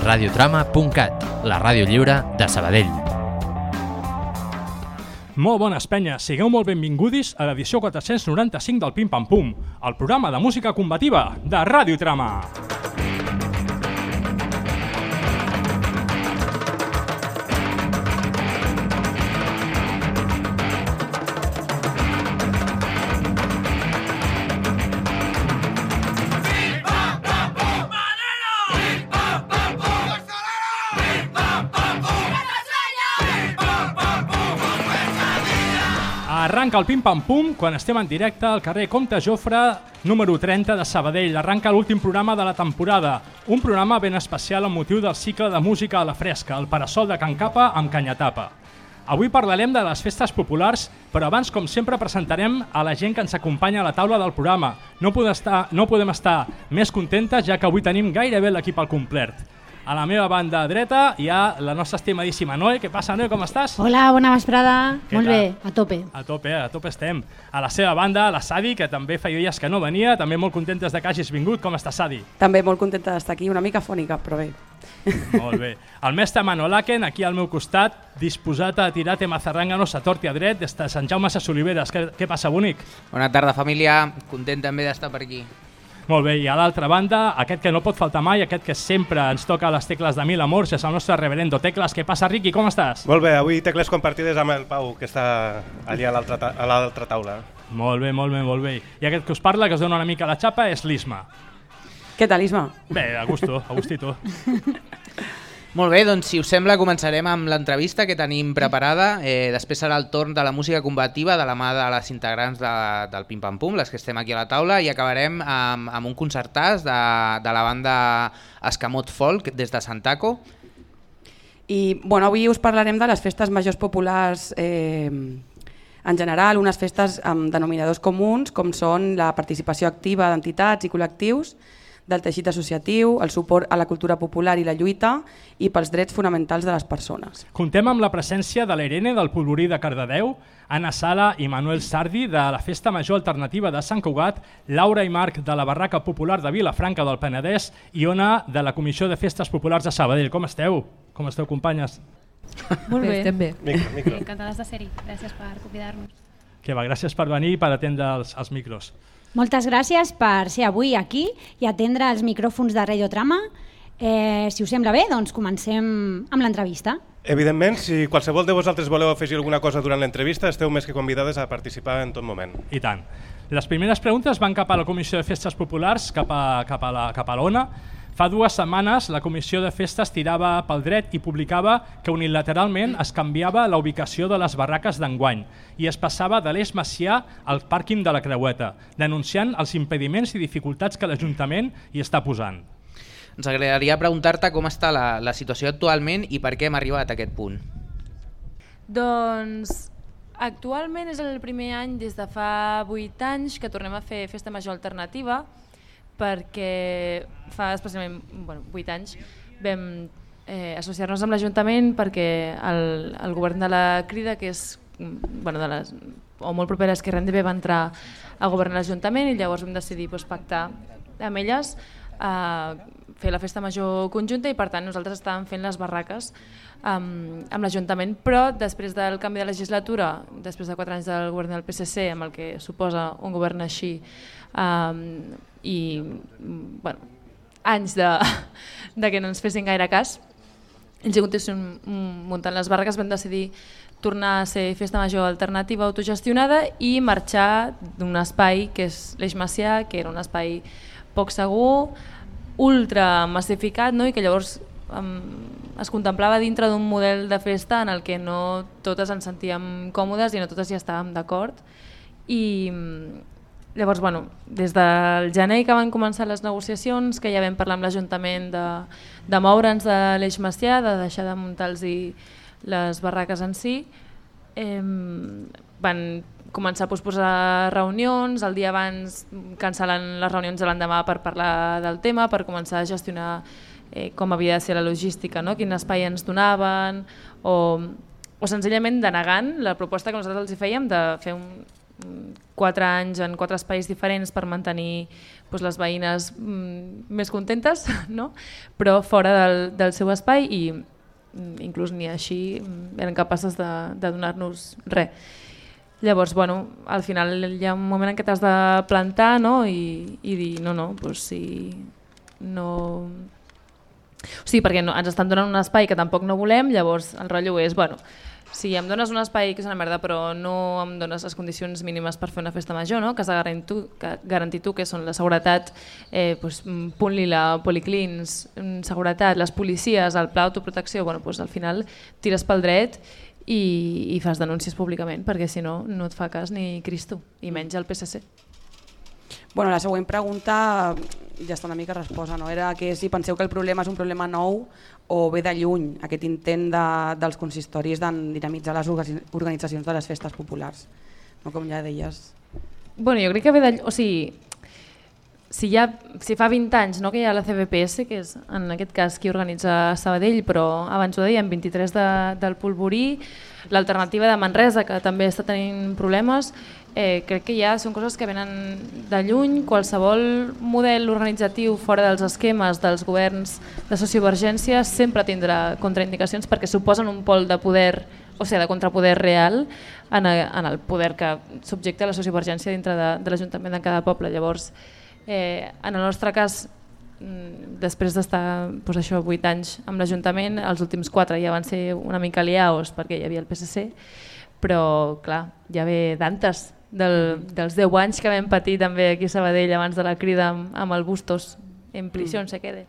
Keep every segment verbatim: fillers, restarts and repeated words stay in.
radiotrama punt cat, la ràdio lliure de Sabadell. Molt bones penyes, sigueu molt benvingudis a l'edició quatre-cents noranta-cinc del Pim Pam Pum, el programa de música combativa de Radiotrama. Arranca el Pim Pam Pum quan estem en directe al carrer Comte Jofre, número trenta de Sabadell. Arranca l'últim programa de la temporada, un programa ben especial amb motiu del cicle de música a la fresca, el Parasol de Can Capa amb Canyatapa. Avui parlarem de les festes populars, però abans, com sempre, presentarem a la gent que ens acompanya a la taula del programa. No podem estar, no podem estar més contentes, ja que avui tenim gairebé l'equip al complet. A la meva banda dreta hi ha la nostra estimadíssima Noé. Què passa, Noé? Com estàs? Hola, bona vesprada. Molt bé, a tope. A tope, a tope estem. A la seva banda, la Sadi, que també feia dies que no venia, també molt contentes de que hagis vingut. Com estàs, Sadi? També molt contenta d'estar aquí, una mica fònica, però bé. Molt bé. El mestre Manolaken, aquí al meu costat, disposat a tirar tema zarranganos a tort i a dret des de Sant Jaume Ses Oliveres. Què, què passa, bonic? Bona tarda, família. Content també d'estar per aquí. Molt bé, i a l'altra banda, aquest que no pot faltar mai, aquest que sempre ens toca les tecles de mil amors, és el nostre reverendo Tecles. Què passa, Riqui? Com estàs? Molt bé, avui tecles compartides amb el Pau, que està allà a l'altra ta a l'altra taula. Molt bé, molt bé, molt bé. I aquest que us parla, que us dona una mica la xapa, és l'Isma. Què tal, Isma? Bé, a gusto, a gustito. Molt bé, doncs si us sembla començarem amb l'entrevista que tenim preparada. Eh, després serà el torn de la música combativa de la mà de les integrants de, del Pim Pam Pum, les que estem aquí a la taula, i acabarem amb, amb un concertàs de, de la banda Escamot Folk des de Santaco. I bueno, avui us parlarem de les festes majors populars eh, en general, unes festes amb denominadors comuns com són la participació activa d'entitats i col·lectius, del teixit associatiu, el suport a la cultura popular i la lluita i pels drets fonamentals de les persones. Contem amb la presència de la Irene del Polvorí de Cardedeu, Anna Sala i Manuel Sardi de la Festa Major Alternativa de Sant Cugat, Laura i Marc de la Barraca Popular de Vilafranca del Penedès i Ona de la Comissió de Festes Populars de Sabadell. Com esteu? Com esteu, companyes? Molt bé. Estem bé. Micro, micro. Encantades de ser-hi. Gràcies per convidar-nos. Que va, gràcies per venir i per atendre els, els micros. Moltes gràcies per ser avui aquí i atendre els micròfons de Radiotrama. Eh, si us sembla bé, doncs comencem amb l'entrevista. Evidentment, si qualsevol de vosaltres voleu afegir alguna cosa durant l'entrevista, esteu més que convidades a participar en tot moment. I tant. Les primeres preguntes van cap a la Comissió de Festes Populars, cap a, cap a la, cap a l'Ona. Fa dues setmanes la Comissió de Festes tirava pel dret i publicava que unilateralment es canviava la ubicació de les barraques d'enguany i es passava de l'Eix Macià al pàrquing de la Creueta, denunciant els impediments i dificultats que l'Ajuntament hi està posant. Ens agradaria preguntar-te com està la, la situació actualment i per què hem arribat a aquest punt. Doncs actualment és el primer any des de fa vuit anys que tornem a fer Festa Major Alternativa, perquè fa especialment bueno, vuit anys vam eh, associar-nos amb l'Ajuntament perquè el, el govern de la Crida, que és bueno, de les, o molt propera a Esquerra N D B, va entrar a governar l'Ajuntament i llavors vam decidir doncs, pactar amb elles a fer la festa major conjunta i per tant nosaltres estàvem fent les barraques amb, amb l'Ajuntament, però després del canvi de legislatura, després de quatre anys del govern del P S C, amb el que suposa un govern així, um, i bueno, anys de, de que no ens fessin gaire cas, ells hi continuessin muntant les barraques, vam decidir tornar a ser festa major alternativa autogestionada i marxar d'un espai que és l'Eix Macià, que era un espai poc segur, ultra massificat, no? I que llavors um, es contemplava dintre d'un model de festa en el que no totes ens sentíem còmodes i no totes hi estàvem d'acord. I llavors, bueno, des del gener que van començar les negociacions, que ja vam parlar amb l'Ajuntament de, de moure'ns de l'Eix Macià, de deixar de muntar-los les barraques en si, eh, van començar a posposar reunions, el dia abans cancel·lant les reunions de l'endemà per parlar del tema, per començar a gestionar eh, com havia de ser la logística, no? Quin espai ens donaven, o, o senzillament denegant la proposta que nosaltres els hi fèiem de fer un quatre anys en quatre espais diferents per mantenir doncs, les veïnes mm, més contentes, no? Però fora del, del seu espai i mm, inclús ni així mm, eren capaces de, de donar-nos res. Llavors, bueno, al final hi ha un moment en què t'has de plantar, no? I, i dir, no, no, doncs si no... O sigui, perquè no, ens estan donant un espai que tampoc no volem, llavors el rotllo és, bueno, si em dones un espai que és una merda però no em dones les condicions mínimes per fer una festa major, no? Que has de garantir tu, que, garantir tu que són la seguretat, eh, doncs, punt lila, policlins, seguretat, les policies, el pla d'autoprotecció, bueno, doncs, al final tires pel dret i, i fas denúncies públicament perquè si no no et fa cas ni Cristo, i menys el P S C. Bueno, la següent pregunta ja està una mica resposta, no? Era que si penseu que el problema és un problema nou o ve de lluny, aquest intent de, dels consistoris de dinamitzar les organitzacions de les festes populars, no? Com ja deies. Bueno, jo crec que ve de... O sigui, si, ja, si fa vint anys no, que hi ha la C V P S, que és en aquest cas qui organitza Sabadell, però abans ho dèiem, vint-i-tres de, del Polvorí, l'alternativa de Manresa, que també està tenint problemes, eh, crec que ja són coses que venen de lluny. Qualsevol model organitzatiu fora dels esquemes dels governs de sociovergència sempre tindrà contraindicacions perquè suposen un pol de poder, o sigui, de contrapoder real en, a, en el poder que subjecta la sociovergència dintre de, de l'Ajuntament de cada poble. Llavors, eh, en el nostre cas, després d'estar doncs això, vuit anys amb l'Ajuntament, els últims quatre ja van ser una mica liaos perquè hi havia el P S C, però clar, ja ve d'antes, del, dels deu anys que vam patir també aquí a Sabadell abans de la crida amb, amb el Bustos, en prisió mm. se quede.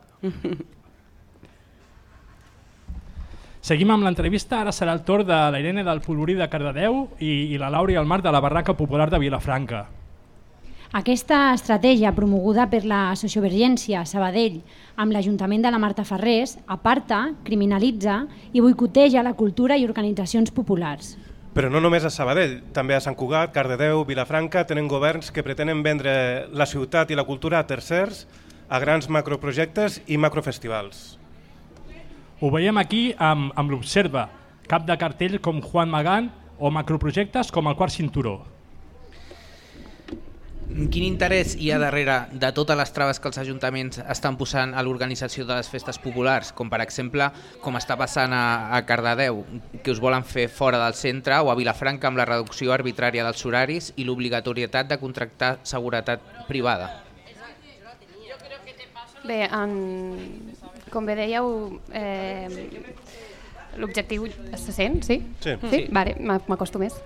Seguim amb l'entrevista, ara serà el torn de la Irene del Polvorí de Cardedeu i, i la Laura i el Marc de la Barraca Popular de Vilafranca. Aquesta estratègia promoguda per la sociovergència a Sabadell amb l'Ajuntament de la Marta Ferrés aparta, criminalitza i boicoteja la cultura i organitzacions populars. Però no només a Sabadell, també a Sant Cugat, Cardedeu, Vilafranca tenen governs que pretenen vendre la ciutat i la cultura a tercers, a grans macroprojectes i macrofestivals. Ho veiem aquí amb, amb l'Observa, cap de cartell com Juan Magán o macroprojectes com el Quart Cinturó. Quin interès hi ha darrere de totes les traves que els ajuntaments estan posant a l'organització de les festes populars, com per exemple com està passant a, a Cardedeu, que us volen fer fora del centre, o a Vilafranca amb la reducció arbitrària dels horaris i l'obligatorietat de contractar seguretat privada? Bé, en, com bé dèieu, eh, l'objectiu se sent, sí? Sí. Sí? Vale, m'acosto més.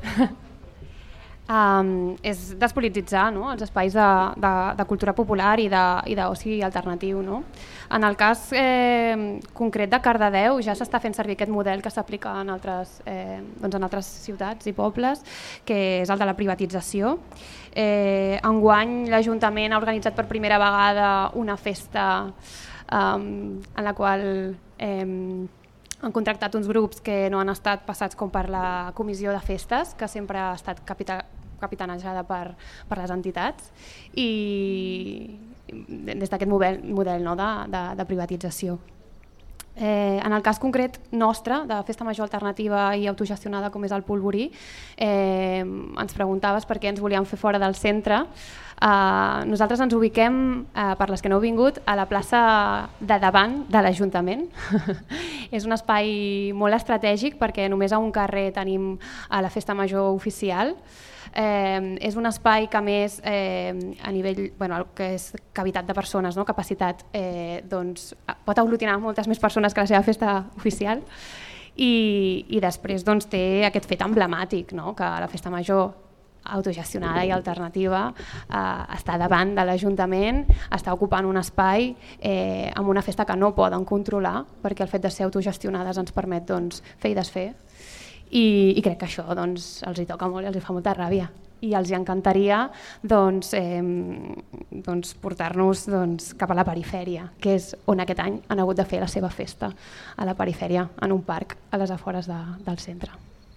Um, és despolititzar, no? Els espais de, de, de cultura popular i d'oci alternatiu. No? En el cas eh, concret de Cardedeu ja s'està fent servir aquest model que s'aplica en, altres, eh, doncs en altres ciutats i pobles, que és el de la privatització. Eh, enguany l'Ajuntament ha organitzat per primera vegada una festa um, en la qual eh, han contractat uns grups que no han estat passats com per la comissió de festes, que sempre ha estat capital capitanejada per, per les entitats, i des d'aquest model, model no, de, de, de privatització. Eh, en el cas concret nostre, de festa major alternativa i autogestionada com és el Polvorí, eh, ens preguntaves per què ens volíem fer fora del centre. Uh, nosaltres ens ubiquem, uh, per les que no heu vingut, a la plaça de davant de l'Ajuntament. És un espai molt estratègic perquè només a un carrer tenim a la festa major oficial. Eh, és un espai que més eh, a nivell, bueno, que és capacitat de persones, no? Capacitat, eh, doncs, pot aglutinar moltes més persones que la seva festa oficial, i, i després doncs, té aquest fet emblemàtic, no? Que la festa major autogestionada i alternativa eh, està davant de l'Ajuntament, està ocupant un espai eh, amb una festa que no poden controlar, perquè el fet de ser autogestionades ens permet doncs, fer i desfer. I, i crec que això doncs, els hi toca molt i els hi fa molta ràbia. I els hi encantaria doncs, eh, doncs, portar-nos doncs, cap a la perifèria, que és on aquest any han hagut de fer la seva festa, a la perifèria, en un parc a les afores de, del centre.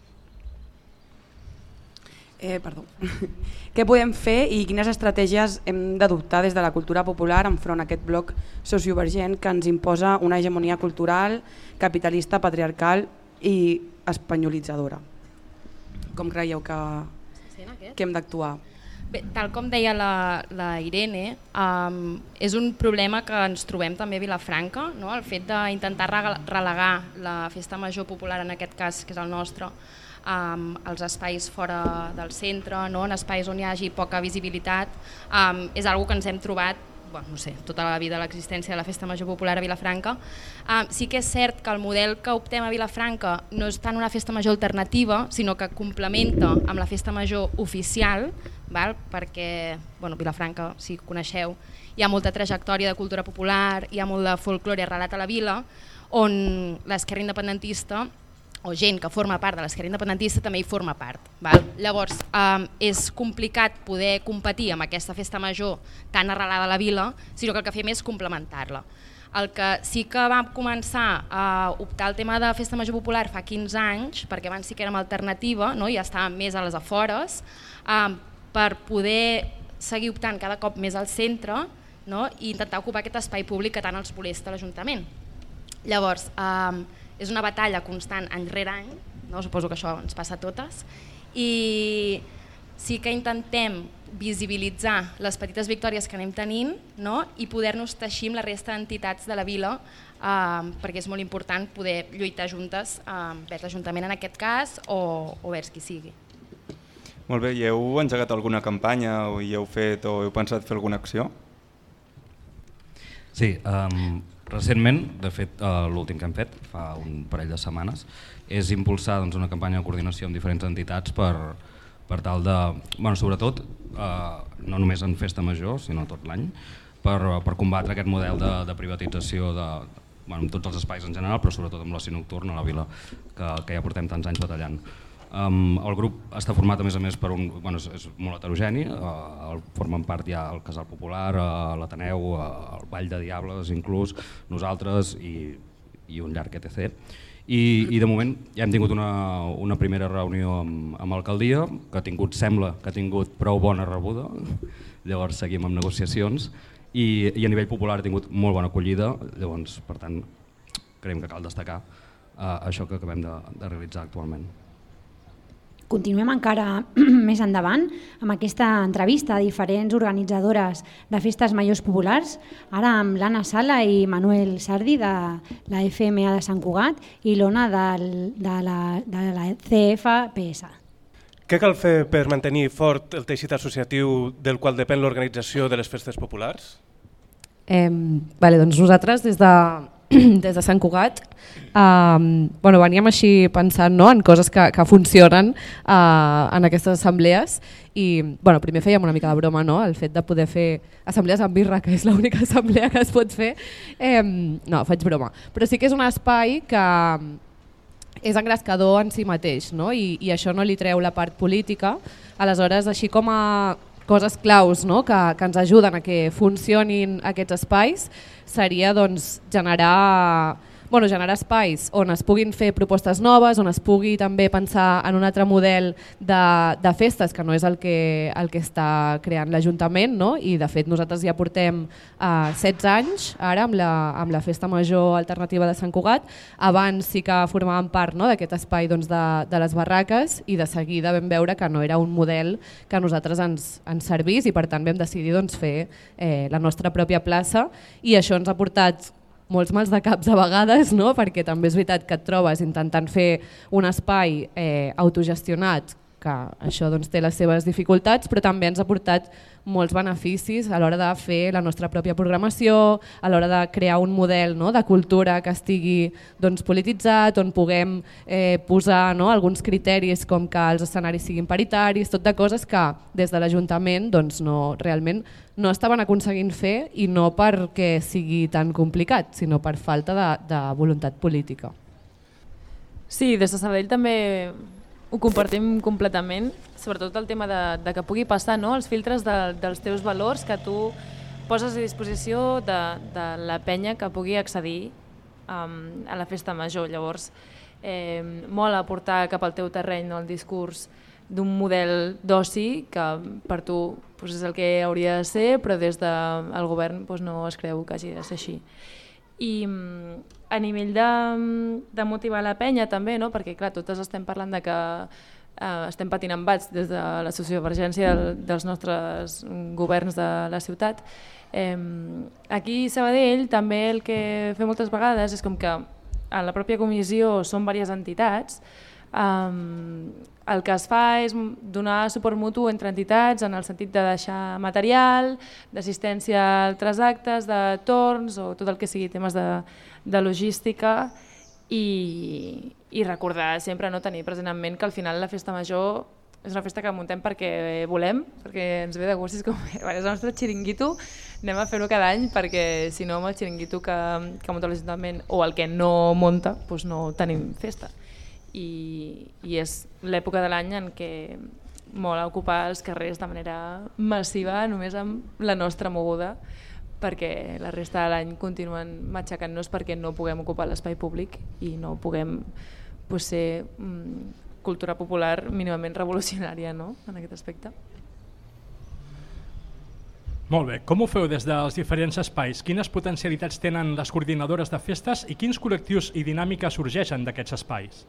Eh, perdó. Què podem fer i quines estratègies hem d'adoptar des de la cultura popular enfront a aquest bloc sociovergent que ens imposa una hegemonia cultural, capitalista, patriarcal i espanyolitzadora? Com creieu que que hem d'actuar. Bé, tal com deia la, la Irene, um, és un problema que ens trobem també a Vilafranca, no? El fet d'intentar relegar la festa major popular, en aquest cas, que és el nostre, um, als espais fora del centre, no? En espais on hi hagi poca visibilitat, um, és una cosa que ens hem trobat bueno, no sé, tota la vida l'existència de la festa major popular a Vilafranca. Um, sí que és cert que el model que optem a Vilafranca no és tant una festa major alternativa, sinó que complementa amb la festa major oficial, val? Perquè bueno, Vilafranca, si coneixeu, hi ha molta trajectòria de cultura popular, hi ha molt de folklore arrelat a la vila, on l'esquerra independentista o gent que forma part de l'esquerra independentista també hi forma part. Val? Llavors, eh, és complicat poder competir amb aquesta festa major tan arrelada a la vila, sinó que el que fem és complementar-la. El que sí que vam començar a optar al tema de festa major popular fa quinze anys, perquè abans sí que érem alternativa, no? I estàvem més a les afores, eh, per poder seguir optant cada cop més al centre, no? I intentar ocupar aquest espai públic que tant els molesta l'Ajuntament. Llavors, eh, és una batalla constant any rere any, no? Suposo que això ens passa a totes, i sí que intentem visibilitzar les petites victòries que anem tenint, no? I poder-nos teixir amb la resta d'entitats de la vila, eh, perquè és molt important poder lluitar juntes eh, vers l'Ajuntament en aquest cas o, o vers qui sigui. Molt bé, i heu engegat alguna campanya o hi heu fet o heu pensat fer alguna acció? Sí, um, recentment, de fet uh, l'últim que hem fet, fa un parell de setmanes, és impulsar doncs, una campanya de coordinació amb diferents entitats per, per tal de, bueno, sobretot, uh, no només en festa major, sinó tot l'any, per, per combatre aquest model de, de privatització de, bueno, amb tots els espais en general, però sobretot amb l'oci nocturn a la vila, que, que ja portem tants anys batallant. Um, el grup està format a més a més per un, bueno, és, és molt heterogeni, uh, formen part ja el Casal Popular, uh, l'Ateneu, uh, el Ball de Diables inclús, nosaltres i, i un llarg et cetera. I, i de moment ja hem tingut una, una primera reunió amb, amb l'alcaldia, que ha tingut, sembla que ha tingut prou bona rebuda, llavors seguim amb negociacions, i, i a nivell popular ha tingut molt bona acollida, llavors per tant creiem que cal destacar uh, això que acabem de, de realitzar actualment. Continuem encara més endavant amb aquesta entrevista a diferents organitzadores de festes majors populars, ara amb l'Anna Sala i Manuel Sardi de la F M A de Sant Cugat i l'Ona de, de, la, de la C F P S. Què cal fer per mantenir fort el teixit associatiu del qual depèn l'organització de les festes populars? Eh, vale, doncs nosaltres des de, des de Sant Cugat eh, bueno, veníem així pensant, no?, en coses que, que funcionen eh, en aquestes assemblees i bueno, primer fèiem una mica de broma, no?, el fet de poder fer assemblees amb birra, que és l'única assemblea que es pot fer. Eh, no, faig broma, però sí que és un espai que és engrescador en si mateix, no? I, i això no li treu la part política. Aleshores, així com a coses claus, no?, que, que ens ajuden a que funcionin aquests espais, seria doncs, generar, bueno, generar espais on es puguin fer propostes noves, on es pugui també pensar en un altre model de, de festes, que no és el que, el que està creant l'Ajuntament, no? I de fet nosaltres ja portem uh, setze anys ara amb la, amb la Festa Major Alternativa de Sant Cugat. Abans sí que formàvem part, no?, d'aquest espai doncs, de, de les barraques i de seguida vam veure que no era un model que a nosaltres ens, ens servís i per tant vam decidir doncs, fer eh, la nostra pròpia plaça i això ens ha portat molts mals de caps a vegades, no? Perquè també és veritat que et trobes intentant fer un espai eh, autogestionat, que això doncs, té les seves dificultats, però també ens ha portat molts beneficis a l'hora de fer la nostra pròpia programació, a l'hora de crear un model, no?, de cultura que estigui doncs, polititzat, on puguem eh, posar, no?, alguns criteris com que els escenaris siguin paritaris, tot de coses que des de l'Ajuntament doncs, no, realment no estaven aconseguint fer i no perquè sigui tan complicat, sinó per falta de, de voluntat política. Sí, des de Sabadell també ho compartim completament, sobretot el tema de, de que pugui passar, no?, els filtres de, dels teus valors que tu poses a disposició de, de la penya que pugui accedir um, a la festa major. Llavors, eh, mola portar cap al teu terreny, no?, el discurs d'un model d'oci que per tu pues, és el que hauria de ser, però des del govern pues, no es creu que hagi de ser així. I a nivell de, de motivar la penya també, no? Perquè clar, totes estem parlant de que eh, estem patint embats des de la sociovergència dels nostres governs de la ciutat. Eh, aquí a Sabadell també el que fem moltes vegades és com que a la pròpia comissió són diverses entitats. Um, el que es fa és donar suport mutu entre entitats en el sentit de deixar material, d'assistència a altres actes, de torns o tot el que sigui temes de, de logística i, i recordar sempre, no, tenir present en ment que al final la festa major és una festa que muntem perquè volem, perquè ens ve de gust, és com, és el nostre xiringuito, anem a fer-ho cada any perquè si no amb el xiringuito que, que munta l'Ajuntament o el que no munta, doncs no tenim festa. I, i és l'època de l'any en què mola ocupar els carrers de manera massiva només amb la nostra moguda, perquè la resta de l'any continuen matxacant-nos perquè no puguem ocupar l'espai públic i no puguem pues, ser mm, cultura popular mínimament revolucionària, no?, en aquest aspecte. Molt bé, com ho feu des dels diferents espais? Quines potencialitats tenen les coordinadores de festes i quins col·lectius i dinàmiques sorgeixen d'aquests espais?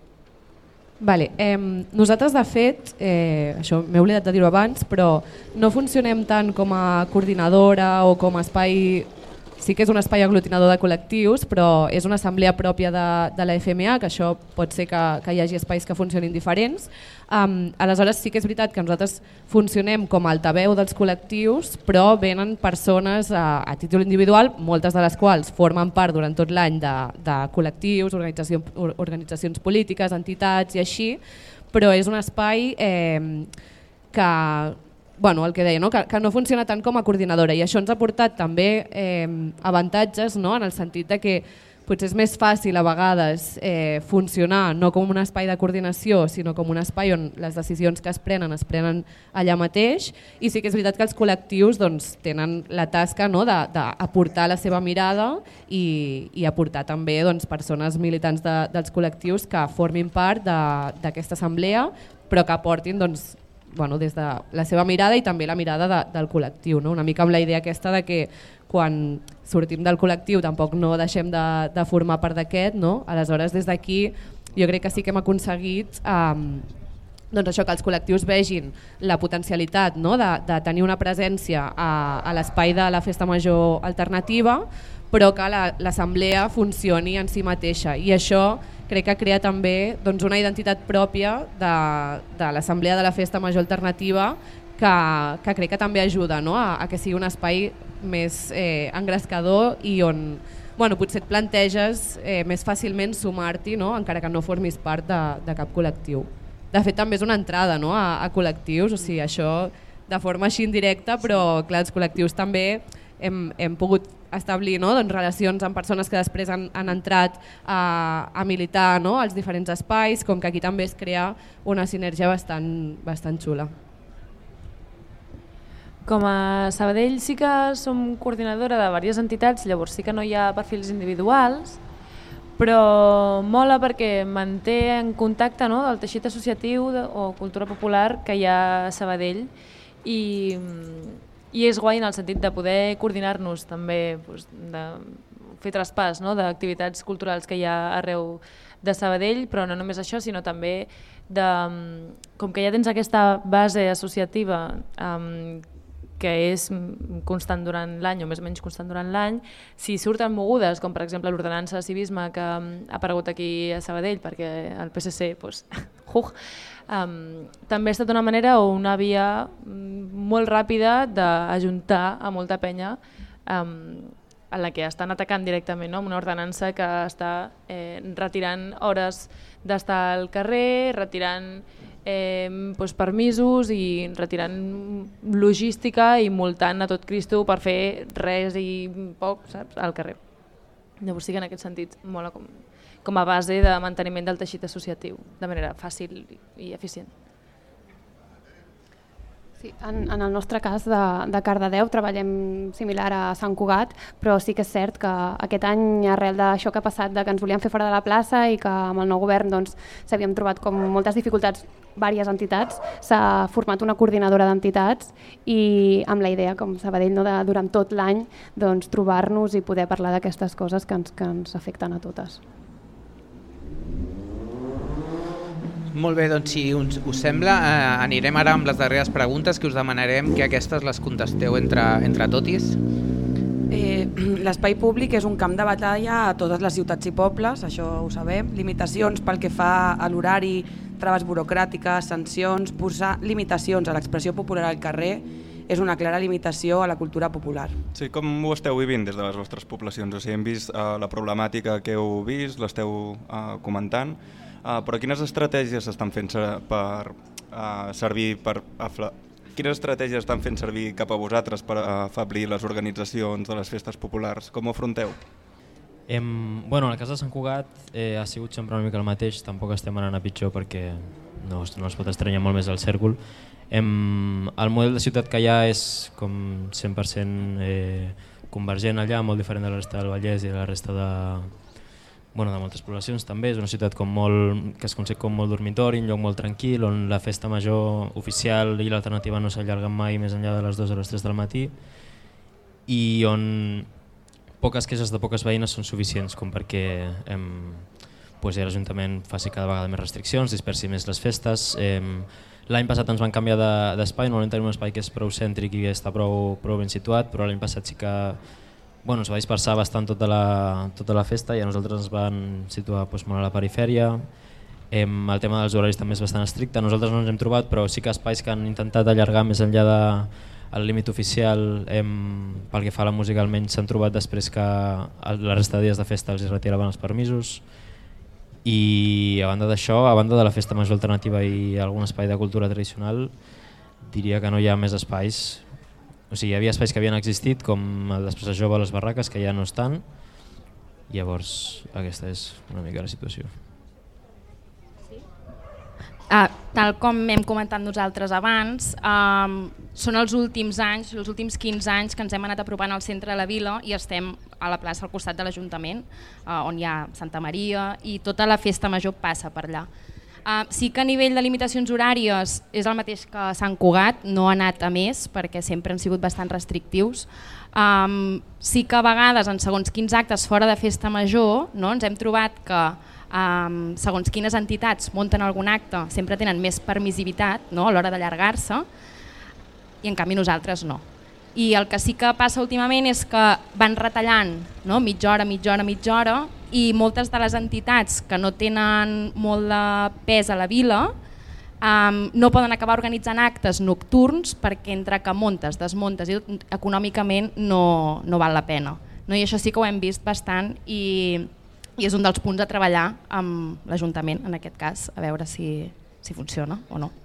Vale, eh, nosaltres de fet, eh, això m'he oblidat de dir-ho abans, però no funcionem tant com a coordinadora o com a espai, sí que és un espai aglutinador de col·lectius, però és una assemblea pròpia de, de la F M A, que això pot ser que, que hi hagi espais que funcionin diferents. Um, aleshores sí que és veritat que nosaltres funcionem com a altaveu dels col·lectius, però venen persones a, a títol individual, moltes de les quals formen part durant tot l'any de, de col·lectius, organització, organitzacions polítiques, entitats i així, però és un espai eh, que... Bueno, el que deia, no? Que, que no funciona tant com a coordinadora i això ens ha portat també eh, avantatges, no? En el sentit de que potser és més fàcil a vegades eh, funcionar no com un espai de coordinació sinó com un espai on les decisions que es prenen es prenen allà mateix i sí que és veritat que els col·lectius doncs, tenen la tasca, no? d'aportar la seva mirada i, i aportar també doncs, persones militants de, dels col·lectius que formin part d'aquesta assemblea però que aportin doncs, bueno, des de la seva mirada i també la mirada de, del col·lectiu, no? Una mica amb la idea aquesta de que quan sortim del col·lectiu tampoc no deixem de, de formar part d'aquest, no? Aleshores des d'aquí jo crec que sí que hem aconseguit um, doncs això, que els col·lectius vegin la potencialitat, no? de, de tenir una presència a, a l'espai de la festa major alternativa però que l'assemblea funcioni en si mateixa i això crec que crea també doncs, una identitat pròpia de, de l'assemblea de la festa major alternativa que, que crec que també ajuda, no? a, a que sigui un espai més eh, engrescador i on bueno, potser et planteges eh, més fàcilment sumar-t'hi, no? Encara que no formis part de, de cap col·lectiu. De fet també és una entrada, no? a, a col·lectius, o sigui, això de forma així indirecta, però clar, els col·lectius també hem, hem pogut establir, no? doncs, relacions amb persones que després han, han entrat a, a militar, no? als diferents espais, com que aquí també es crea una sinergia bastant, bastant xula. Com a Sabadell sí que som coordinadora de diverses entitats, llavors sí que no hi ha perfils individuals, però mola perquè manté en contacte, no? el teixit associatiu de, o cultura popular que hi ha a Sabadell i... I és guai en el sentit de poder coordinar-nos també, doncs, de fer traspàs, no? d'activitats culturals que hi ha arreu de Sabadell, però no només això, sinó també de, com que ja tens aquesta base associativa um, que és constant durant l'any o més o menys constant durant l'any, si surten mogudes, com per exemple l'ordenança de civisme que ha aparegut aquí a Sabadell perquè el P S C, doncs, ux, Um, també ha estat una manera o una via molt ràpida d'ajuntar a molta penya um, en la que estan atacant directament, no? Una ordenança que està eh, retirant hores d'estar al carrer, retirant eh, doncs permisos i retirant logística i multant a tot Cristo per fer res i poc, saps, al carrer. Llavors sí que en aquest sentit mola com... com a base de manteniment del teixit associatiu, de manera fàcil i eficient. Sí, en, en el nostre cas de, de Cardedeu treballem similar a Sant Cugat, però sí que és cert que aquest any, arrel d'això que ha passat, de que ens volíem fer fora de la plaça i que amb el nou govern doncs, s'havien trobat com moltes dificultats diverses entitats, s'ha format una coordinadora d'entitats i amb la idea, com Sabadell, no, de, durant tot l'any doncs, trobar-nos i poder parlar d'aquestes coses que ens, que ens afecten a totes. Molt bé, doncs si us, us sembla, eh, anirem ara amb les darreres preguntes que us demanarem que aquestes les contesteu entre, entre totis. Eh, L'espai públic és un camp de batalla a totes les ciutats i pobles, això ho sabem. Limitacions pel que fa a l'horari, traves burocràtiques, sancions, posar limitacions a l'expressió popular al carrer és una clara limitació a la cultura popular. Sí, com ho esteu vivint des de les vostres poblacions? O sigui, hem vist uh, la problemàtica que heu vist, l'esteu uh, comentant, uh, però quines estratègies estan fent per uh, servir per afla... Quines estratègies estan fent servir cap a vosaltres per afeblir les organitzacions de les festes populars? Com ho afronteu? Em, bueno, en el cas de Sant Cugat eh, ha sigut sempre una mica el mateix, tampoc estem anant a pitjor perquè no, no es pot estranyar molt més el cèrcol. Em, el model de ciutat que hi ha és com cent per cent eh, convergent allà, molt diferent de la resta del Vallès i de la resta de, bueno, de moltes poblacions també. És una ciutat com molt, que es concep com molt dormitori, un lloc molt tranquil, on la festa major oficial i l'alternativa no s'allarguen mai més enllà de les dues o les tres del matí, i on poques queixes de poques veïnes són suficients com perquè em, pues, l'Ajuntament faci cada vegada més restriccions, dispersi més les festes. Em, L'any passat ens van canviar d'espai, normalment tenim un espai que és prou cèntric i que està prou, prou ben situat, però l'any passat sí que bueno, es va dispersar bastant tota la, tota la festa i a nosaltres ens van situar doncs, molt a la perifèria. Em, el tema dels horaris també és bastant estricte, nosaltres no ens hem trobat, però sí que espais que han intentat allargar més enllà del límit oficial em, pel que fa a la música almenys s'han trobat després que la resta de dies de festa els retiraven els permisos. I a banda d'això, a banda de la festa major alternativa i algun espai de cultura tradicional, diria que no hi ha més espais. O sigui, hi havia espais que havien existit, com el d'Expressa Jove a les barraques, que ja no estan. Llavors, aquesta és una mica la situació. Uh, tal com hem comentat nosaltres abans, um, són els últims anys, els últims quinze anys que ens hem anat apropant al centre de la vila i estem a la plaça al costat de l'Ajuntament, uh, on hi ha Santa Maria i tota la festa major passa per allà. Uh, sí que a nivell de limitacions horàries és el mateix que Sant Cugat, no ha anat a més perquè sempre han sigut bastant restrictius. Um, sí que a vegades en segons quins actes fora de festa major, no, ens hem trobat que Um, segons quines entitats munten algun acte sempre tenen més permissivitat, no, a l'hora d'allargar-se, i en canvi nosaltres no. I el que sí que passa últimament és que van retallant, no, mitja hora, mitja hora, mitja hora, i moltes de les entitats que no tenen molt de pes a la vila um, no poden acabar organitzant actes nocturns perquè entre que muntes, desmuntes i econòmicament no, no val la pena. No, i això sí que ho hem vist bastant i i és un dels punts a treballar amb l'Ajuntament, en aquest cas, a veure si, si funciona o no.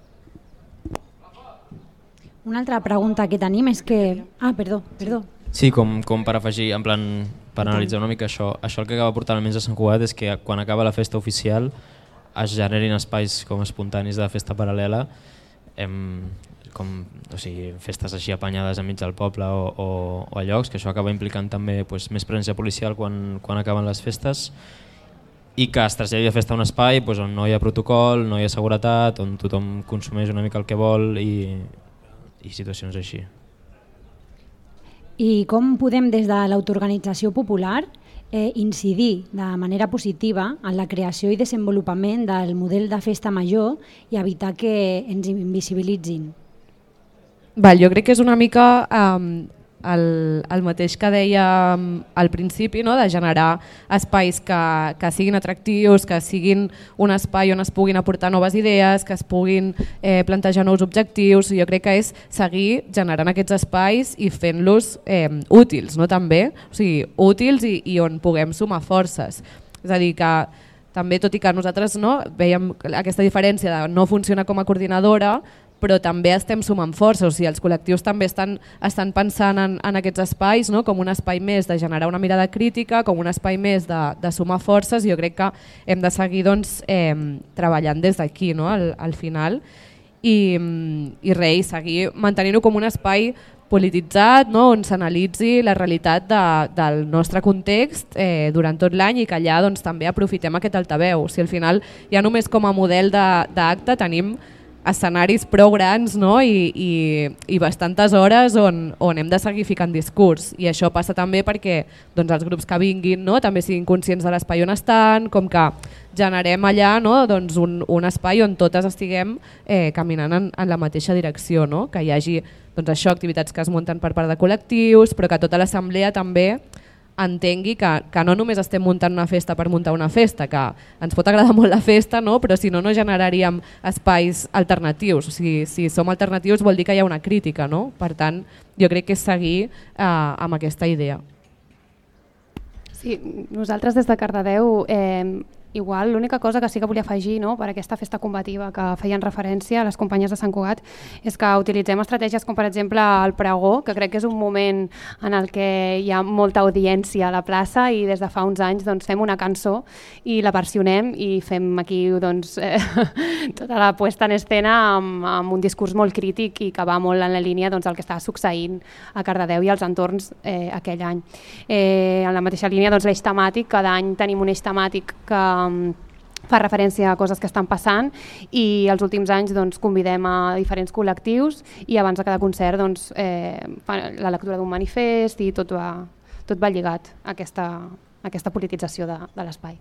Una altra pregunta que tenim és que... Ah, perdó, perdó. Sí, com, com per afegir, en plan, per analitzar una mica això, això el que acaba portant almenys a Sant Cugat és que quan acaba la festa oficial es generin espais com espontanis de festa paral·lela, em, com o sigui, festes així apanyades enmig del poble o, o, o a llocs, que això acaba implicant també pues, més presència policial quan, quan acaben les festes i que es traslladi a festa a un espai pues, on no hi ha protocol, no hi ha seguretat, on tothom consumeix una mica el que vol i, i situacions així. I com podem des de l'autoorganització popular eh, incidir de manera positiva en la creació i desenvolupament del model de festa major i evitar que ens invisibilitzin? Val, jo crec que és una mica um, el, el mateix que dèiem al principi, no? De generar espais que, que siguin atractius, que siguin un espai on es puguin aportar noves idees, que es puguin eh, plantejar nous objectius. Jo crec que és seguir generant aquests espais i fent-los eh, útils, no? També, o sigui, útils i, i on puguem sumar forces. És a dir, que també, tot i que nosaltres no, veiem aquesta diferència de no funcionar com a coordinadora, però també estem sumant força, o sigui, els col·lectius també estan, estan pensant en, en aquests espais, no? Com un espai més de generar una mirada crítica, com un espai més de, de sumar forces. Jo crec que hem de seguir doncs, eh, treballant des d'aquí, no? al, al final, i, i res, seguir mantenint-ho com un espai polititzat, no? On s'analitzi la realitat de, del nostre context eh, durant tot l'any i que allà doncs, també aprofitem aquest altaveu. O sigui, al final ja només com a model d'acte tenim escenaris prou grans, no? I, i, i bastantes hores on, on hem de seguir ficant discurs, i això passa també perquè doncs, els grups que vinguin, no? També siguin conscients de l'espai on estan, com que generem allà, no? Doncs un, un espai on totes estiguem eh, caminant en, en la mateixa direcció, no? Que hi hagi doncs, això, activitats que es munten per part de col·lectius, però que tota l'assemblea també entengui que, que no només estem muntant una festa per muntar una festa, que ens pot agradar molt la festa, no? Però si no, no generaríem espais alternatius. O sigui, si som alternatius vol dir que hi ha una crítica, no? Per tant, jo crec que és seguir eh, amb aquesta idea. Sí, nosaltres des de Cardedeu eh, igual l'única cosa que sí que volia afegir, no, per aquesta festa combativa que feien referència a les companyes de Sant Cugat, és que utilitzem estratègies com per exemple el pregó, que crec que és un moment en el que hi ha molta audiència a la plaça, i des de fa uns anys doncs, fem una cançó i la versionem i fem aquí doncs, eh, tota la puesta en escena amb, amb un discurs molt crític i que va molt en la línia doncs, del que està succeint a Cardedeu i als entorns eh, aquell any. Eh, en la mateixa línia, doncs, l'eix temàtic, cada any tenim un eix temàtic que fa referència a coses que estan passant, i els últims anys doncs, convidem a diferents col·lectius i abans de cada concert doncs, eh, la lectura d'un manifest, i tot va, tot va lligat a aquesta, a aquesta politització de, de l'espai.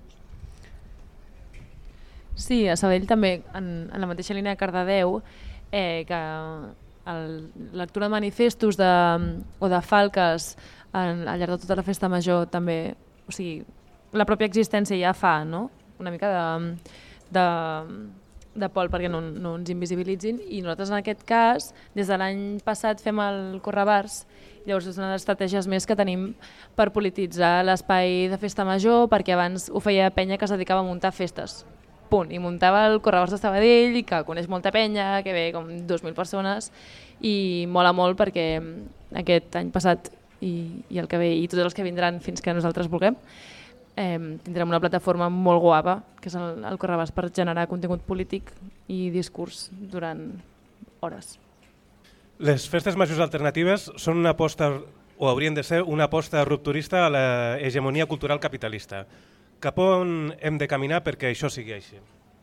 Sí, a Sabadell també, en, en la mateixa línia de Cardedeu, eh, que la lectura de manifestos de, o de falques en, al llarg de tota la festa major també, o sigui, la pròpia existència ja fa, no? Una mica de, de, de pol perquè no, no ens invisibilitzin, i nosaltres en aquest cas, des de l'any passat fem el Correbars, llavors és una de les estratègies més que tenim per polititzar l'espai de festa major, perquè abans ho feia penya que es dedicava a muntar festes, punt, i muntava el Correbars de Sabadell, que coneix molta penya, que ve com dos mil persones, i mola molt perquè aquest any passat i, i el que ve, i tots els que vindran fins que nosaltres vulguem, Eh, tindrem una plataforma molt guapa, que és el, el Correbars, per generar contingut polític i discurs durant hores. Les festes majors alternatives són una aposta, o haurien de ser, una aposta rupturista a l'hegemonia cultural capitalista. Cap on hem de caminar perquè això sigui així?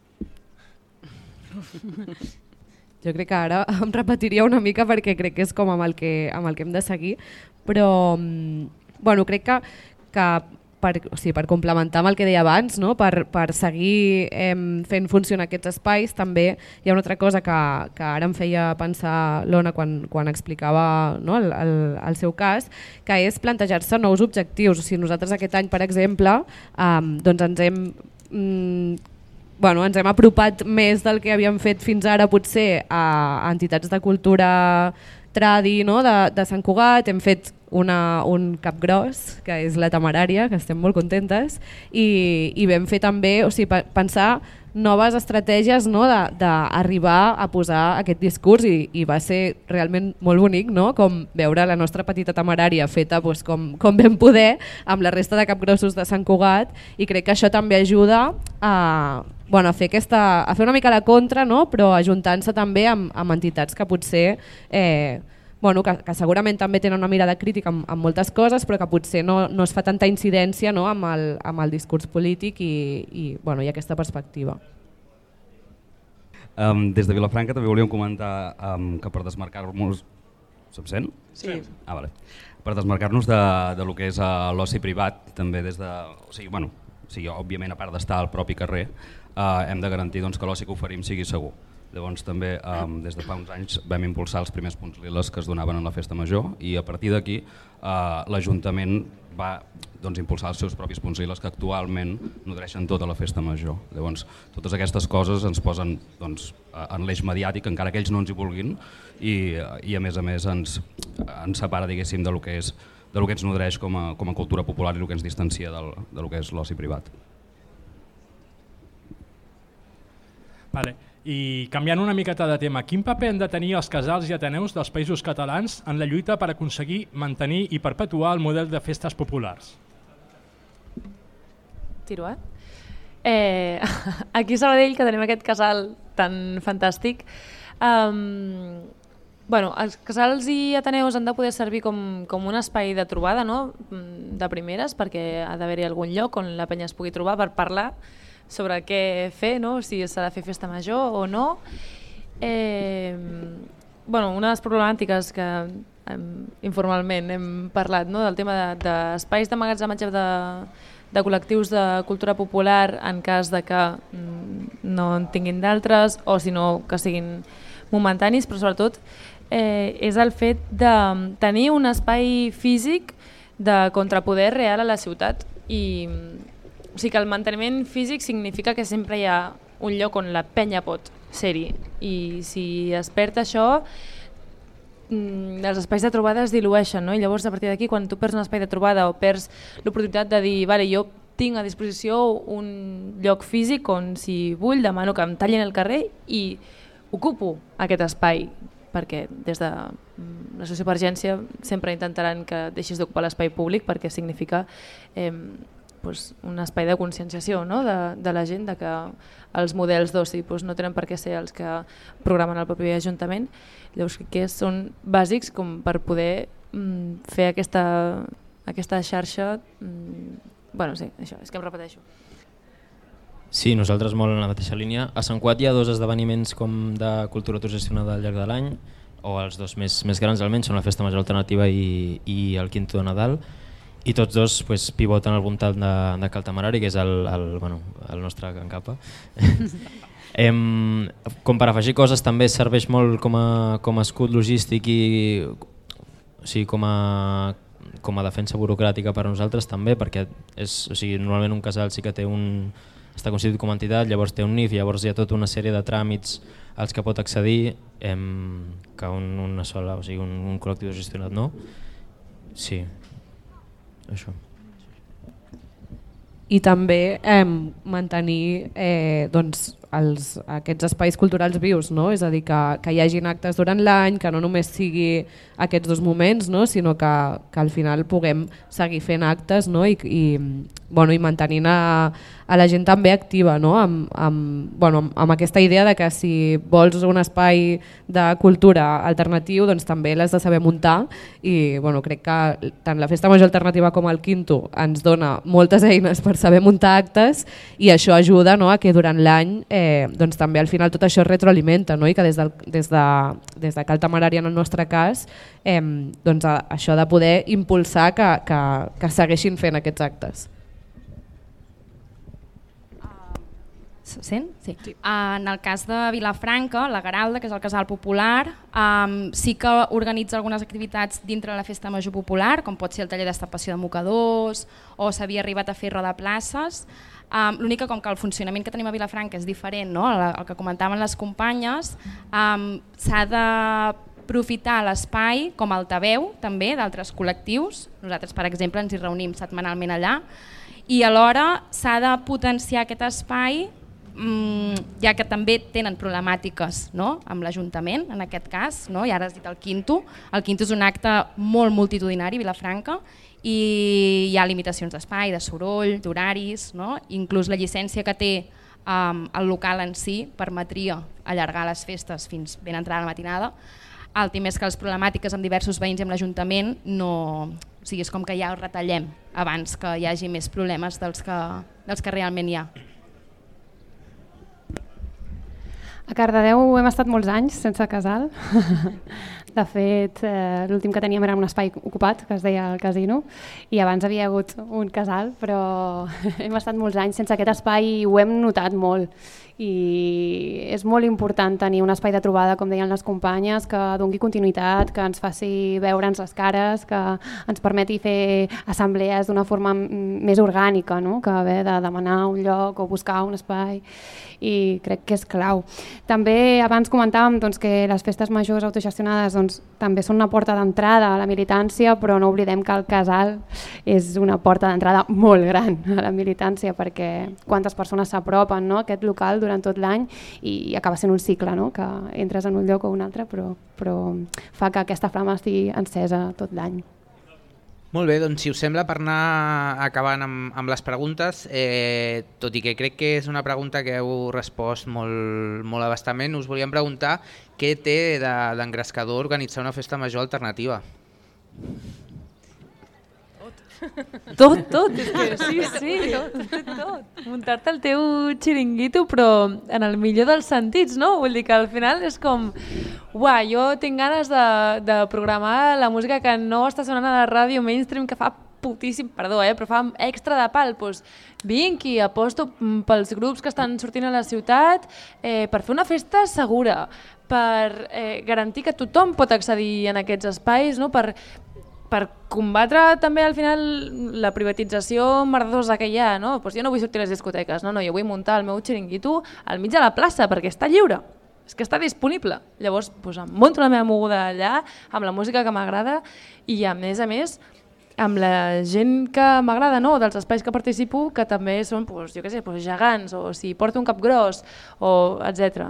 Jo crec que ara em repetiria una mica perquè crec que és com amb el que, amb el que hem de seguir, però bueno, crec que, que Per, o sigui, per complementar amb el que deia abans, no? per, per seguir eh, fent funcionar aquests espais, també hi ha una altra cosa que, que ara em feia pensar l'Ona quan, quan explicava, no? el, el, el seu cas, que és plantejar-se nous objectius. O sigui, nosaltres aquest any, per exemple, eh, doncs ens hem... Mm, Bueno, ens hem apropat més del que havíem fet fins ara potser a entitats de cultura tradi, no? de, de Sant Cugat. Hem fet una, un capgros, que és la Temerària, que estem molt contentes, i, i vam fer també, o sigui, pensar noves estratègies, no? d'arribar a posar aquest discurs, i, i va ser realment molt bonic, no? Com veure la nostra petita Temerària feta doncs, com, com vam poder amb la resta de capgrossos de Sant Cugat, i crec que això també ajuda a, bueno, a, fer, aquesta, a fer una mica la contra, no? Però ajuntant-se també amb, amb entitats que potser eh, bueno, que, que segurament també tenen una mirada crítica amb, amb moltes coses, però que potser no, no es fa tanta incidència, no? amb, el, amb el discurs polític i, i, bueno, i aquesta perspectiva. Um, des de Vilafranca també volíem comentar um, que per desmarcar-nos... Se'm sent? Sí. Ah, vale. Per desmarcar-nos de, de lo que és uh, l'oci privat, també des de... O sigui, bueno, o sigui, òbviament, a part d'estar al propi carrer, uh, hem de garantir doncs, que l'oci que oferim sigui segur. Llavors també um, des de fa uns anys vam impulsar els primers punts liles que es donaven en la festa major, i a partir d'aquí uh, l'Ajuntament va doncs, impulsar els seus propis punts liles que actualment nodreixen tota la festa major. Llavors totes aquestes coses ens posen doncs, en l'eix mediàtic, encara que ells no ens hi vulguin, i, i a més a més ens, ens separa diguéssim de lo que és de lo que ens nodreix com a, com a cultura popular i el que ens distancia del, de lo que és l'oci privat. Vale. I canviant una miqueta de tema, quin paper han de tenir els casals i ateneus dels països catalans en la lluita per aconseguir mantenir i perpetuar el model de festes populars? Tiro, eh? eh aquí a Sabadell, que tenim aquest casal tan fantàstic, um, bueno, els casals i ateneus han de poder servir com, com un espai de trobada, no? De primeres, perquè ha d'haver-hi algun lloc on la penya es pugui trobar per parlar sobre què fer, no? Si s'ha de fer festa major o no. Eh, bueno, una de les problemàtiques que eh, informalment hem parlat, no? Del tema d'espais de, d'emmagatzematge de, de col·lectius de cultura popular en cas de que mm, no en tinguin d'altres o si no que siguin momentanis, però sobretot eh, és el fet de tenir un espai físic de contrapoder real a la ciutat. I, o sigui que el manteniment físic significa que sempre hi ha un lloc on la penya pot ser-hi, i si es perd això, els espais de trobada es dilueixen, no? I llavors a partir d'aquí, quan tu perds un espai de trobada o perds l'oportunitat de dir vale, jo tinc a disposició un lloc físic on si vull demano que em tallin el carrer i ocupo aquest espai, perquè des de la sociovergència sempre intentaran que deixis d'ocupar l'espai públic perquè significa eh, pues, un espai de conscienciació, no? de, de la gent, de que els models d'oci pues, no tenen per què ser els que programen el propi Ajuntament. Llavors que són bàsics com per poder mm, fer aquesta, aquesta xarxa. Mm, bueno, sí, això, és que em repeteixo. Sí, nosaltres molt en la mateixa línia. A Sant Cugat hi ha dos esdeveniments com de cultura autogestionada al llarg de l'any, o els dos més, més grans almenys, són la Festa Major Alternativa i, i el Quinto de Nadal, i tots dos pues, pivoten al voltant de, de Cal Tamarari, que és el, el, bueno, el nostre Can Capa. em, com per afegir coses també serveix molt com a, com a escut logístic i o sigui, com, a, com a defensa burocràtica per a nosaltres també, perquè és, o sigui, normalment un casal sí que té un, està constituït com a entitat, llavors té un N I F, llavors hi ha tota una sèrie de tràmits als que pot accedir em, que un, una sola, o sigui, un, un col·lectiu gestionat no. Sí. Això. I també eh, mantenir eh, doncs, els, aquests espais culturals vius, no? És a dir, que, que hi hagin actes durant l'any, que no només sigui aquests dos moments, no? Sinó que, que al final puguem seguir fent actes, no? I, i, bueno, i mantenint a, a la gent també activa, no? amb, amb, bueno, amb, amb aquesta idea de que si vols un espai de cultura alternatiu doncs també l'has de saber muntar i bueno, crec que tant la Festa Major Alternativa com el Quinto ens dona moltes eines per saber muntar actes i això ajuda, no? A que durant l'any eh, doncs també al final tot això es retroalimenta, no? I que des, del, des, de, des de Cal Tamarari en el nostre cas eh, doncs a, això de poder impulsar que, que, que segueixin fent aquests actes. Sent? Sí. Sí. En el cas de Vilafranca, la Garalda, que és el casal popular, um, sí que organitza algunes activitats dintre de la Festa Major Popular, com pot ser el taller d'estapació de mocadors o s'havia arribat a fer roda places. Um, L'únic que com que el funcionament que tenim a Vilafranca és diferent, no? el, el que comentaven les companyes, um, s'ha d'aprofitar l'espai com a altaveu també d'altres col·lectius. Nosaltres, per exemple, ens hi reunim setmanalment allà i alhora s'ha de potenciar aquest espai ja que també tenen problemàtiques, no? Amb l'Ajuntament, en aquest cas, no? I ara has dit el Quinto. El Quinto és un acte molt multitudinari a Vilafranca i hi ha limitacions d'espai, de soroll, d'horaris, no? Inclús la llicència que té um, el local en si permetria allargar les festes fins ben entrada la matinada. El tema és que les problemàtiques amb diversos veïns i amb l'Ajuntament no... O sigui, és com que ja ho retallem abans que hi hagi més problemes dels que, dels que realment hi ha. A Cardedeu hem estat molts anys sense casal. De fet, eh, l'últim que teníem era un espai ocupat, que es deia el casino, i abans havia hagut un casal, però hem estat molts anys sense aquest espai i ho hem notat molt. I és molt important tenir un espai de trobada, com deien les companyes, que doni continuïtat, que ens faci veure'ns les cares, que ens permeti fer assemblees d'una forma més orgànica, no? Que haver de demanar un lloc o buscar un espai, i crec que és clau. També abans comentàvem doncs, que les festes majors autogestionades doncs, també són una porta d'entrada a la militància, però no oblidem que el casal és una porta d'entrada molt gran a la militància, perquè quantes persones s'apropen, no? A aquest local durant tot l'any i acaba sent un cicle, no? Que entres en un lloc o un altre, però, però fa que aquesta flama estigui encesa tot l'any. Molt bé, doncs si us sembla, per anar acabant amb, amb les preguntes, eh, tot i que crec que és una pregunta que heu respost molt, molt abastament, us volíem preguntar què té d'engrescador organitzar una festa major alternativa. Tot, tot, és que sí, sí, tot, tot. Muntar-te el teu xiringuito, però en el millor dels sentits, no? Vull dir que al final és com, uah, jo tinc ganes de, de programar la música que no està sonant a la ràdio mainstream, que fa putíssim, perdó, eh, però fa extra de pal, doncs vinc i aposto pels grups que estan sortint a la ciutat eh, per fer una festa segura, per eh, garantir que tothom pot accedir en aquests espais, no? per per combatre també al final la privatització merdosa que hi ha, no? Pues jo no vull sortir a les discoteques, no, no, jo vull muntar el meu xiringuito al mig de la plaça perquè està lliure, és que està disponible. Llavors pues, em munto la meva moguda allà amb la música que m'agrada i a més a més amb la gent que m'agrada, no? Dels espais que participo, que també són pues, jo què sé, pues, gegants o si porto un cap gros o etcètera.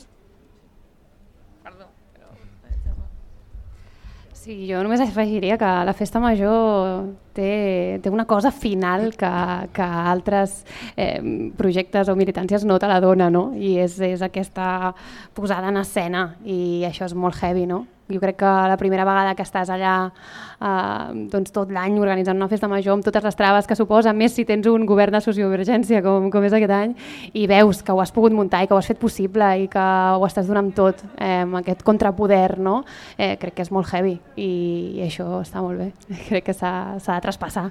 Sí, jo només afegiria que la festa major té, té una cosa final que, que altres eh, projectes o militàncies no te la dona, no? I és, és aquesta posada en escena i això és molt heavy, no? Jo crec que la primera vegada que estàs allà eh, doncs tot l'any organitzant una festa major amb totes les traves que suposa, més si tens un govern de sociovergència com, com és aquest any, i veus que ho has pogut muntar i que ho has fet possible i que ho estàs donant tot, eh, amb aquest contrapoder, no? Eh, crec que és molt heavy i, i això està molt bé. Crec que s'ha de traspassar.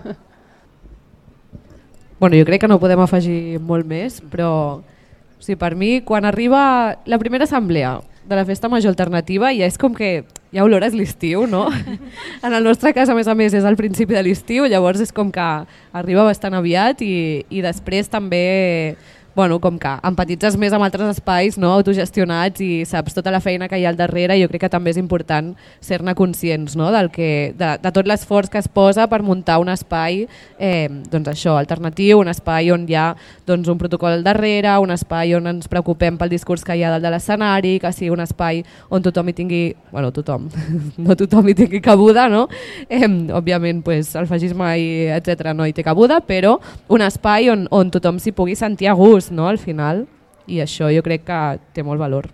Bueno, jo crec que no podem afegir molt més, però o sigui, per mi, quan arriba la primera assemblea de la festa major alternativa, ja és com que ja olores l'estiu, no? En el nostre cas, a més a més, és al principi de l'estiu, llavors és com que arriba bastant aviat i, i després també bueno, com que empatitzes més amb altres espais, no? Autogestionats i saps tota la feina que hi ha al darrere. Jo crec que també és important ser-ne conscients, no? Del que, de, de tot l'esforç que es posa per muntar un espai eh, doncs això, alternatiu, un espai on hi ha doncs, un protocol al darrere, un espai on ens preocupem pel discurs que hi ha dalt de l'escenari, que sigui un espai on tothom hi tingui, bueno, tothom, no tothom hi tingui cabuda, no? Eh, òbviament pues, el feixisme i etcètera no hi té cabuda, però un espai on, on tothom s'hi pugui sentir a gust, no, al final, i això jo crec que té molt valor.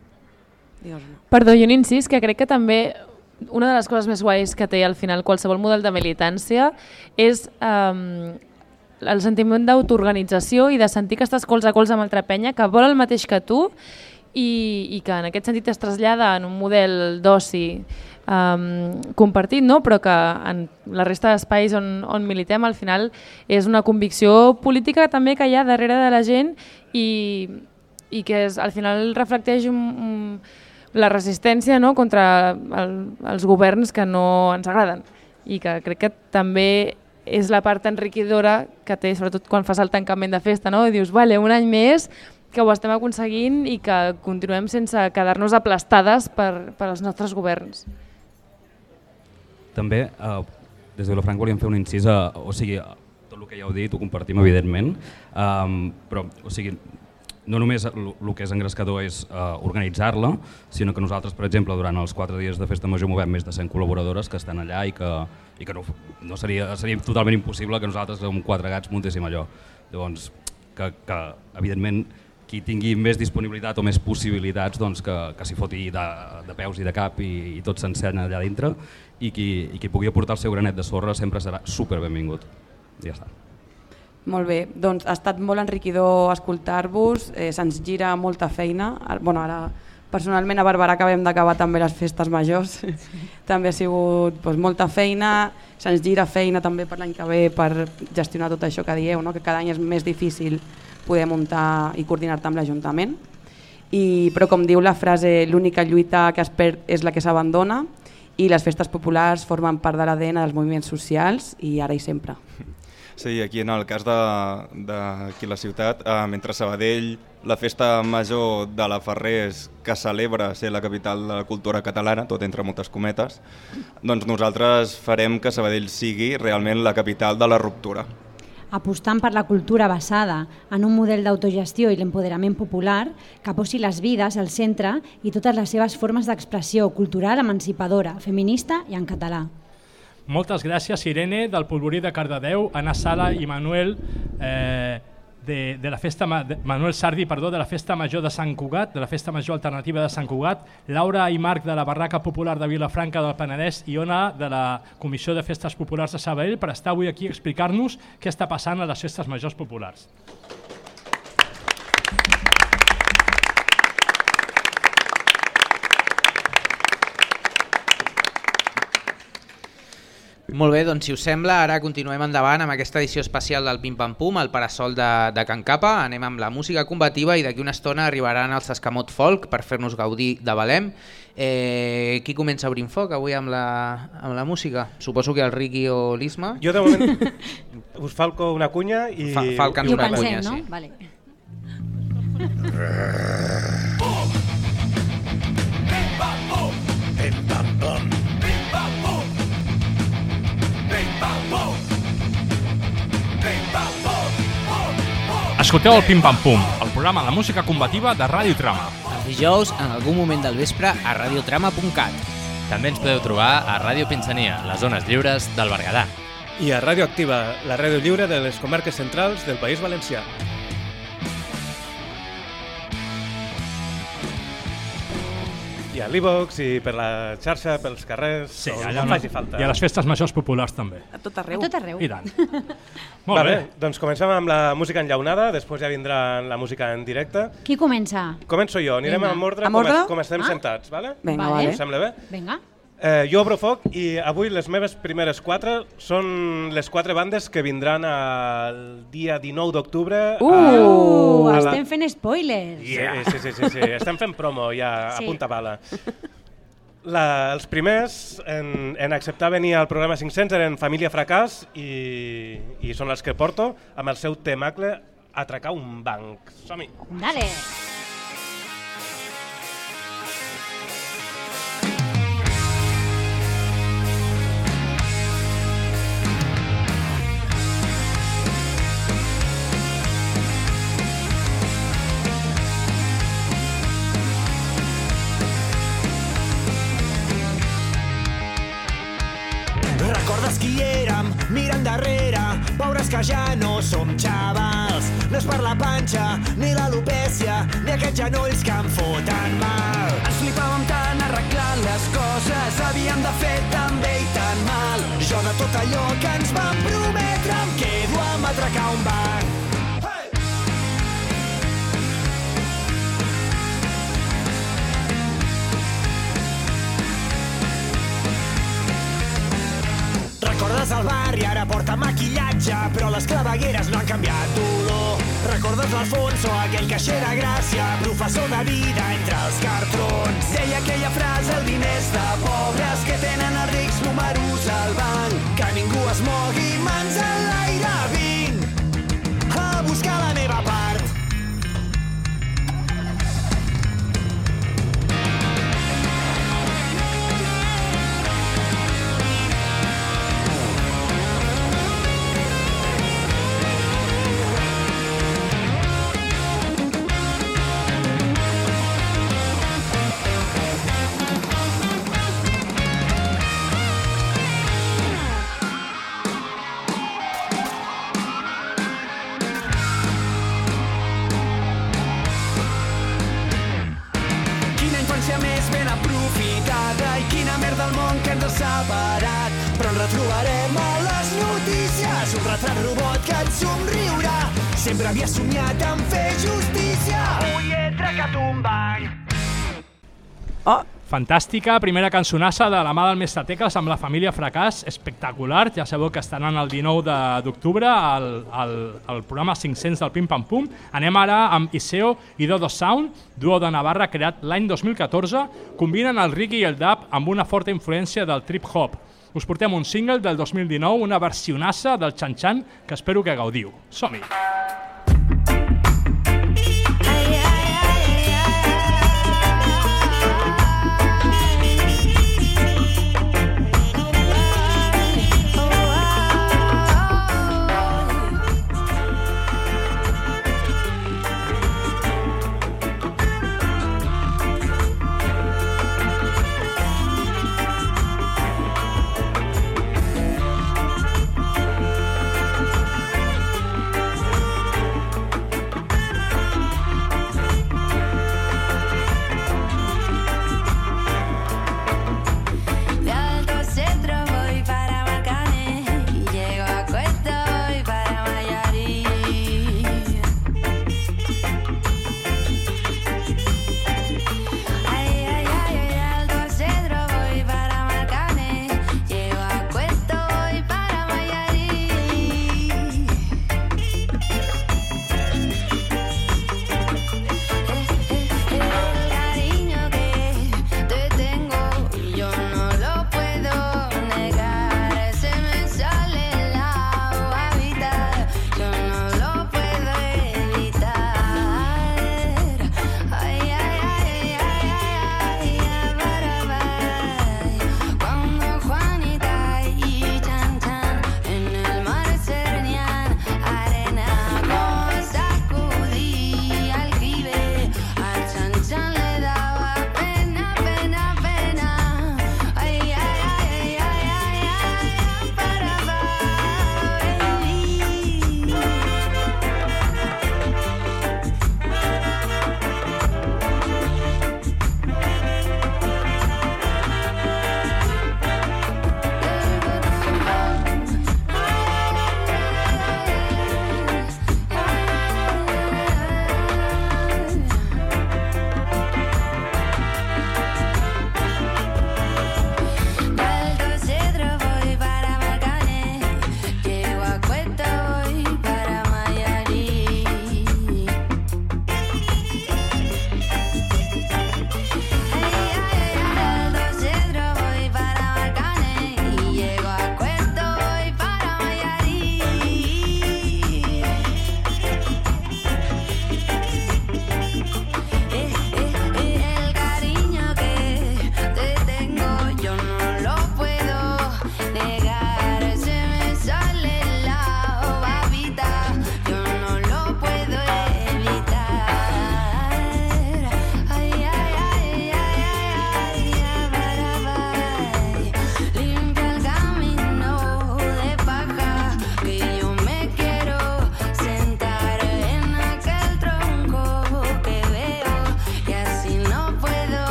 Perdó, jo un incís que crec que també una de les coses més guais que té al final qualsevol model de militància és um, el sentiment d'autoorganització i de sentir que estàs colze a colze amb altra penya, que vol el mateix que tu i, i que en aquest sentit es trasllada en un model d'oci Um, compartit, no? Però que en la resta d'espais on, on militem al final és una convicció política també que hi ha darrere de la gent i, i que és, al final reflecteix un, un, la resistència, no? Contra el, els governs que no ens agraden i que crec que també és la part enriquidora que té, sobretot quan fas el tancament de festa, no? I dius, vale, un any més que ho estem aconseguint i que continuem sense quedar-nos aplastades per, per als nostres governs. També, eh, des de Vilafranca volíem fer un incís, a, o sigui, tot el que ja heu dit ho compartim evidentment, um, però o sigui, no només el que és engrescador és uh, organitzar-la, sinó que nosaltres, per exemple, durant els quatre dies de festa major movem més de cent col·laboradores que estan allà i que, i que no, no seria, seria totalment impossible que nosaltres amb quatre gats muntéssim allò. Llavors, que, que evidentment qui tingui més disponibilitat o més possibilitats doncs, que, que s'hi foti de, de peus i de cap i, i tot s'encén allà dintre i qui, i qui pugui aportar el seu granet de sorra sempre serà super benvingut. I ja està. Molt bé, doncs ha estat molt enriquidor escoltar-vos, eh, se'ns gira molta feina. Bueno, ara personalment a Barberà acabem d'acabar també les festes majors, també ha sigut doncs, molta feina, se'ns gira feina també per l'any que ve per gestionar tot això que dieu, no? Que cada any és més difícil poder muntar i coordinar-te amb l'Ajuntament. I, però com diu la frase, l'única lluita que es perd és la que s'abandona i les festes populars formen part de l'A D N dels moviments socials i ara i sempre. Sí, aquí en el cas d'aquí a la ciutat, eh, mentre Sabadell, la festa major de la Ferrers, que celebra ser la capital de la cultura catalana, tot entre moltes cometes, doncs nosaltres farem que Sabadell sigui realment la capital de la ruptura. Apostant per la cultura basada en un model d'autogestió i l'empoderament popular que posi les vides al centre i totes les seves formes d'expressió cultural emancipadora, feminista i en català. Moltes gràcies, Irene, del Polvorí de Cardedeu, Anna Sala i Manuel, eh, de, de la festa, de Manuel Sardi, perdó, de la Festa Major de Sant Cugat, de la Festa Major Alternativa de Sant Cugat, Laura i Marc de la Barraca Popular de Vilafranca del Penedès i Ona de la Comissió de Festes Populars de Sabadell per estar avui aquí a explicar-nos què està passant a les Festes Majors Populars. Molt bé, doncs si us sembla, ara continuem endavant amb aquesta edició especial del Pim Pam Pum, el Parasol de, de Can Capa. Anem amb la música combativa i d'aquí una estona arribaran els Escamot Folk per fer-nos gaudir de Belém. Eh, qui comença obrint foc avui amb la, amb la música? Suposo que el Riqui o l'Isma. Jo de moment us falco una cunya i... Fa, falca'ns una cunya, no? sí. Vale. Escolteu el Pim Pam Pum, el programa de música combativa de Ràdio Trama. Els dijous, en algun moment del vespre, a radiotrama punt cat. També ens podeu trobar a Ràdio Pinsania, les zones lliures del Berguedà. I a Ràdio Activa, la ràdio lliure de les comarques centrals del País Valencià. I a l'e-box i per la xarxa, pels carrers, Sí, on allà no no, faci falta. i a les festes majors populars també. A tot arreu. A tot arreu. I tant. Molt Vale, bé. doncs comencem amb la música enllaunada, després ja vindrà la música en directe. Qui comença? Començo jo, anirem Vinga. amb ordre, Amb com, ordre? es, com estem Ah. sentats, vale? Vinga, Vale. vale. Us sembla bé? Vinga. Eh, jo obro foc i avui les meves primeres quatre són les quatre bandes que vindran el dia dinou d'octubre. Uh, a, a la... estem fent spoilers. Yeah. Sí, sí, sí, sí, estem fent promo ja Sí. a punta bala. La, els primers en, en acceptar venir al programa cinc-cents eren Família Fracàs i, i són els que porto amb el seu temacle Atracar un banc. Som-hi! Dale. Recordes qui érem, mirant darrere, pobres que ja no som xavals. No és per la panxa, ni l'alopècia, ni aquests genolls que em foten mal. Ens flipàvem tant arreglant les coses, havíem de fer tan bé i tan mal. Jo de tot allò que ens van prometre em quedo amb atracar un banc. Recordes el barri, ara porta maquillatge, però les clavegueres no han canviat d'olor. Recordes l'Alfonso, aquell caixer de Gràcia, professor de vida entre els cartrons. Deia aquella frase, el diners de pobres que tenen els rics números al banc. Que ningú es mogui, mans a l'aire, vinc a buscar la meva part. Més ben aprofitada i quina merda al món que ens ha separat. Però ens retrobarem a les notícies, un retrat robot que et somriurà. Sempre havia somiat en fer justícia. Avui he tracat un bany. Oh. Fantàstica, primera cançonassa de la mà del Mestatecas amb la Família Fracàs, espectacular. Ja sabeu que estaran el dinou d'octubre al, al, al programa cinc-cents del Pim Pam Pum. Anem ara amb Iseo i Dodo Sound, duo de Navarra creat l'any dos mil catorze. Combinen el reggae i el dub amb una forta influència del trip-hop. Us portem un single del dos mil dinou, una versionassa del Chan Chan, que espero que gaudiu. Som-hi!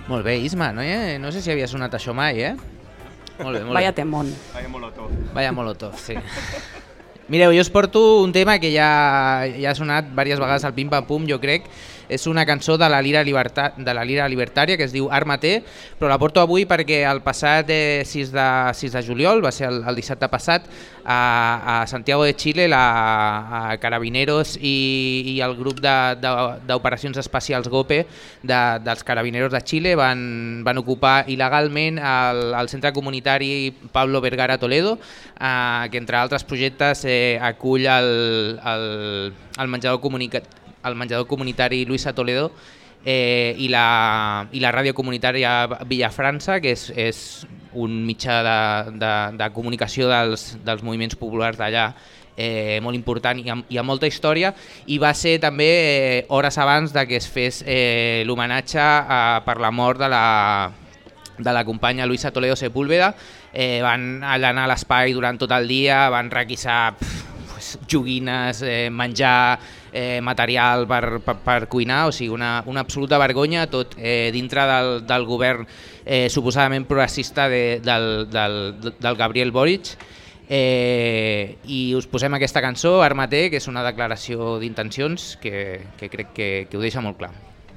Molt bé, Isma, no, eh? No sé si havia sonat això mai, eh? Molt bé, molt Vaya bé. temón. Vaya molotov. Vaya molotov, sí. Mireu, jo us porto un tema que ja, ja ha sonat diverses vegades al Pim Pam Pum, jo crec. És una cançó de la Lira, Liberta, de la Lira Libertària que es diu Arma-te, però la porto avui perquè el passat eh, sis de juliol, va ser el, el dissabte passat, a, a Santiago de Chile, la, a Carabineros i, i el grup d'operacions especials GOPE de, dels Carabineros de Xile van, van ocupar il·legalment el, el centre comunitari Pablo Vergara Toledo, eh, que entre altres projectes eh, acull el, el, el menjador comunicatiu el menjador comunitari Luisa Toledo eh, i, la, i la ràdio comunitària Villafrança, que és, és un mitjà de, de, de comunicació dels, dels moviments populars d'allà, eh, molt important i amb, i amb molta història, i va ser també eh, hores abans de que es fes eh, l'homenatge eh, per la mort de la, de la companya Luisa Toledo Sepúlveda. Eh, van allanar l'espai durant tot el dia, van requisar pff, pues, joguines, eh, menjar, eh, material per, per, per cuinar, o sigui, una, una absoluta vergonya, tot eh, dintre del, del govern eh, suposadament progressista de, del, del, del Gabriel Boric. Eh, I us posem aquesta cançó, Arma-te, que és una declaració d'intencions que, que crec que, que ho deixa molt clar.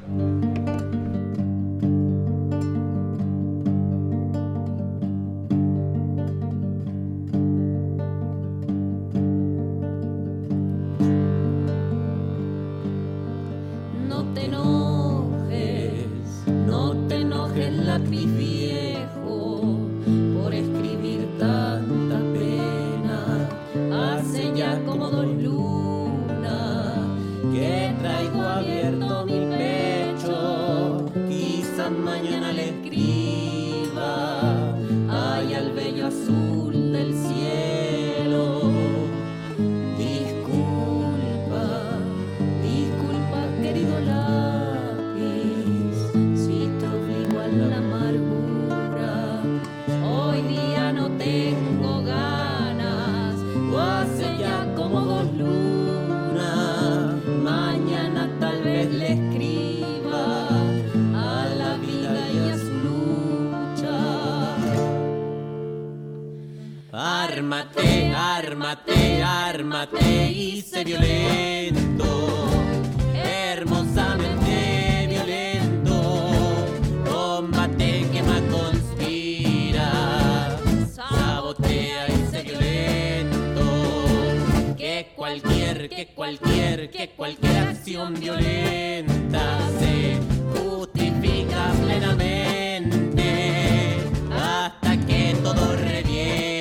Ármate, ármate, ármate y sé violento, hermosamente violento. Combate, quema, conspira, sabotea y sé violento. Que cualquier, que cualquier, que cualquier acción violenta se justifica plenamente hasta que todo reviente.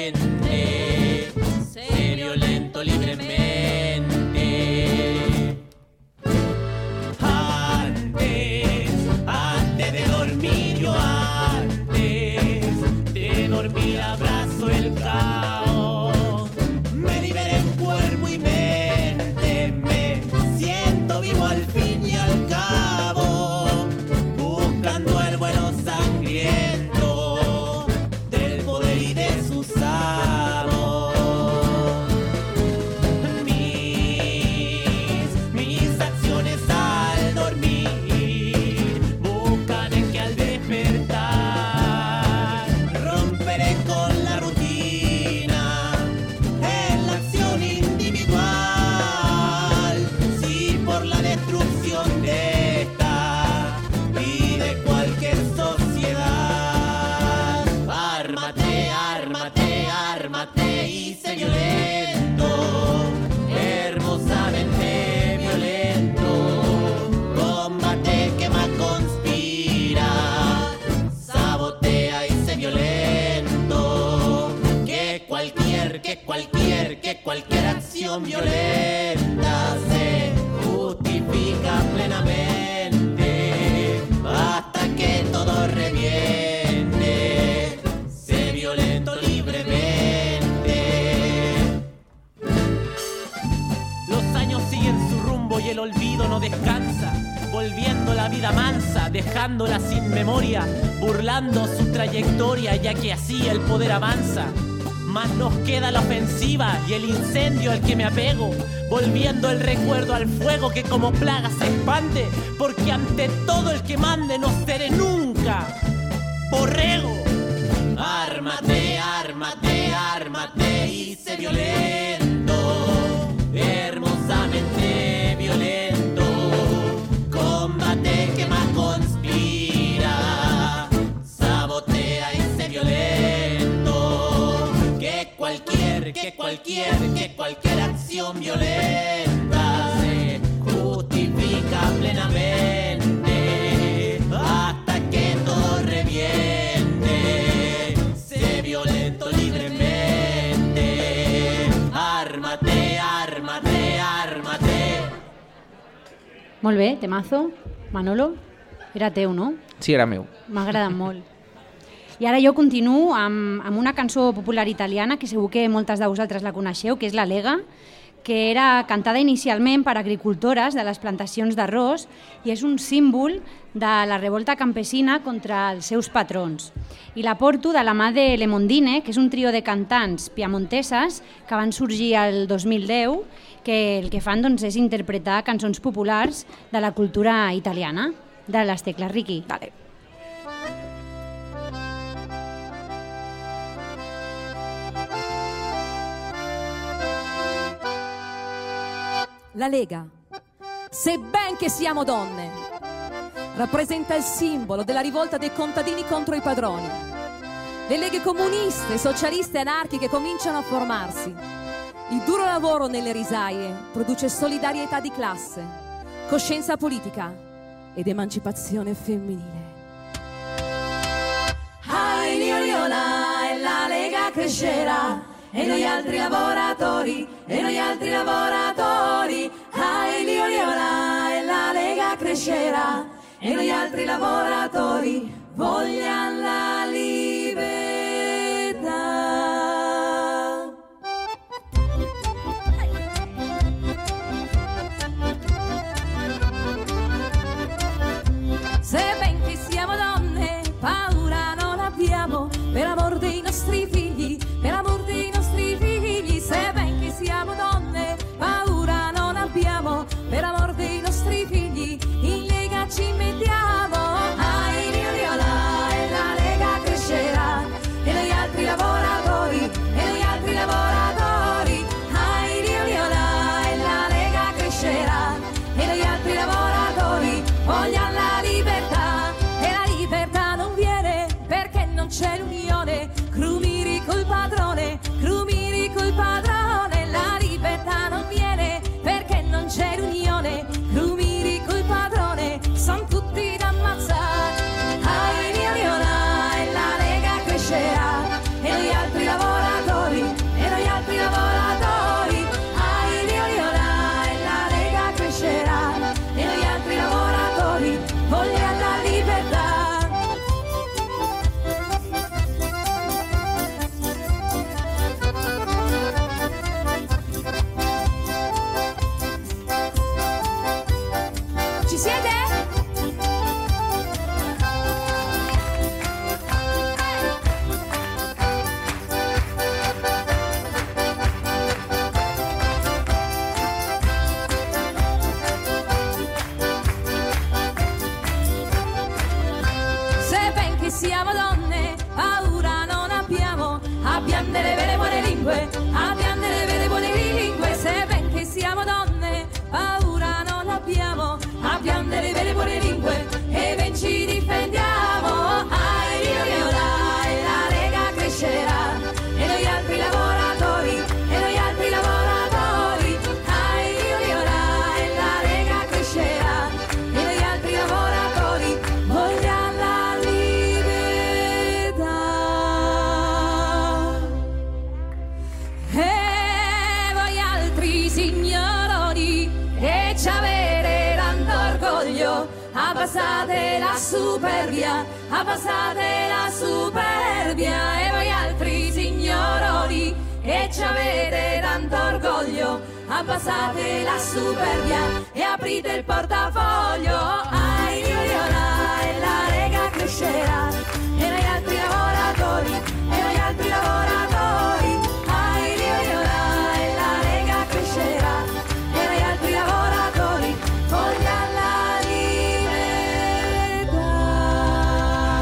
Libremente. Antes, antes de dormir yo antes de dormir abrazo el caos. Me liberé en cuerpo y mente, me siento vivo al fin y al cabo, buscando el vuelo sangriento del poder y de su sabor. Cualquier, que cualquier acción violenta se justifica plenamente hasta que todo reviente. Sé violento libremente. Los años siguen su rumbo y el olvido no descansa, volviendo la vida mansa, dejándola sin memoria, burlando su trayectoria, ya que así el poder avanza. Más nos queda la ofensiva y el incendio al que me apego, volviendo el recuerdo al fuego que como plaga se expande, porque ante todo el que mande no seré nunca nunca. Borrego. Ármate, ármate, ármate y sé violento, hermosamente violento. Combate, quema, conspira, sabotea y sé violento. Que cualquier, que cualquier, que cualquier acción violenta se justifica plenamente hasta que todo reviente. Sé violento libremente. Ármate, ármate, ármate. Molt bé, temazo. Manolo, era teu, no? Sí, era meu. M'ha agradat molt. I ara jo continuo amb, amb una cançó popular italiana que segur que moltes de vosaltres la coneixeu, que és la Lega, que era cantada inicialment per agricultores de les plantacions d'arròs i és un símbol de la revolta campesina contra els seus patrons. I la porto de la mà de Le Mondine, que és un trio de cantants piamonteses que van sorgir el dos mil deu, que el que fan doncs, és interpretar cançons populars de la cultura italiana. De les tecles, Riqui. Vale. La Lega, sebben che siamo donne, rappresenta il simbolo della rivolta dei contadini contro i padroni. Le leghe comuniste, socialiste e anarchiche cominciano a formarsi. Il duro lavoro nelle risaie produce solidarietà di classe, coscienza politica ed emancipazione femminile. Ai Liola e la Lega crescerà, e noi altri lavoratori, e noi altri lavoratori. Ai Liola e la Lega crescerà, e noi altri lavoratori vogliamo la libertà. Se ben che siamo donne, paura non abbiamo, per amor dei nostri figli, per amor dei nostri figli. Se ben che siamo donne, paura non abbiamo, per amor dei nostri figli, in Lega ci mettiamo. Ai Liola e la Lega crescerà, e noi altri lavoratori, e noi altri lavoratori. Ai Liola e la Lega crescerà, e noi altri lavoratori vogliamo la libertà. E la libertà non viene perché non c'è l'unione, crumiri col padrone, crumiri col padrone. La libertà non viene perché non c'è l'unione, crumiri col padrone, son tutti da ammazzare. Ai Liola e la Lega crescerà, e noi altri lavoratori, e noi altri lavoratori. Ai Liola e la Lega crescerà, e noi altri lavoratori vogliamo la libertà. Ci siete? Se ben che siamo donne, paura non abbiamo, abbiamo delle vere buone lingue, abbiamo delle vere buone lingue. Se ben che siamo donne, paura non abbiamo, abbiamo delle vere buone lingue, e ben ci difendiamo. Ai Liola e la Lega crescerà, e noi altri lavoratori, e noi altri lavoratori. Ai Liola e la Lega crescerà, e noi altri lavoratori vogliamo la libertà. E voi altri signoroni che ci avete tanto orgoglio, abbassate la superbia, abbassate la superbia. E voi altri signoroni che ci avete tanto orgoglio, abbassate la superbia e aprite il portafoglio. Ai Liola e la Lega crescerà, e noi altri lavoratori, e noi altri lavoratori. Ai Liola e la Lega crescerà, e noi altri lavoratori vogliamo la libertà.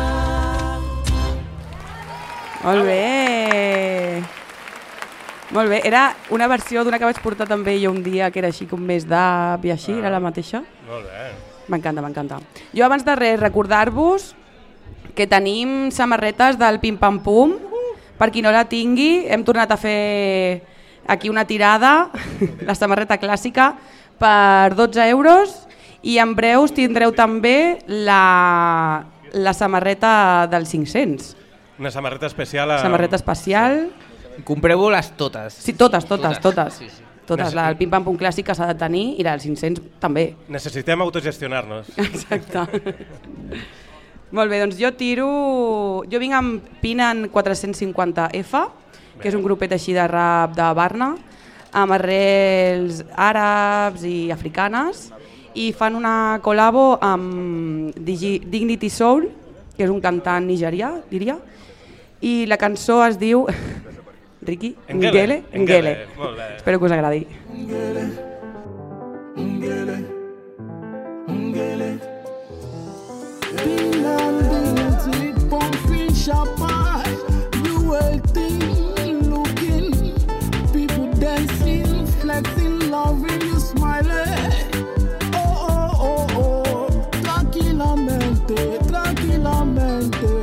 Molt bé. Molt bé. Era una versió d'una que vaig portar també jo un dia, que era així com més d'app i així, era la mateixa? Molt bé. M'encanta, m'encanta. Jo abans de res recordar-vos que tenim samarretes del Pim Pam Pum. Per qui no la tingui, hem tornat a fer aquí una tirada, la samarreta clàssica, per dotze euros, i en breus tindreu també la, la samarreta dels cinc-cents. Una samarreta especial. A... Samarreta especial. Compreu-les totes. Sí, totes, totes, totes. Sí, sí. Totes, la del Pim Pam Pum clàssica s'ha de tenir i la dels cinc-cents també. Necessitem autogestionar-nos. Exacte. Molt bé, doncs jo tiro... Jo vinc amb Pinan quatre-cents cinquanta F, que és un grupet així de rap de Barna, amb arrels àrabs i africanes, i fan una col·labo amb Digi Dignity Soul, que és un cantant nigerià, diria, i la cançó es diu... Ricky? Ngele. Ngele. Espero que us agradi. Ngele, Ngele, Ngele. Pinan Dignity pumping shopper, you waiting, looking, people dancing, flexing, loving you, smiling. Oh, oh, oh, oh, tranquilamente, tranquilamente.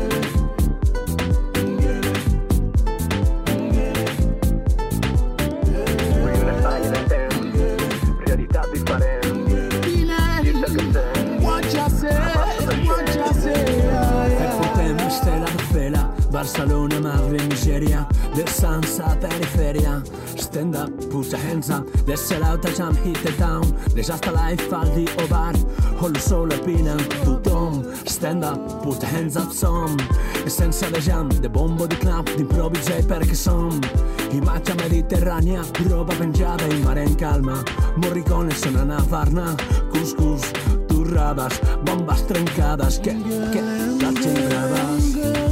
Barcelona, Madrid, Nigeria, de Sansa, periferia. Stand up, put your hands up, let's sell out the jam, hit the town. There's just a life, Aldi o bar, all solo Pinan, tothom. Stand up, put your hands up, som. Essència de jam, de bombo, de clap, d'improvisar perquè som. Imatge mediterrània, roba penjada i mar en calma. Morricone sonant a Varna, cuscús, torrades, bombes trencades, que, que, la gent braves.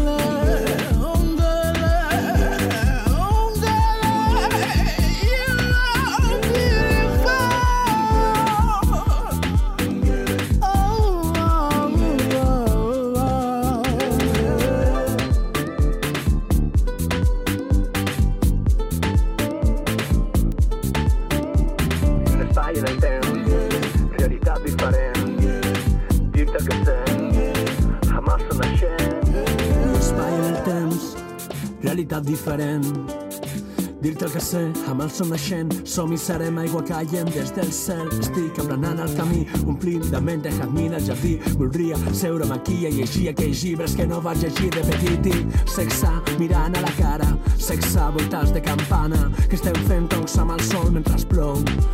Realitat diferent, dir-te el que sé, amb el son naixent, som i serem aigua caient des del cel. Estic emplenant el camí, omplint de ment de jazmín al jardí. Voldria seure'm aquí i llegir aquells llibres que no vaig llegir de petit i sexar mirant a la cara, sexar voltats de campana, que estem fent tocs amb el sol mentre plou.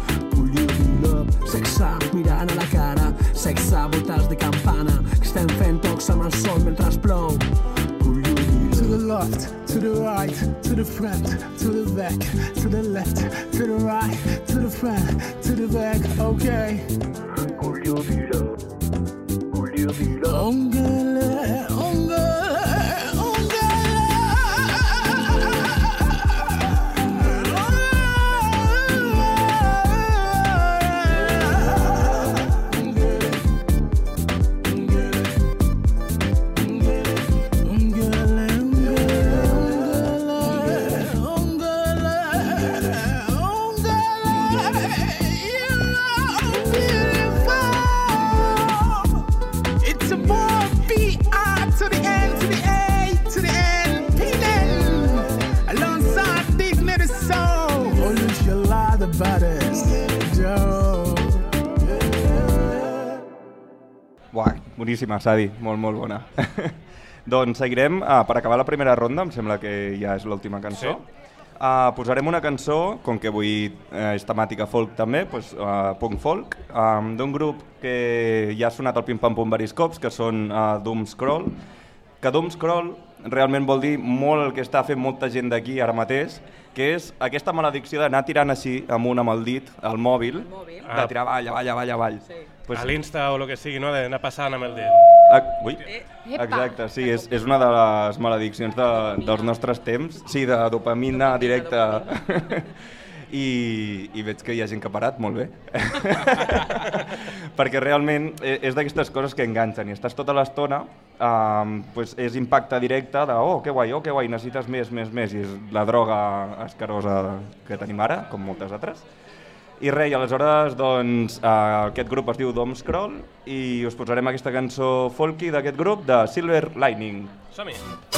Sexar mirant a la cara, sexar voltats de campana, que estem fent tocs amb el sol mentre plou. To the left, to the right, to the front, to the back, to the left, to the right, to the front, to the back, okay. Julio Vilo, Julio Vilo. Ongele, ongele, ongele. Buah, boníssima, Sadi, molt, molt bona. Doncs seguirem, uh, per acabar la primera ronda, em sembla que ja és l'última cançó. Sí. Uh, posarem una cançó, com que avui uh, és temàtica folk també, pues, uh, punk folk, um, d'un grup que ja ha sonat al Pim Pam Pum diversos cops, que són uh, Doom Scroll, que Doom Scroll realment vol dir molt el que està fent molta gent d'aquí ara mateix, que és aquesta maledicció d'anar tirant així amunt amb el dit, al mòbil, el mòbil. De tirar avall, avall, avall, avall. Sí. Pues, a l'Insta o el que sigui, no? D'anar passant amb el dit. Ah, ui, exacte, sí, és, és una de les malediccions de, dels nostres temps, sí, de dopamina directa. i, i veig que hi ha gent que ha parat, molt bé. Perquè realment és d'aquestes coses que enganxen i estàs tota l'estona, um, pues és impacte directe de oh, que guai, oh, que guai, necessites més, més, més, i és la droga escarosa que tenim ara, com moltes altres. I res, i aleshores doncs, uh, aquest grup es diu Domscroll i us posarem aquesta cançó folky d'aquest grup de Silver Lining. Som-hi!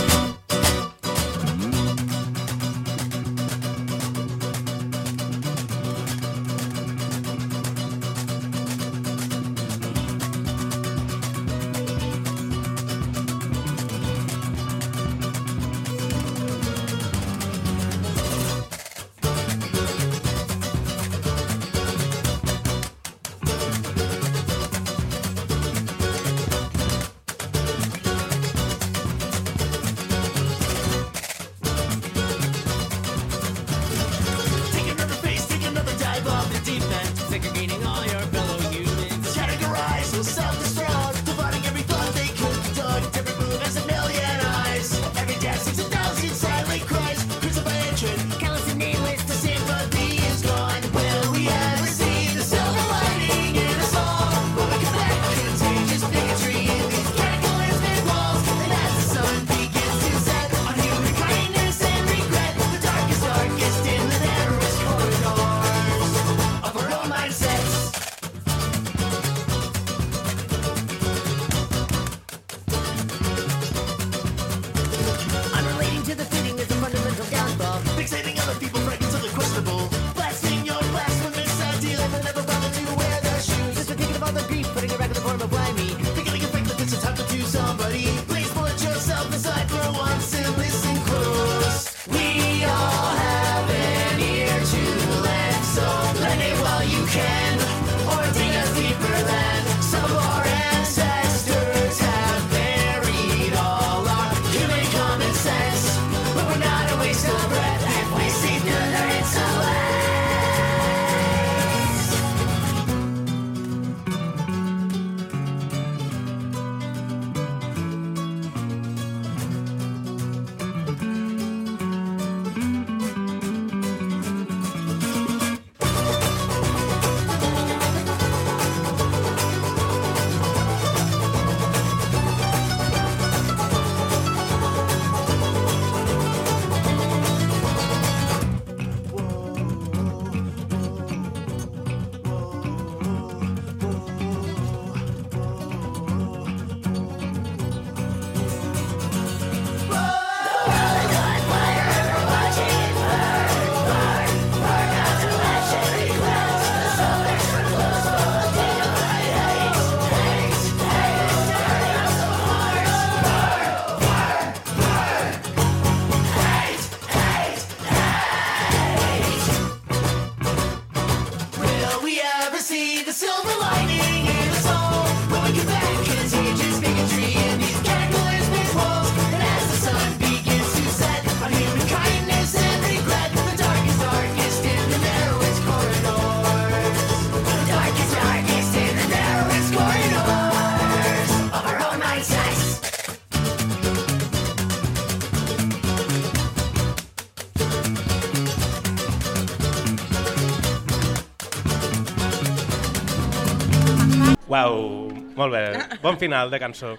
Uau, molt bé, bon final de cançó.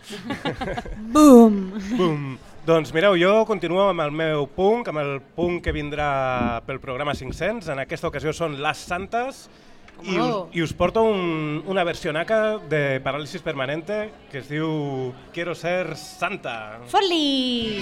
Boom! Boom! Doncs mireu, jo continuo amb el meu punk, amb el punk que vindrà pel programa cinc-cents. En aquesta ocasió són Las Santas i, Oh. us, i us porto un, una versionaca de Parálisis Permanente que es diu Quiero ser Santa. Fot-li!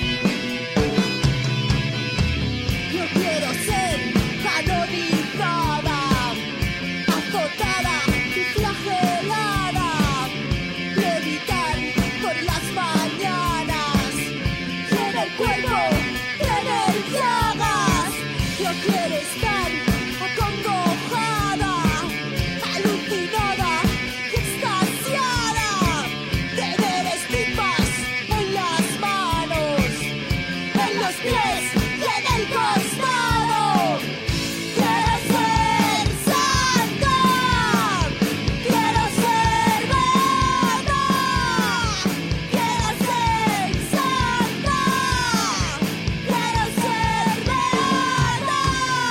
Yo quiero ser canonizada, azotada y flagelada, levitar por las mañanas, y en el cuerpo tener llagas. Yo quiero estar acongojada, alucinada y extasiada, tener estigmas en las manos, en los pies y en el costado. Quiero ser santa, quiero ser buena, quiero ser santa, quiero ser buena.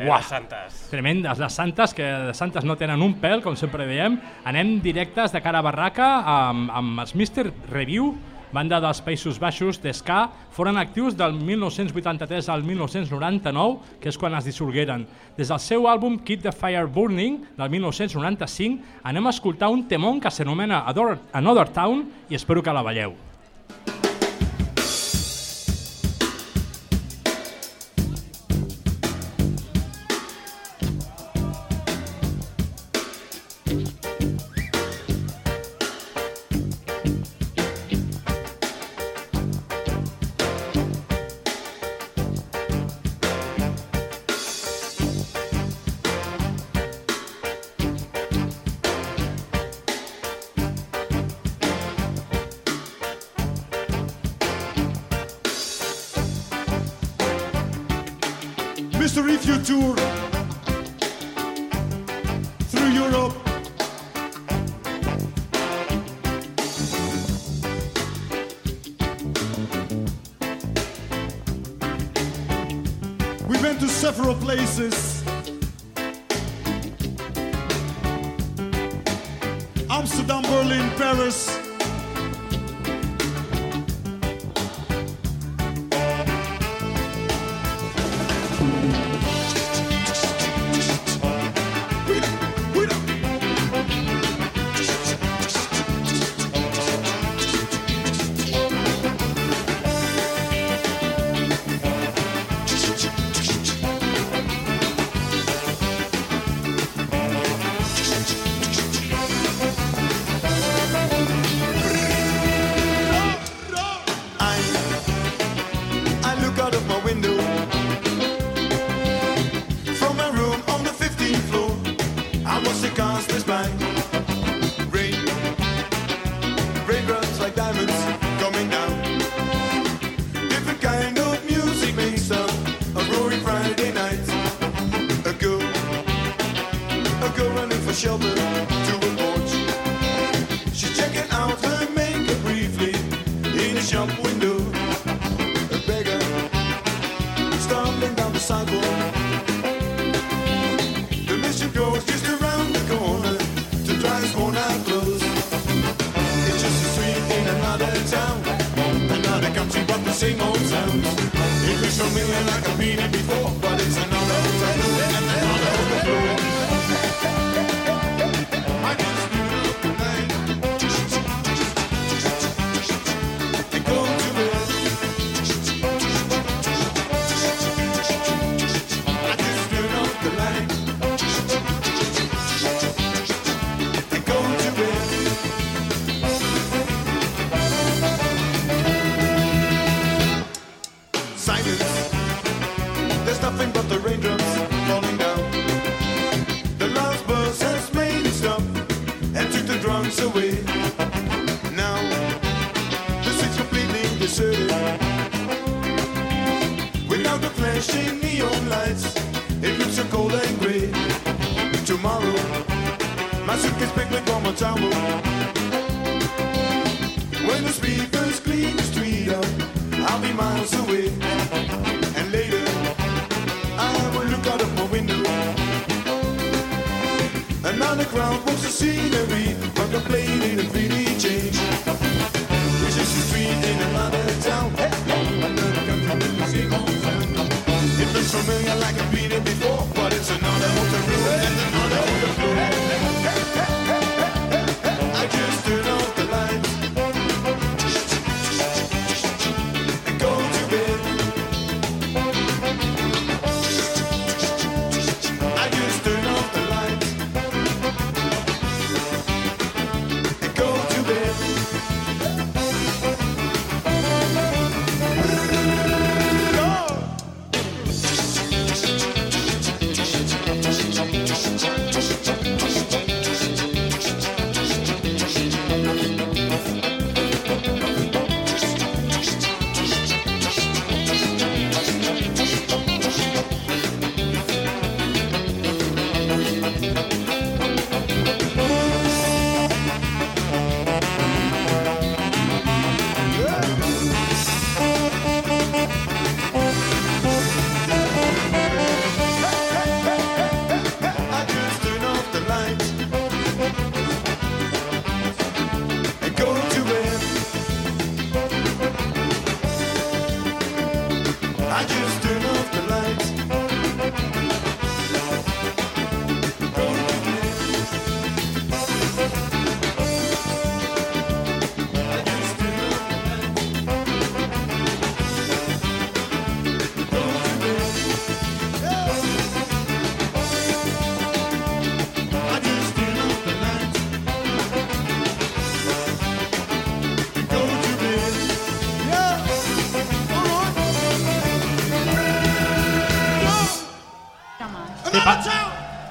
primeres santes. Tremendes, les santes, que de santes no tenen un pèl, com sempre diem. Anem directes de cara a barraca amb, amb els mister Review, banda dels Països Baixos d'Ska. Foren actius del mil nou-cents vuitanta-tres al mil nou-cents noranta-nou, que és quan es dissolgueren. Des del seu àlbum Keep the Fire Burning, del mil nou-cents noranta-cinc, anem a escoltar un temón que s'anomena Another Town i espero que la balleu. Mister Review Tour through Europe. We went to several places. Amsterdam, Berlin, Paris.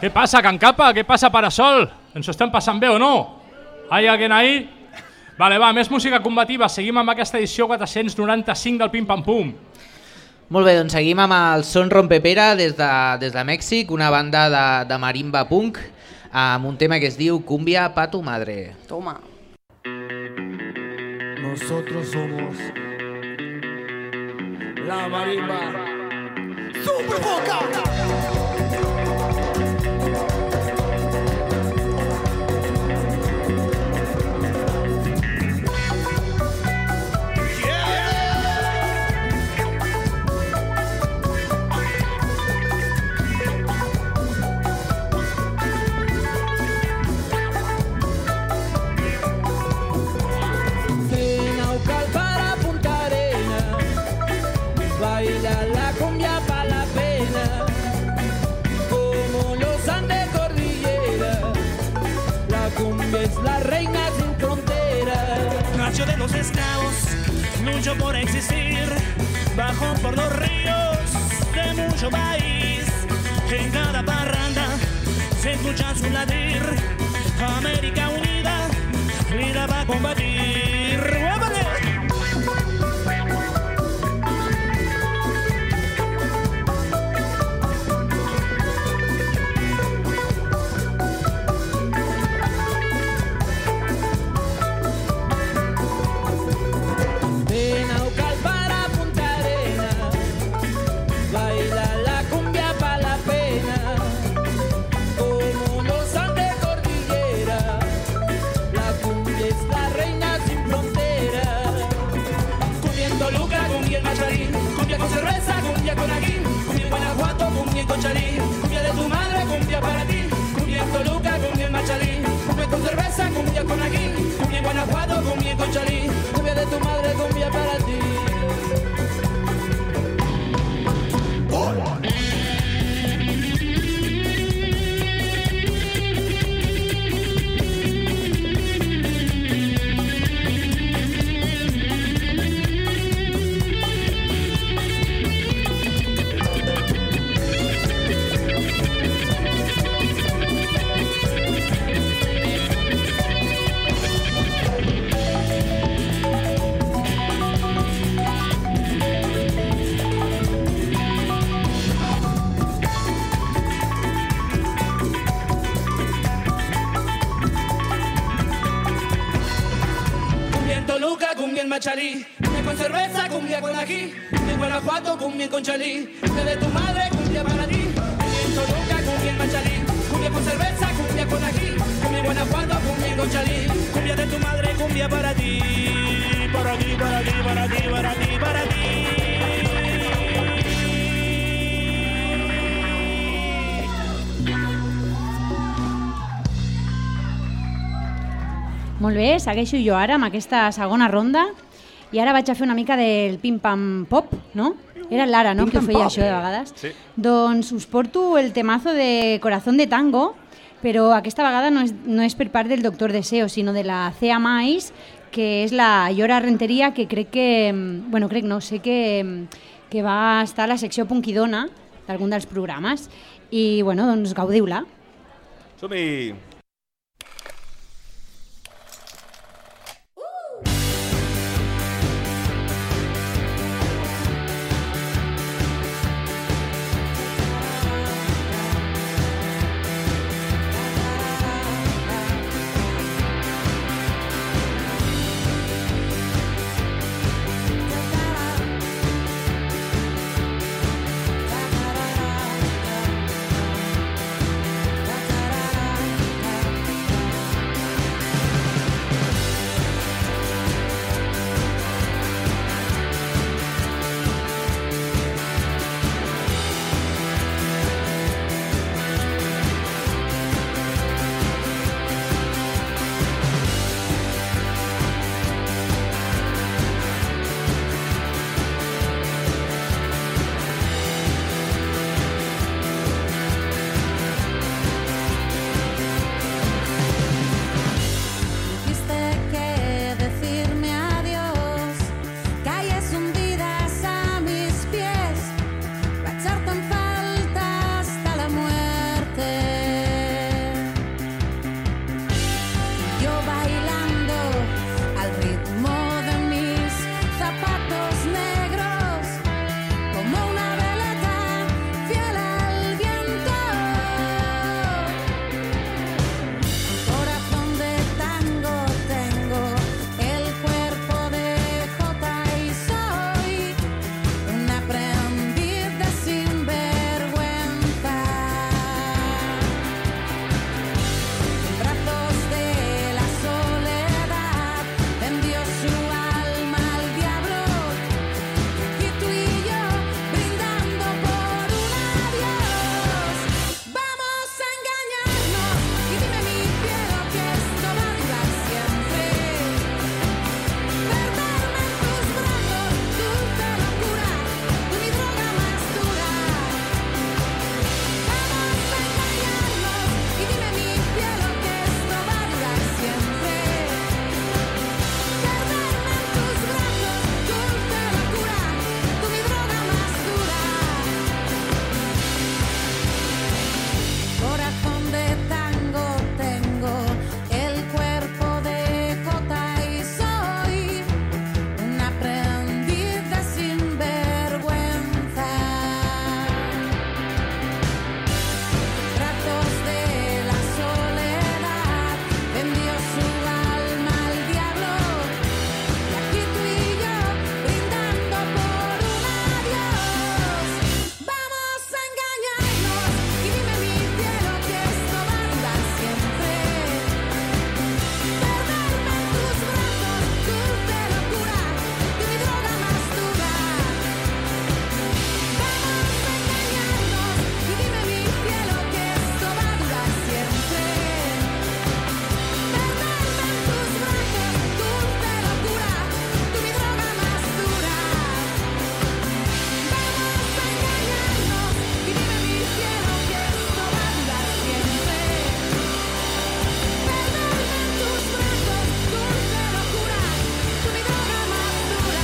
¿Qué pasa, Cancapa? ¿Qué pasa, Parasol? Ens ho estem passant bé o no? Hay alguien ahí? Vale, va, més música combativa. Seguim amb aquesta edició quatre-cents noranta-cinc del Pim Pam Pum. Molt bé, doncs seguim amb el Son Rompepera des de, des de Mèxic, una banda de, de marimba punk, amb un tema que es diu Cumbia pa tu madre. Toma. Nosotros somos la marimba. ¡Super Boca! La reina sin fronteras, nació de los esclavos, luchó por existir, bajó por los ríos de mucho país. En cada parranda se escucha su latir, América unida, unida va a combatir. ¡Huevale! Chalí, cumbia de tu madre, cumbia para ti, cumbia en Toluca, cumbia en Machalí, cumbia con cerveza, cumbia con aquí, cumbia en Guanajuato, cumbia con Chalí, cumbia de tu madre, cumbia para ti. Machalí, cumbia con cerveza, cumbia con ají, cumbia en Guanajuato, cumbia con Chalí, cumbia de tu madre, cumbia para ti, cumbia en Toluca, cumbia en Machalí, cumbia con cerveza, cumbia con ají, cumbia en Guanajuato, cumbia con Chalí, cumbia de tu madre, cumbia para ti, para ti, para ti, para ti, para ti, para ti. Molt bé, segueixo jo ara amb aquesta segona ronda i ara vaig a fer una mica del pim-pam-pop, no? Era l'Ara, no?, que ho feia això de vegades. Sí. Doncs us porto el temazo de Corazón de Tango, però aquesta vegada no és, no és per part del Doctor Deseo, sinó de la Cea Mais, que és la Llora Renteria, que crec que, bueno, crec no, sé que, que va estar a la secció Punkidona d'algun dels programes. I, bueno, doncs gaudiu-la. Som-hi! yo bailando al ritmo de mis zapatos negros, como una veleta fiel al viento. Corazón de tango tengo, el cuerpo de jota y soy un aprendiz de sinvergüenza. En brazos de la soledad vendió su alma al diablo, y tú y yo brindando por un adiós. Vamos a engañarnos y dime mi cielo que esto va a durar siempre. Perderme en tus brazos, dulce locura, tú mi droga más dura. Vamos a engañarnos y dime mi cielo que esto va a durar siempre. Perderme en tus brazos, dulce locura, tú mi droga más dura. Corazón de tango tengo, el cuerpo de jota y soy un aprendiz de sinvergüenza. Brazos de la soledad vendió su alma al diablo, y aquí tú y yo brindando por un adiós. Vamos a engañarnos y dime mi cielo que esto va a durar siempre. Perderme en tus brazos, dulce locura, tú mi droga más dura. Vamos a engañarnos y dime mi cielo que esto va a durar siempre. Perderme en tus brazos, dulce locura, tú mi droga más dura. Vamos a engañarnos y dime mi cielo que esto va a durar siempre. Perderme en tus brazos, dulce locura, tú mi droga más dura.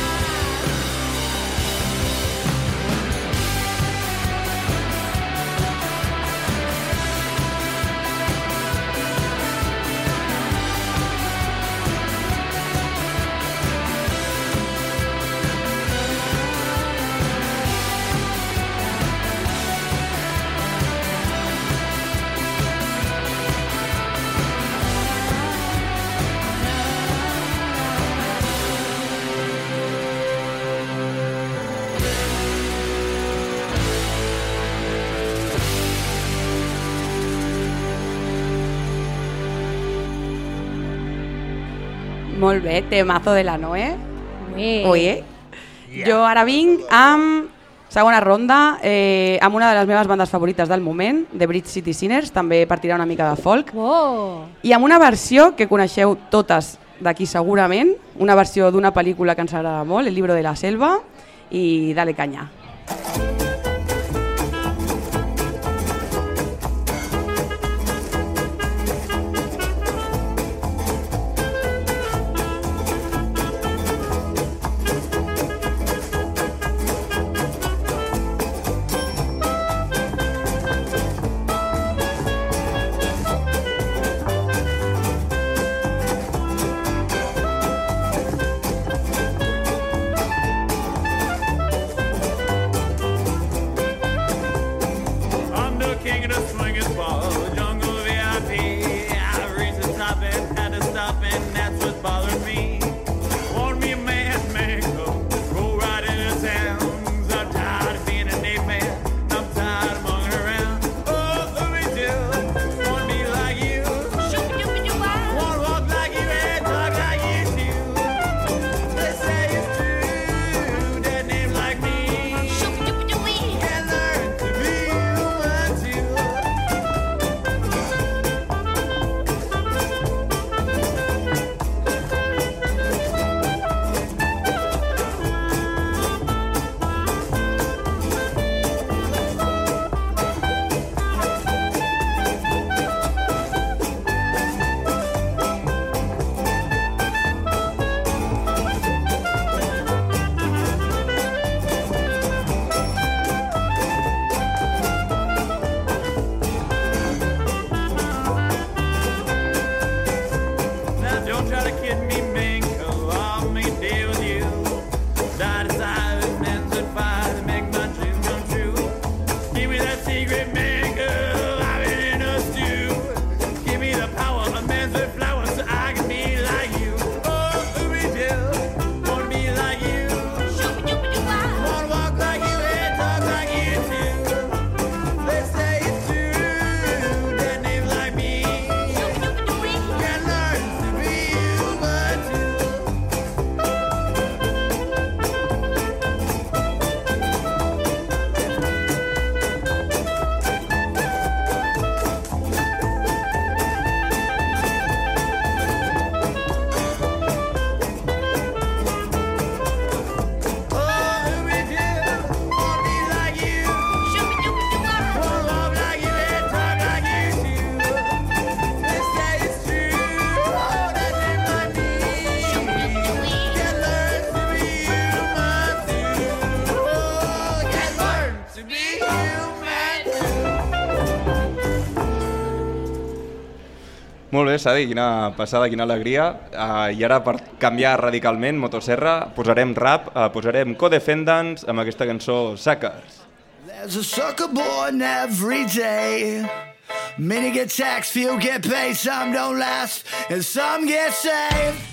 Molt bé, temazo de la Noé. Ué. Oye. Jo ara vinc amb segona ronda, eh, amb una de les meves bandes favorites del moment, The Bridge City Sinners, també partirà una mica de folk. Oh. I amb una versió que coneixeu totes d'aquí segurament, una versió d'una pel·lícula que ens agrada molt, El libro de la selva, i dale canya. try to kid me, mingle, all me deal with you. That is how it meant to fight to make my dreams come true. Give me that secret, mingle, I've been in a stew. Give me the power of men's with flowers so I can be like you. Oh, Ooby Jill, wanna be like you. Wanna walk like you and talk like you too. They say it's true, that names like me can learn to be human too. Molt bé, Sadi, quina passada, quina alegria. Uh, I ara, per canviar radicalment, Motosserra, posarem rap, uh, posarem Codefendants amb aquesta cançó Suckers. There's a sucker born every day. Many get taxed, few get paid, some don't last, and some get saved.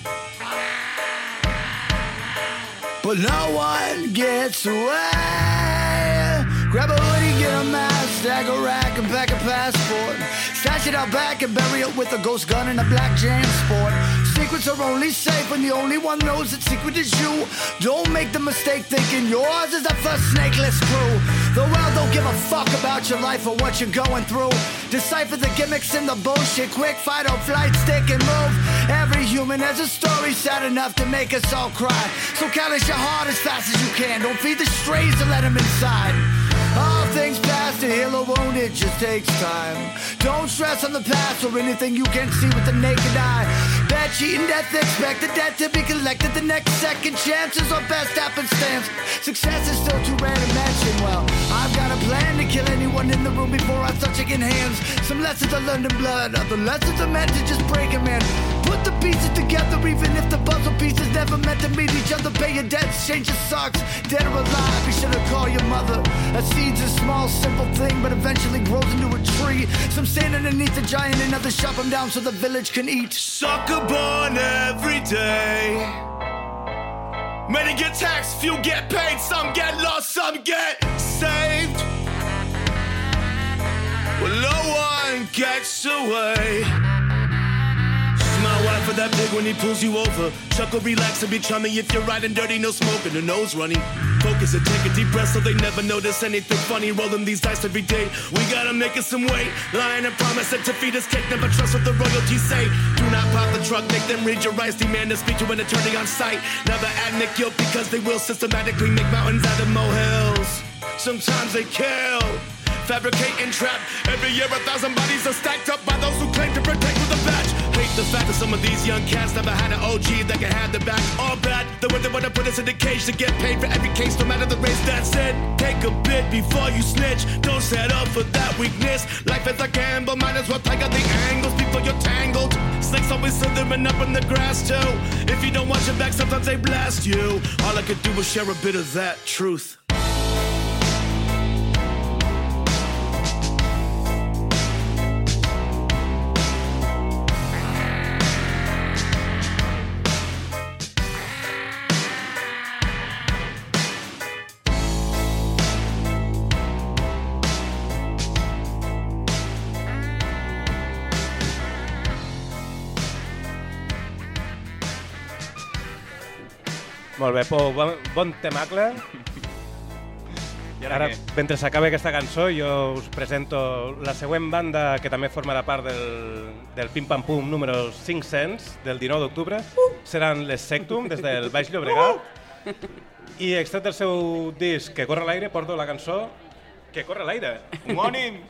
But no one gets away. Grab a hoodie, get a mask, stack a rack, and pack a passport. Stash it out back and bury it with a ghost gun and a black jam sport. Secrets are only safe when the only one knows that secret is you. Don't make the mistake thinking yours is the first snakeless crew. The world don't give a fuck about your life or what you're going through. Decipher the gimmicks and the bullshit, quick fight or flight, stick and move. Every human has a story sad enough to make us all cry. So callous your heart as fast as you can. Don't feed the strays to let them inside. All things past, to heal a wound, it just takes time. Don't stress on the past or anything you can't see with the naked eye. Bad cheating, death, expect the debt to be collected. The next second chances are best happenstance. Success is still too rare to mention. Well, I've got a plan to kill anyone in the room before I start shaking hands. Some lessons I learned in blood, other lessons are meant to just break a man. Put the pieces together even if the puzzle pieces never meant to meet each other. Pay your debts, change your socks, dead or alive, be sure to call your mother. A seed's a small, simple thing, but eventually grows into a tree. Some stand underneath the giant and others chop them down so the village can eat. Sucker born every day. Many get taxed, few get paid, some get lost, some get saved. Well, no one gets away. Smile wide for that pig when he pulls you over. Chuckle, relax and be chummy if you're riding dirty, no smoking, the nose running. Focus and take a deep breath so they never notice anything funny. Rolling these dice every day, we gotta make it some weight. Lying and promise that to feed us cake, never trust what the royalties say. Do not pop the truck, make them read your rights. Demand to speak to an attorney on site. Never admit guilt because they will systematically make mountains out of molehills. Sometimes they kill, fabricate and trap. Every year a thousand bodies are stacked up by those who claim to protect with a badge. Hate the fact that some of these young cats never had an O G that can have the back. All bad, the way they wanna put us in the cage to get paid for every case, no matter the race. That's it, take a bit before you snitch. Don't set up for that weakness. Life is a gamble, might as well take out the angles before you're tangled. Snakes always slithering up in the grass too. If you don't watch your back, sometimes they blast you. All I could do was share a bit of that truth. Molt bé, Pou, bon, bon temacle. I ara, ara què? mentre s'acabi aquesta cançó, jo us presento la següent banda que també formarà part del, del Pim Pam Pum número cinc-cents del dinou d'octubre. Uh! Seran les Sectum, des del Baix Llobregat. Uh! I extret del seu disc Que corre l'aire, porto la cançó Que corre l'aire. Homònim!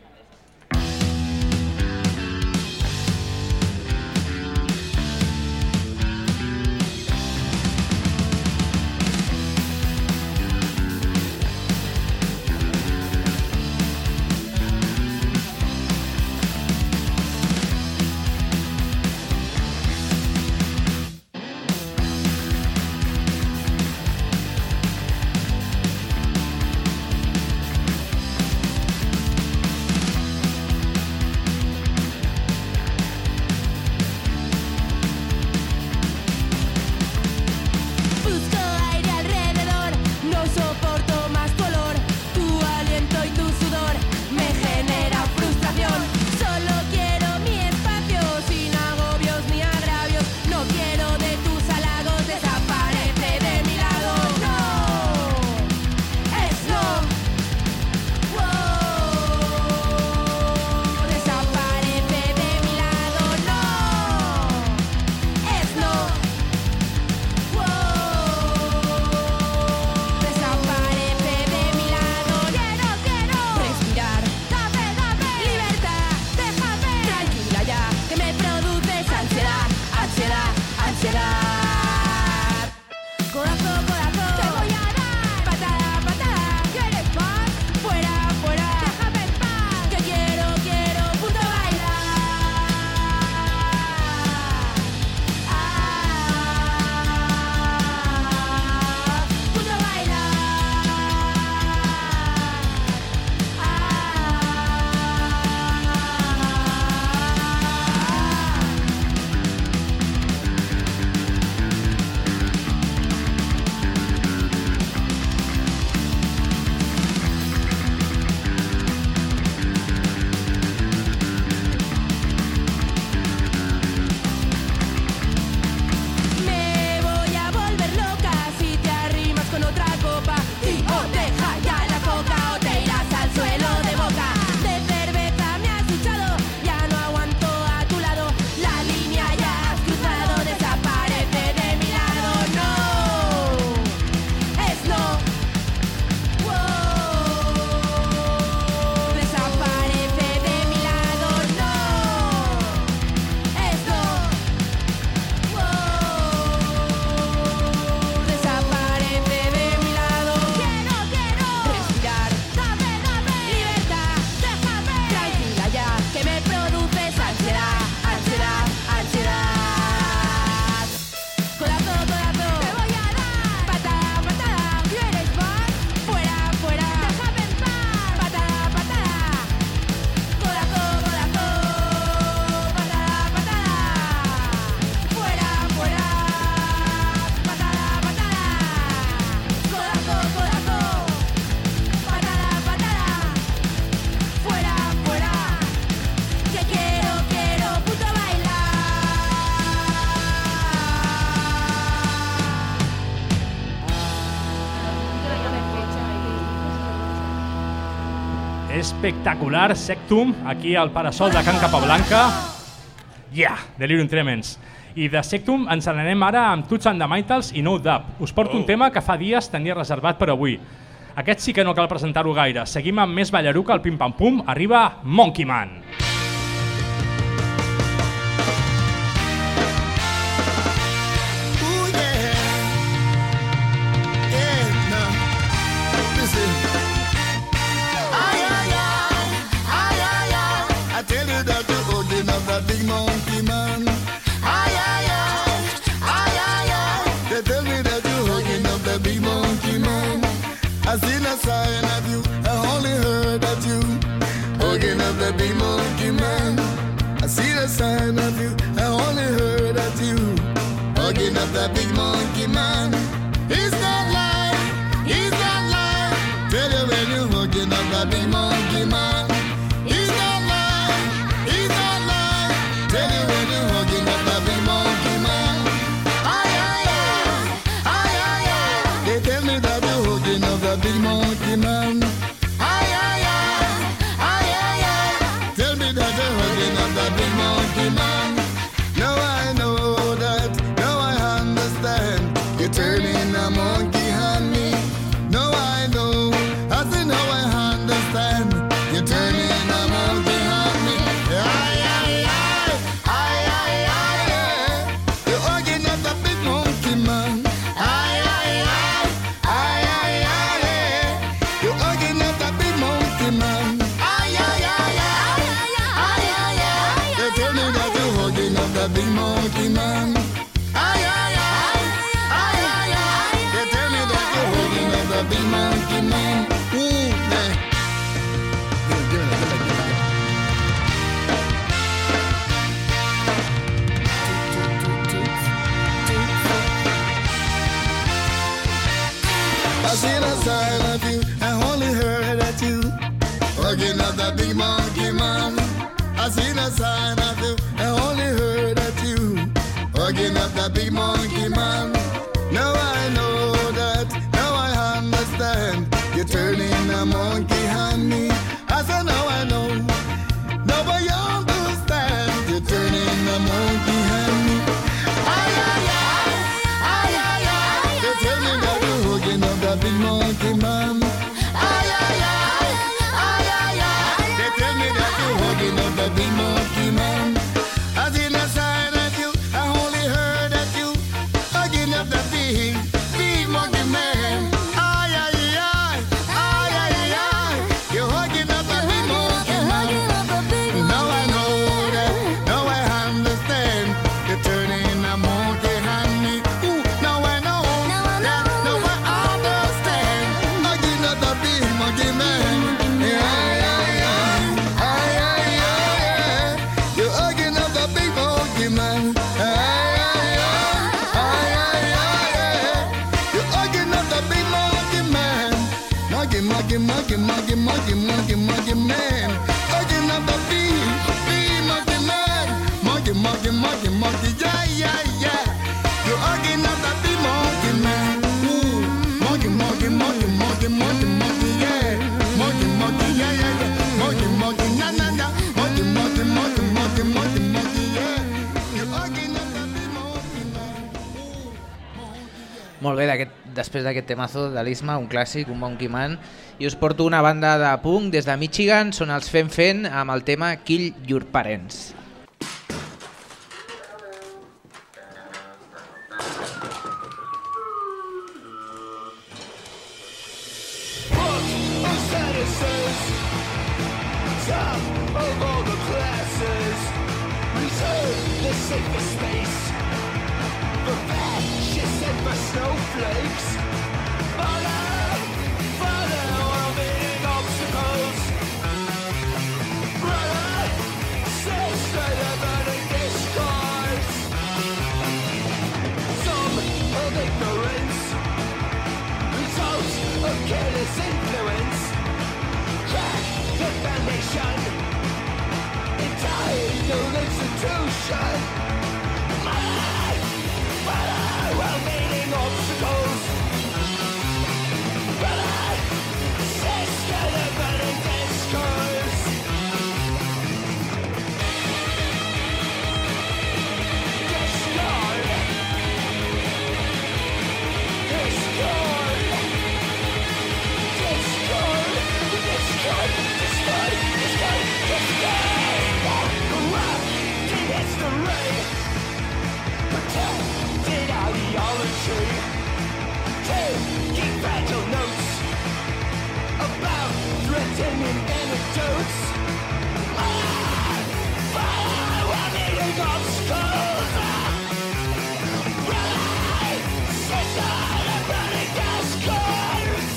espectacular, Sectum, aquí al Parasol de Can Capablanca. Yeah, Delirium Tremens. I de Sectum ens n'anem ara amb Toots and the Maytals i No Doubt. Us porto un tema que fa dies tenia reservat per avui. Aquest sí que no cal presentar-ho gaire. Seguim amb més ballaruca al Pim Pam Pum. Arriba Monkey Man. Big monkey man, ay ay ay, ay ay ay. They tell me that you're hugging up the big monkey man. I seen a sign of you, I only heard of you, hugging up the big monkey man. I see the sign of you, I only heard of you, hugging up the big monkey man. He's not lying, he's not lying. Tell you when you're hugging up the big monkey man. He's not lying, he's not lying. Tell you when you're hugging up the big monkey man. Ay, ay, ay, ay, ay, ay. They tell me that you're hugging up the big monkey man. Ay, ay, ay, ay, ay, ay. Tell me that you're hugging up the big monkey man. Now I know that, now I understand. You're turning a monkey on me. Now I know, I say now I understand. You're turning a monkey on me. Ay, ay, ay. Ay, ay, ay, ay. You're hugging up the big monkey man. Ay, ay, ay. Ay, ay, ay, ay. You're hugging up the big monkey man. Ay, ay, ay, ay. Ay, ay, ay. They tell me that you're hugging up the big monkey man. Ay, ay, ay. Ay, ay, ay. They tell me that you're hugging up the big monkey man. Ooh, man. Give it, give it, give it, give it. I seen a sign of you, I only heard of you, hugging up the big monkey man. I seen a sign of you, I only heard of you, hugging up the big monkey man. Now I know that, now I understand. You're turning a monkey on me. I said now I know, now I understand. You're turning a monkey on me. Ay, ay, ay, ay, ay, ay. They tell me that you're hugging up the big monkey man. Ay, ay, ay, ay, ay, ay. They tell me that you're hugging up the big monkey man. I seen a sign of you, I only heard of you, hugging up the big, big monkey man. Ay, ay, ay, ay, ay, ay. You're hugging up the big monkey man. Now I know that, now I understand. You're turning a monkey on me. Ooh, now I know that, now I understand. Hugging up the big monkey man. Ay, ay, ay, ay, ay, ay. You're hugging up the big monkey man. Ay, ay, ay, ay, ay, ay. You're hugging up the big monkey man. Monkey, monkey, monkey, monkey, monkey, monkey, monkey man. Hugging up the big, big monkey man. Monkey, monkey, monkey, monkey, yeah, yeah, yeah. You're hugging up the big monkey man. Ooh, monkey, monkey, monkey, monkey, monkey, monkey, yeah. Monkey, monkey, yeah, yeah, yeah. Monkey, monkey, na, na, na. Monkey, monkey, monkey, monkey, monkey, monkey, yeah. You're hugging up the big monkey man. Molt bé, d'aquest, després d'aquest temazo de l'Isma, un clàssic, un Monkey Man, i us porto una banda de punk des de Michigan, són els Fem Fent amb el tema Kill Your Parents. Top of all the classes, reserve the safest space for fascists and for snowflakes. Follow, follow, while meeting obstacles. Brother, sister, the burning discourse. Some of ignorance, results of careless influence. Crack the foundation, entitled institution. Mother, mother, while meeting obstacles. Brother, sister, the burning discourse. tree. Taking fragile notes about threatening anecdotes. Ah, fire, one million obstacles. Right, sister, the burning gas cars.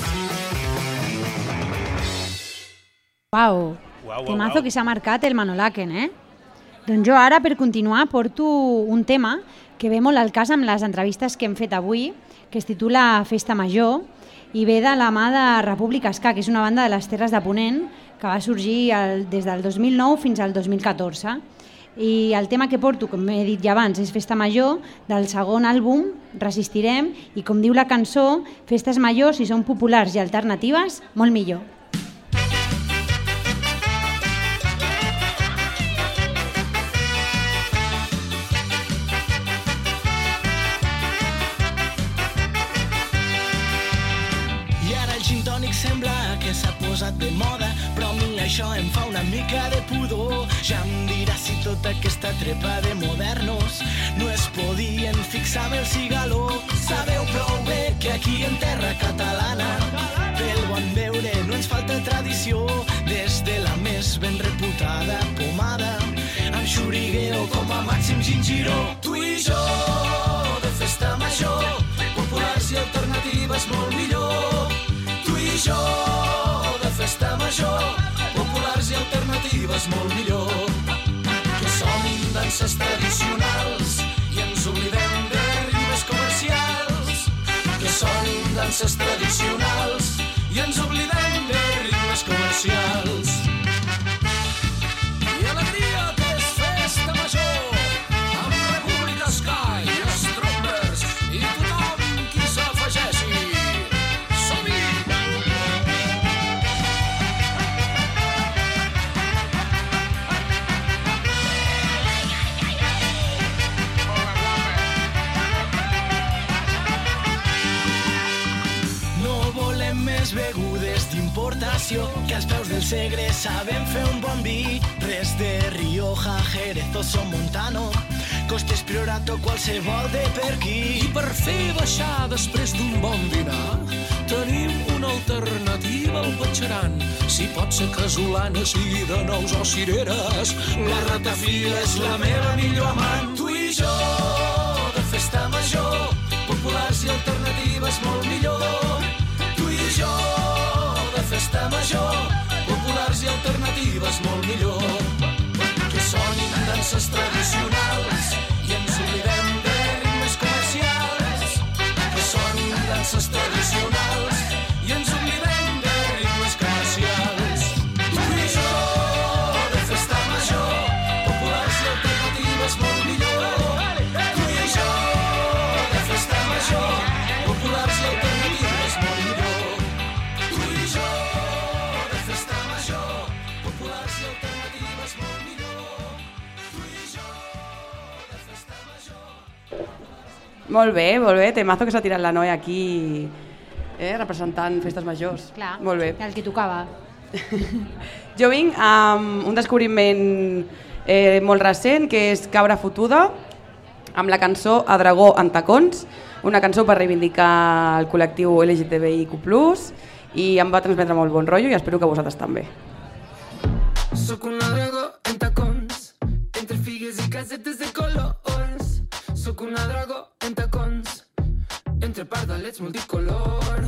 Uau, Uau, temazo que s'ha marcat el Manolaken, eh? Doncs jo ara, per continuar, porto un tema que ve molt al cas amb les entrevistes que hem fet avui, que es titula Festa Major, i ve de la mà de República Ska, que és una banda de les Terres de Ponent, que va sorgir el, des del dos mil nou fins al dos mil catorze. I el tema que porto, com he dit ja abans, és Festa Major, del segon àlbum, Resistirem, i com diu la cançó, festes majors, si són populars i alternatives, molt millor. Sembla que s'ha posat de moda, però a mi això em fa una mica de pudor. Ja em diràs si tota aquesta trepa de modernos no es podien fixar amb el cigaló. Sabeu prou bé que aquí en terra catalana pel bon veure no ens falta tradició, des de la més ben reputada pomada amb xurigueo com a màxim gingiró. Tu i jo de festa major, populars i alternatives molt millor. Tu i jo de festa major, populars i alternatives molt millor. Que sonin danses tradicionals i ens oblidem de ritmes comercials. Que sonin danses tradicionals i ens oblidem de ritmes comercials. I alegria que és festa major, amb República Ska i els Trompers i tothom qui s'afegeixi. Begudes d'importació, que als peus del Segre sabem fer un bon vi. Res de Rioja, Jerez o Son Montano, Costes Priorato, qualsevol de per aquí. I per fer baixar després d'un bon dinar tenim una alternativa al Batxaran. Si pot ser casolana, sigui de nous o cireres, la ratafia és la meva millor amant. Tu i jo de festa major, populars i alternatives molt millor. Tu i jo de festa major, populars i alternatives molt millor. Que sonin danses tradicionals i ens oblidem de ritmes comercials. Que sonin danses tradicionals i ens oblidem de ritmes comercials. Tu i jo de festa major, populars i alternatives molt millor. Tu i jo de festa major, populars i alternatives molt millor. Molt bé, molt bé, temazo que s'ha tirat la noia aquí, eh, representant festes majors. Clar, molt bé. el que tocava. Jo vinc amb un descobriment eh, molt recent, que és Cabra Fotuda, amb la cançó A Dragó en tacons, una cançó per reivindicar el col·lectiu L G T B I Q plus, i em va transmetre molt bon rotllo i espero que vosaltres també. Soc una dragó en tacons, entre figues i casetes de colors. Soc una dragó en tacons, entre pardalets multicolor.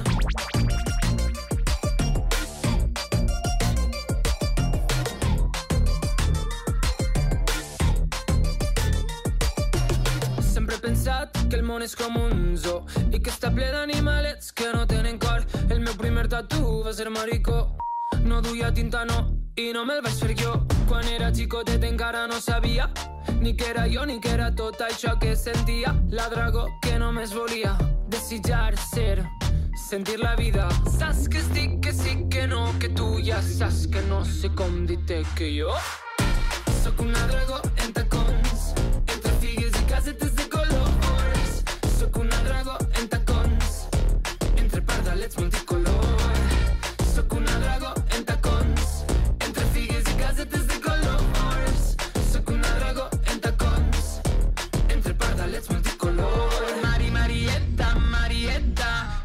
Sempre he pensat que el món és com un zoo i que està ple d'animalets que no tenen cor. El meu primer tatu va ser maricó, no duia tinta no, i no me'l vaig fer jo. Quan era xicotet encara no sabia ni que era jo ni que era tot això que sentia. La dragó que només volia desitjar ser, sentir la vida. Saps que estic, que sí, que no, que tu ja saps que no sé com dir-te que jo soc una dragó en tacons, entre figues i casetes de colors. Soc una dragó en tacons, entre pardalets multicolor. Soc una dragó en tacons, entre figues i casetes de colors. Soc una dragó en tacons, entre pardalets multicolor. Mari Marieta,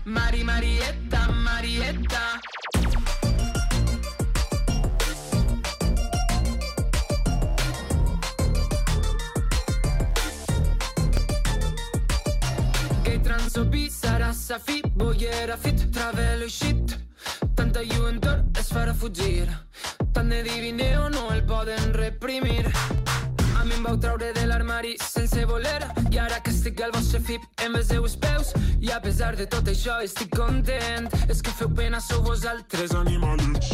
Mari, Marieta, Marieta. Gay, transo, bi, sarà fi, boiera, fit, travelo i shit. Tanta lluentor es farà fugir. Tant de divineo no el poden reprimir. A mi em vau traure de l'armari sense voler i ara que estic al vostre F I P em beseu els peus i a pesar de tot això estic content. És que feu pena, sou vosaltres animalets.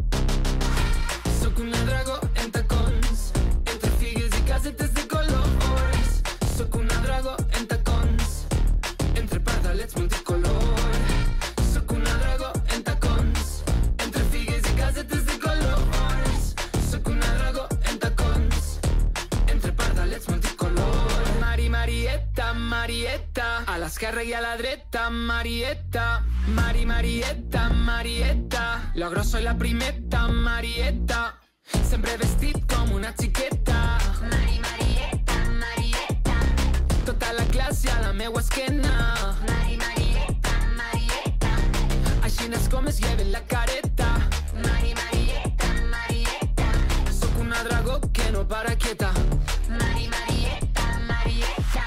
Soc una dragó en tacons entre figues i casetes de colors. Soc una dragó en tacons entre pardalets multicolor. Soc una dragó en tacons entre figues i casetes de colors. Soc una dragó en tacons entre pardalets multicolor. Mari, Marieta, Marieta, a l'esquerra i a la dreta, Marieta. Mari, Marieta, Marieta, lo grosso i la primeta, Marieta. Sempre vestit com una xiqueta. Mari, Marieta, Marieta, tota la classe a la meua esquena. Mari, Marieta, Marieta, així n'és com es lleven la careta. Mari, Marieta, Marieta, soc una dragó que no para quieta. Mari, Marieta, Marieta.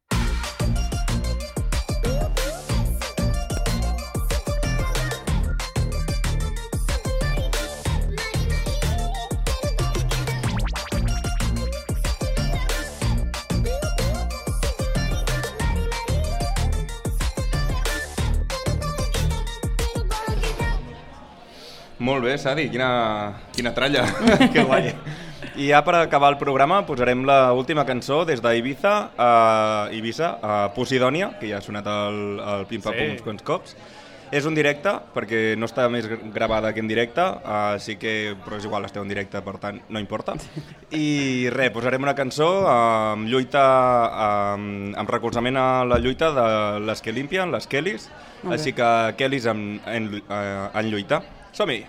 Molt bé, Sadi, quina, quina tralla, que guai. I ja per acabar el programa posarem l'última cançó des d'Ibiza a Ibiza, a Posidònia, que ja ha sonat el, el Pim-Pam-Pum Sí. uns quants cops. És un directe, perquè no està més gravada que en directe, així que, però és igual, esteu en directe, per tant, no importa. I res, posarem una cançó amb lluita, amb, amb recolzament a la lluita de les que limpien, les Kellys, Molt bé. així que Kellys en, en, en lluita. Som-hi!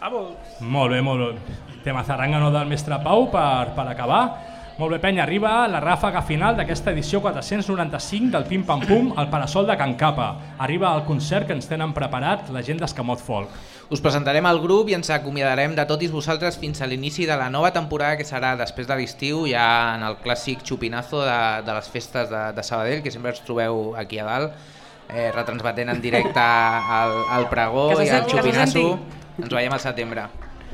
Molt bé, molt bé. Tema zarangano del mestre Pau per, per acabar. Molt bé, penya, arriba la ràfaga final d'aquesta edició quatre-cents noranta-cinc del Pim Pam Pum al Parasol de Can Capa. Arriba el concert que ens tenen preparat la gent d'Escamot Folk. Us presentarem el grup i ens acomiadarem de tots vosaltres fins a l'inici de la nova temporada que serà després de l'estiu, ja en el clàssic xupinazo de, de les festes de, de Sabadell, que sempre ens trobeu aquí a dalt, eh, retransmetent en directe al, al pregó i al xupinazo. Ens veiem al setembre.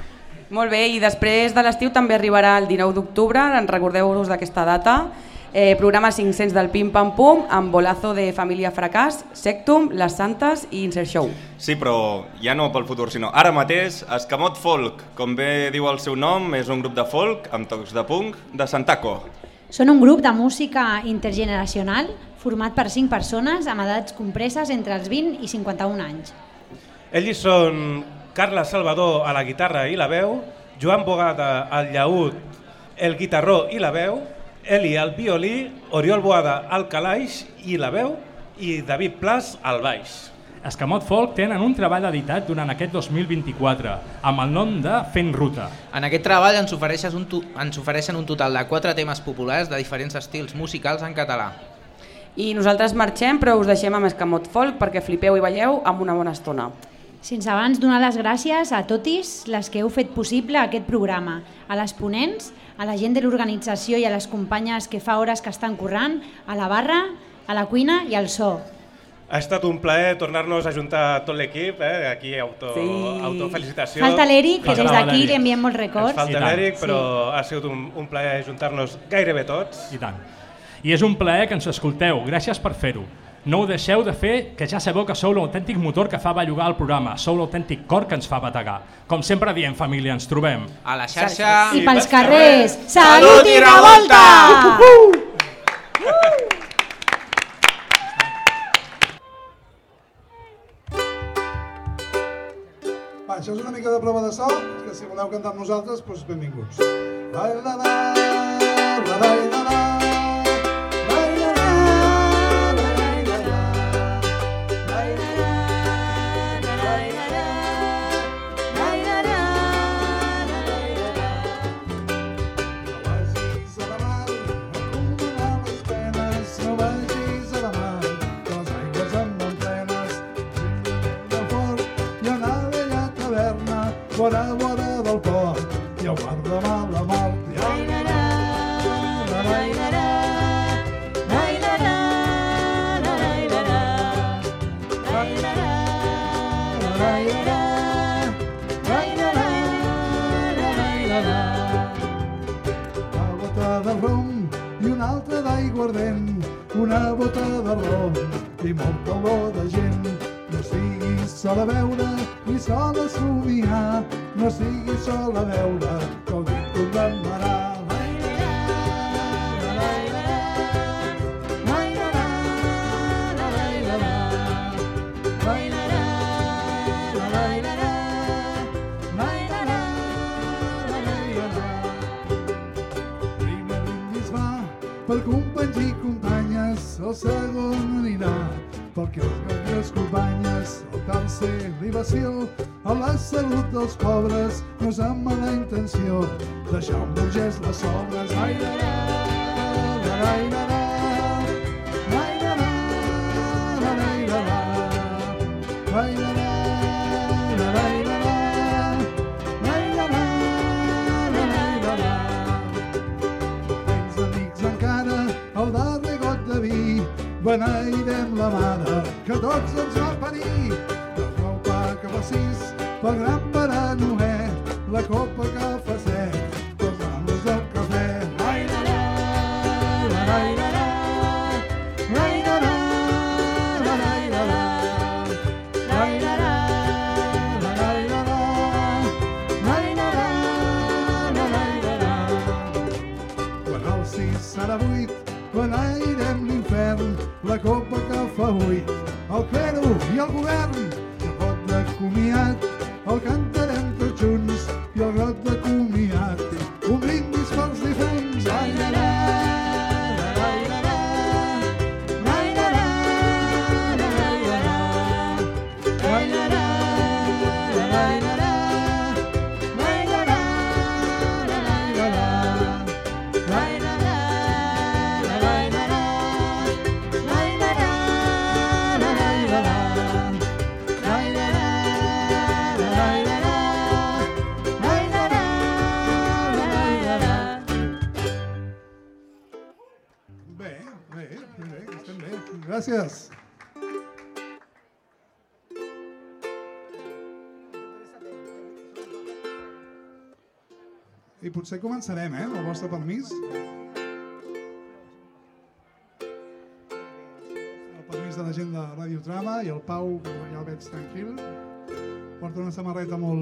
Molt bé, i després de l'estiu també arribarà el dinou d'octubre, en recordeu-vos d'aquesta data, eh, programa cinc-cents del Pim Pam Pum amb bolazo de Família Fracàs, Sectum, Les Santes i Insert Show. Sí, però ja no pel futur, sinó ara mateix, Escamot Folk, com bé diu el seu nom, és un grup de folk amb tocs de punk de Santaco. Són un grup de música intergeneracional format per cinc persones amb edats compreses entre els vint i cinquanta-un anys. Ells són Carles Salvador a la guitarra i la veu, Joan Bogada al llaüt, el guitarró i la veu, Eli al violí, Oriol Boada al calaix i la veu i David Plas al baix. Escamot Folk tenen un treball editat durant aquest dos mil vint-i-quatre amb el nom de Fent Ruta. En aquest treball ens ofereixen un, ens ofereixen un total de quatre temes populars de diferents estils musicals en català. I nosaltres marxem, però us deixem amb Escamot Folk perquè flipeu i balleu amb una bona estona. Sense abans donar les gràcies a totis les que heu fet possible aquest programa, a les ponents, a la gent de l'organització i a les companyes que fa hores que estan currant, a la barra, a la cuina i al so. Ha estat un plaer tornar-nos a juntar tot l'equip, eh? Aquí auto, sí. autofelicitació. Falta l'Eric, que des d'aquí li enviem molts records. Ens falta l'Eric, però sí. Ha sigut un, un plaer juntar-nos gairebé tots. I tant. I és un plaer que ens escolteu. Gràcies per fer-ho. No ho deixeu de fer, que ja sabeu que sou l'autèntic motor que fa bellugar el programa, sou l'autèntic cor que ens fa bategar. Com sempre diem, família, ens trobem a la xarxa i pels carrers. Salut i revolta! Va, això és una mica de prova de so, que si voleu cantar amb nosaltres, doncs benvinguts. La la la, la la la la. Vora, vora del port, i el mar de mala mort. Ai, la, la, la, la, la, la, ai, la, la, la, la, la, la, ai, la, la, la, la, la, ai, la, la, la, la, la. Una bota de rom i una altra d'aiguardent, una bota de rom i molta olor de gent. No siguis sol a veure ni sol a somiar, no siguis sol a veure, que el dit condemnarà. Primer brindis va per companys i companyes, el segon anirà perquè els meus companyes, el tercer libació, a la salut dels pobres, no és amb mala intenció, deixar un burgès les sobres. Ai, la, la, la, la, la, la, ai, la, la, la, la, la, la, ai, la, la, la, la, la, ai, la, la, la, la, la. Tens amics encara, el darrer got de vi, beneirem la mare que tots ens va parir. La copa que fa sis, pel gran pare Noè, la copa que fa set, pels nanos del cafè. Ai, la, la, la, la, la, la, ai, la, la, la, la, la, la, ai, la, la, la, la, la, la, ai, la, la, la, la, la, la. Quan el sis serà vuit, beneirem l'infern, la copa que fa huit, el clero i el govern, i el got de comiat, el cantarem tots junts, i el got de comiat, un brindis pels difunts. Ai, la, la, la, la, la, ai, la, la, la, la, la, ai, la, la, la, la, la, Gràcies. I potser començarem, eh, amb el vostre permís. El permís de la gent de Radiotrama i el Pau, que ja el veig tranquil. Porta una samarreta molt...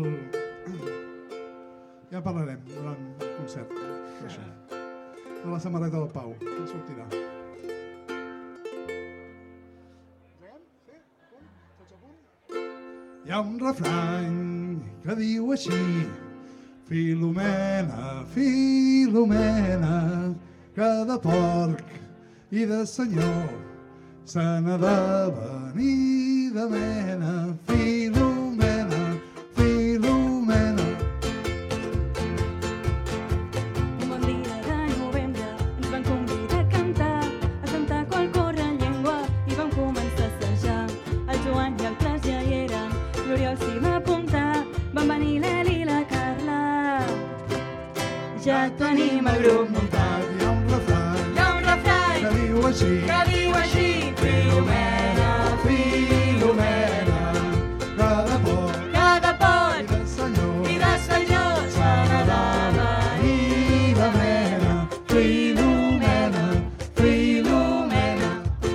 Ja parlarem durant el concert. Això. De la samarreta del Pau, que sortirà. Hi ha un refrany que diu així: Filomena, Filomena, que de porc i de senyor se n'ha de venir de mena. Filomena, Filomena. Un bon dia de novembre ens van convidar a cantar, a cantar qual corre llengua, i vam començar a assajar. El Joan i el Plas ja hi eren, l'Oriol s'hi va apuntar, van venir l'Eli i la Carla. Ja tenim el grup muntat. Hi ha un refrany, hi ha un refrany que diu així, que diu així: Filomena, Filomena, que de porc, que de porc i de senyor, i de senyor se n'ha de venir de mena. Filomena, Filomena.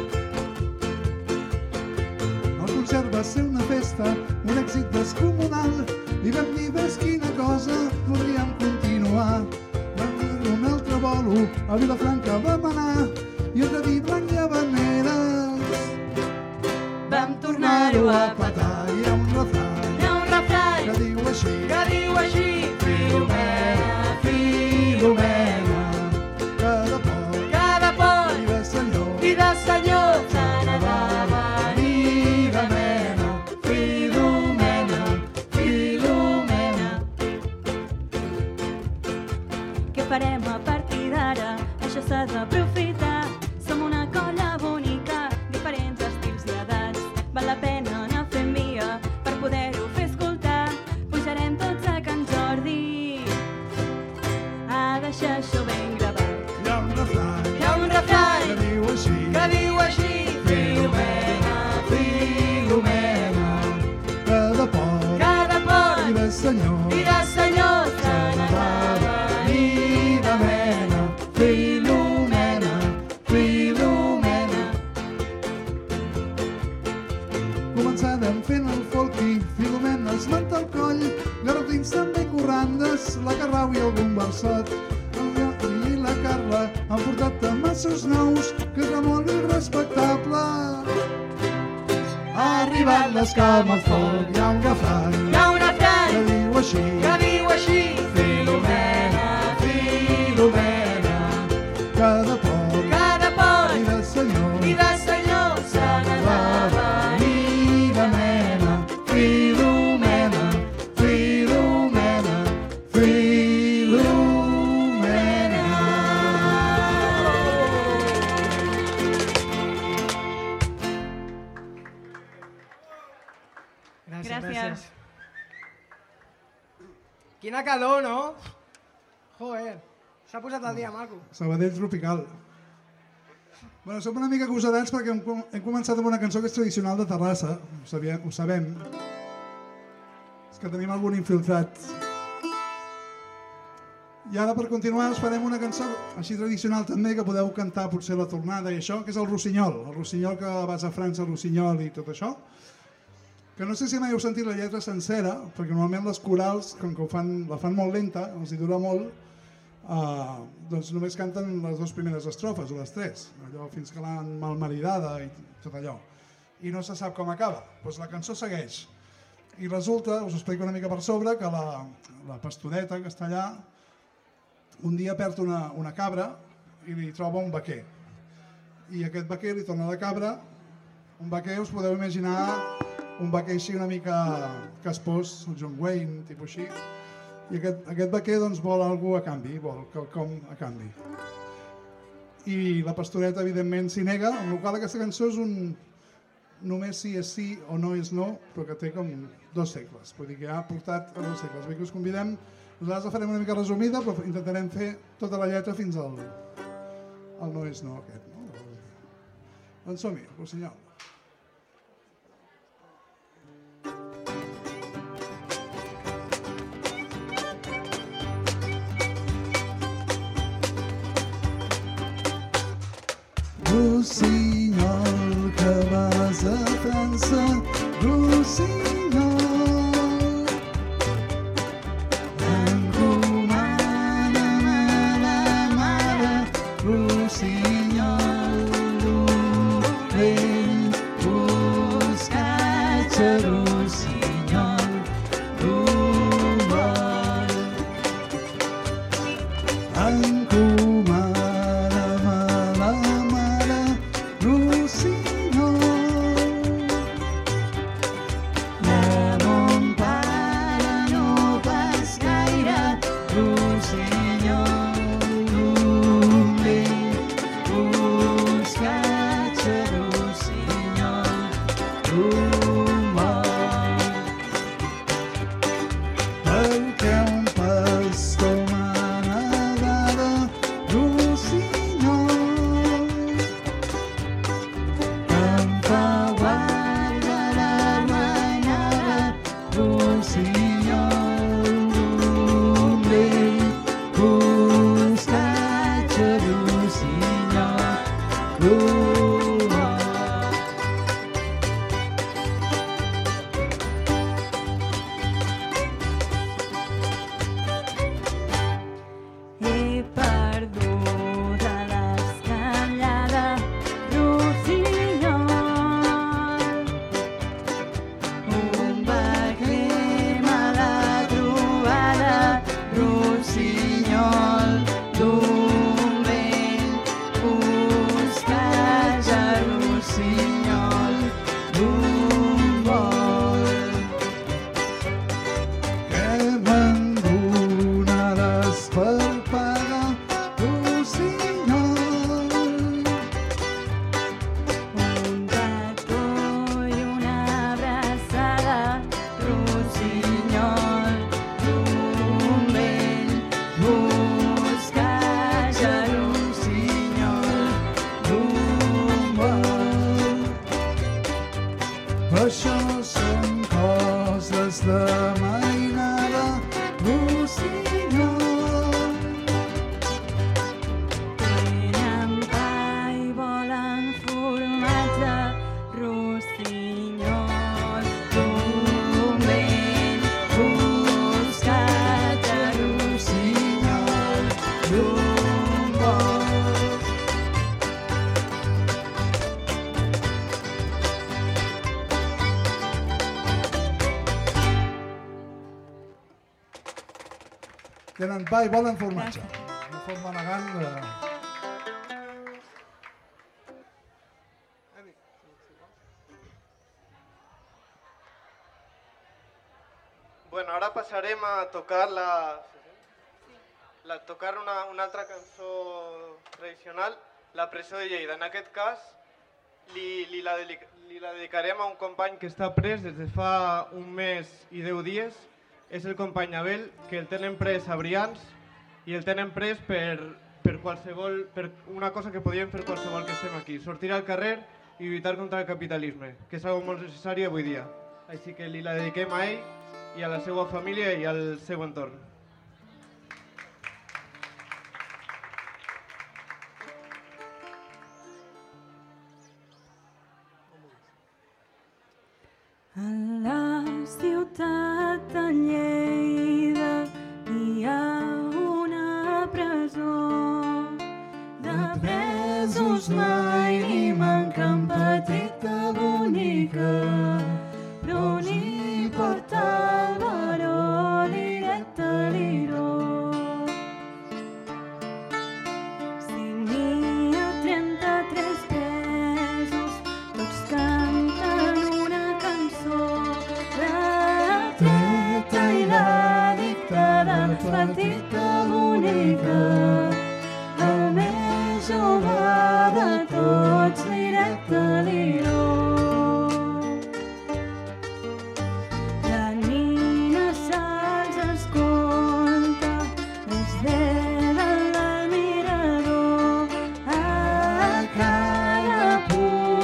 El concert va ser una festa, un èxit descomunal, i vam dir, ves quina cosa, podríem continuar. Vam fer un altre bolo, a Vilafranca vam anar, i hem de dir blanc i habaneres. Vam tornar-ho a petar. Hi ha un refrany, hi ha un refrany que diu així, que diu així: Filomena, Filomena, que de porc, que de porc i de senyor, i de senyor se n'ha de venir de mena. Filomena, Filomena. Què farem a partir d'ara? Això s'ha d'aprofitar. Som una colla bonica, diferents estils i edats. Val la pena anar fent via per poder-ho fer escoltar. Pujarem tots a Can Jordi a deixar això ben gravat. Hi ha un refrany, Hi ha un refrany que diu així, que diu així: Filomena, Filomena, que de porc, que de porc i de senyor, i de senyor se n'ha de venir de mena. Filomena, Filomena. Començàvem fent el folky, Filomena es manta el coll, garrotins també corrandes, la Carrau i algun versot. El Jordi i la Carla han portat tamassos nous, que és molt irrespectable. Ha arribat l'escalma al foc, hi ha un refrany, Hi ha un refrany que diu així, que diu així: Filomena, Filomena, que de porc, que de porc i de senyor, i de senyor se n'ha de venir de mena. Filomena, Filomena, Filomena. Gràcies, gràcies. Quina calor, no? Joder, s'ha posat el dia maco. Sabadell tropical. Bueno, som una mica agosarats perquè hem, com- hem començat amb una cançó que és tradicional de Terrassa, ho, sabia, ho sabem. És que tenim algun infiltrat. I ara per continuar us farem una cançó així tradicional també, que podeu cantar potser la tornada i això, que és el Rossinyol. El Rossinyol que vas a França, el Rossinyol i tot això. Que no sé si mai heu sentit la lletra sencera, perquè normalment les corals, com que ho fan, la fan molt lenta, els hi dura molt, uh, doncs només canten les dues primeres estrofes, o les tres, allò fins que l'han malmaridada i tot allò. I no se sap com acaba. Doncs la cançó segueix. I resulta, us ho explico una mica per sobre, que la, la pastoreta que està allà un dia perd una, una cabra i li troba un vaquer. I aquest vaquer li torna la cabra. Un vaquer, us podeu imaginar un vaquer així una mica caspós, el John Wayne, tipus així. I aquest, aquest vaquer doncs, vol alguna a canvi, vol quelcom a canvi. I la pastoreta, evidentment, s'hi nega, amb la qual aquesta cançó és un només sí és sí o no és no, però que té com dos segles. Vull dir que ha portat a dos segles. Vull que us convidem, nosaltres la farem una mica resumida, però intentarem fer tota la lletra fins al, al no és no aquest. No? Doncs som-hi, Rossinyol. Rossinyol, que vas a França, Rossinyol. Encomana-me la mare, Rossinyol, dolent, buscatge, Rossinyol, dolent. Encomana-me la mare, Rossinyol. De mon pare no pas gaire, Rossinyol, dolent, buscatge, Rossinyol, dolent. Perquè un pastor m'anava, Rossinyol, em fa guarda la mainada, Rossinyol, dolent, buscatge, Rossinyol, dolent. He perdut a l'escanyada, Rossinyol. Un vaquer me l'ha trobada, Rossinyol, dolent, buscatge, Rossinyol, dolent. Que me'n donaràs per pagar, Rossinyol. Un petó i una abraçada, Rossinyol, dolent, buscatge, Rossinyol, dolent. Això són coses de mainada, Rossinyol. Tenen pa i volen formatge, Rossinyol, dolent, buscatge, Rossinyol, dolent. Tenen pa i volen formatge. No fot manegant de... Bueno, ara passarem a tocar la, la tocar una, una altra cançó tradicional, La presó de Lleida. En aquest cas, li, li, la dedic, li la dedicarem a un company que està pres des de fa un mes i deu dies. És el company Abel, que el tenen pres a Brians i el tenen pres per, per, qualsevol, per una cosa que podíem fer qualsevol que estem aquí, sortir al carrer i lluitar contra el capitalisme, que és algo molt necessari avui dia. Així que li la dediquem a ell i a la seva família i al seu entorn. A la ciutat de Lleida hi ha una presó. De presos mai ni manquen, petita, bonica, però ni porta el baró directe a l'iró. Cinc mil trenta-tres presos, tots canten una cançó. La treta i la dictada, petita, bonica, el més jove de tots, directe a l'iró. La Nina se'ls escolta des de dalt del mirador. A cada punt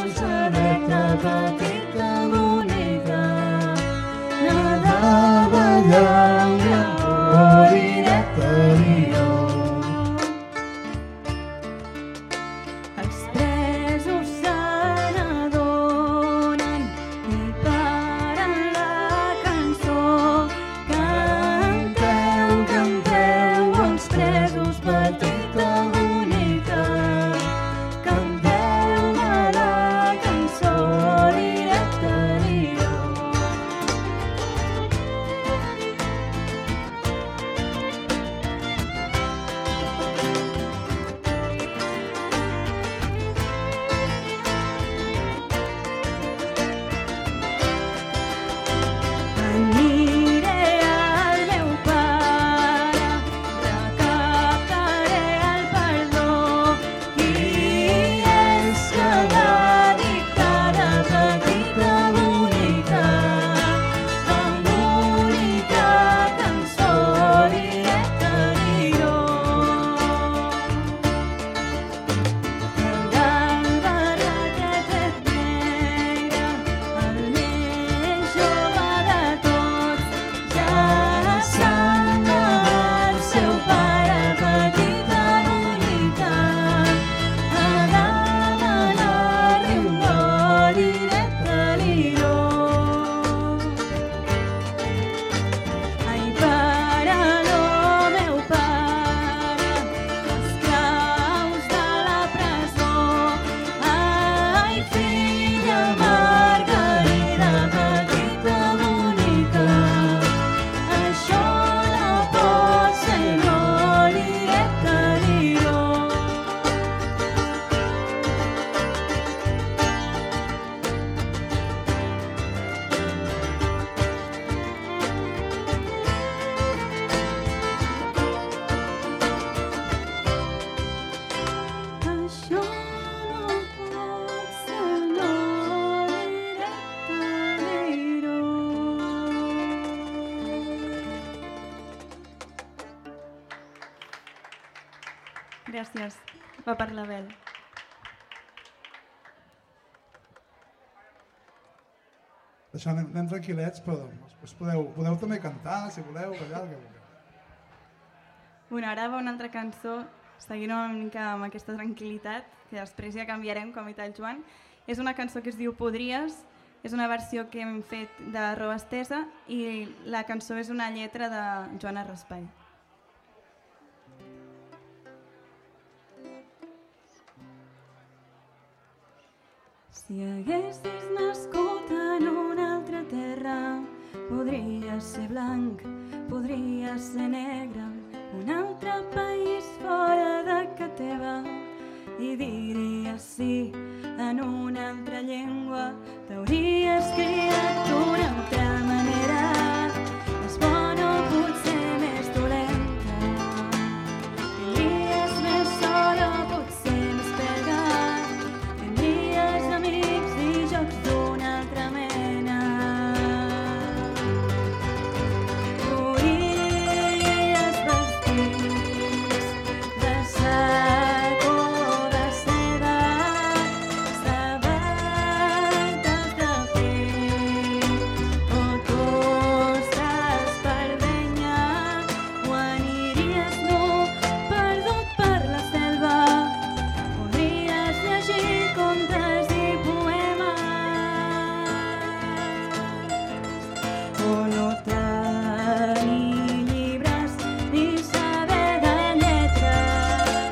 Gràcies. Va per la Bel. Això anem, anem tranquil·lets, però després podeu, podeu també cantar, si voleu, ballar, el que vulgueu. Bueno, ara va una altra cançó, seguint una mica amb aquesta tranquil·litat, que després ja canviarem, com ha dit el Joan. És una cançó que es diu Podries, és una versió que hem fet de Roba Estesa i la cançó és una lletra de Joana Raspai. Si haguessis nascut en una altra terra, podries ser blanc, podries ser negre, un altre país fora de casa teva, i diries sí en una altra llengua, t'hauries criat d'una altra manera, més bona o potser més dolenta, tindries més sol o potser més pega, tindries amics i jocs d'una altra mena. Podries vestits de sac o de seda, sabates de pell o tostes per denya, o aniries nu perdut per la selva, podries llegir contes i poemes o no tenir llibres ni saber de lletres.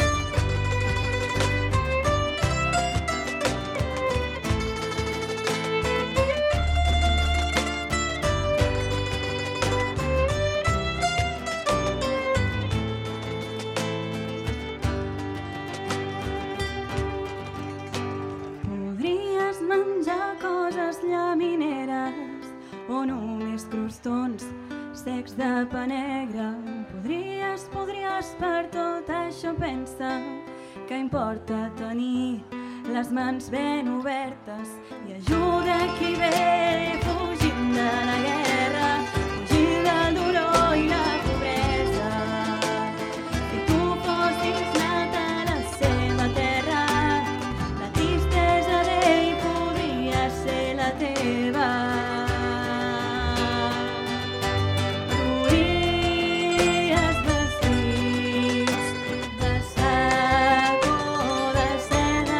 Podries menjar coses llamineres o només crostons secs de pa negre. Podries, podries per tot això pensa que importa tenir les mans ben obertes i ajuda qui ve fugint de la guerra, fugint del dolor i la pobresa. Si tu fossis nat a la seva terra, la tristesa d'ell podria ser la teva. Podries vestits de sac o de seda,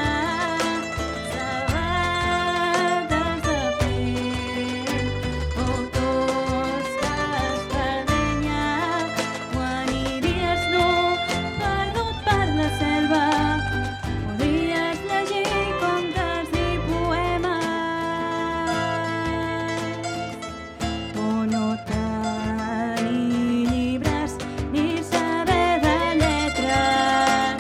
sabates de pell o tostes per denya, o aniries nu perdut per la selva, podries llegir contes i poemes o no tenir llibres ni saber de lletres.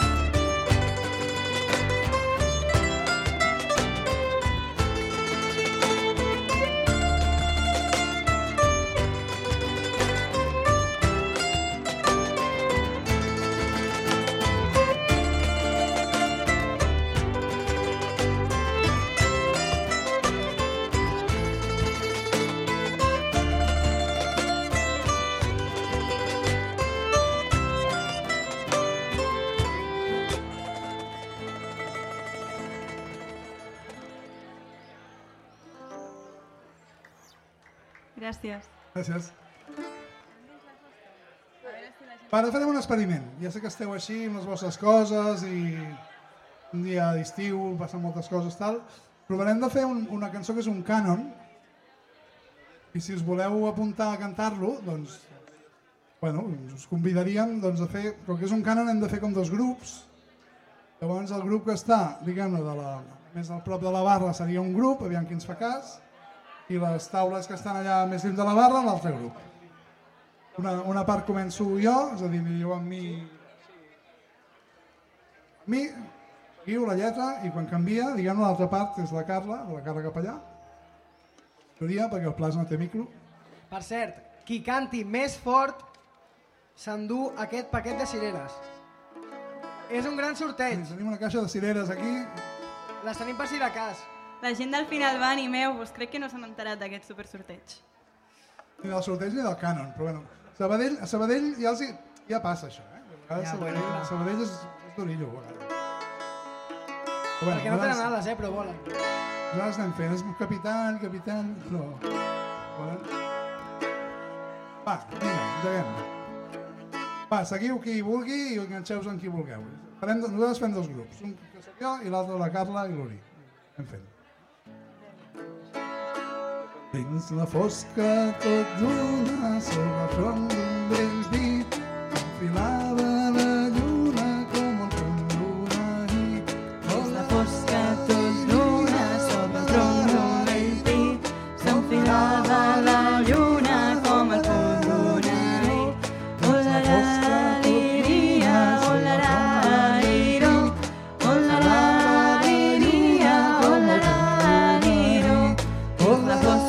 Gràcies. Gràcies. Ara farem un experiment. Ja sé que esteu així amb les vostres coses i un dia d'estiu, passen moltes coses, tal. Provarem de fer un, una cançó que és un cànon i si us voleu apuntar a cantar-lo, doncs, bueno, us convidaríem doncs, a fer, com que és un cànon hem de fer com dos grups. Llavors el grup que està, diguem-ne, de la, més al prop de la barra seria un grup, aviam qui ens fa cas, i les taules que estan allà més lluny de la barra, l'altre grup. Una, una part començo jo, és a dir, jo amb mi, mi, seguiu la lletra, i quan canvia, diguem-ne, l'altra part és la Carla, la Carla cap allà. Teoria, perquè el Plas no té micro. Per cert, qui canti més fort s'endú aquest paquet de cireres. És un gran sorteig. Sí, tenim una caixa de cireres aquí. Les tenim per si de cas. La gent del final va, animeu-vos, crec que no s'han enterat d'aquest supersorteig. Ni del sorteig ni del cànon, però bueno. Sabadell, a Sabadell ja, els hi, ja passa això, eh? Sabadell és d'Orillo. Perquè no tenen ales, eh, però volen. Nosaltres anem fent, és capitán, capitán, però... Va, vinga, engeguem. Va, seguiu qui vulgui i enganxeu-vos en qui vulgueu. Nosaltres fem dos grups, un que soc jo i l'altre la Carla i l'Uri. Anem fent. Dins la fosca tot d'una sobre front d'un vell dit enfilava la lluna com el punt d'una nit. Dins la fosca tot d'una sobre front d'un vell dit s'enfilava la lluna com el punt d'una nit. Olarà, liria, olarà, liro, olarà, liria, olarà, liro. Dins la fosca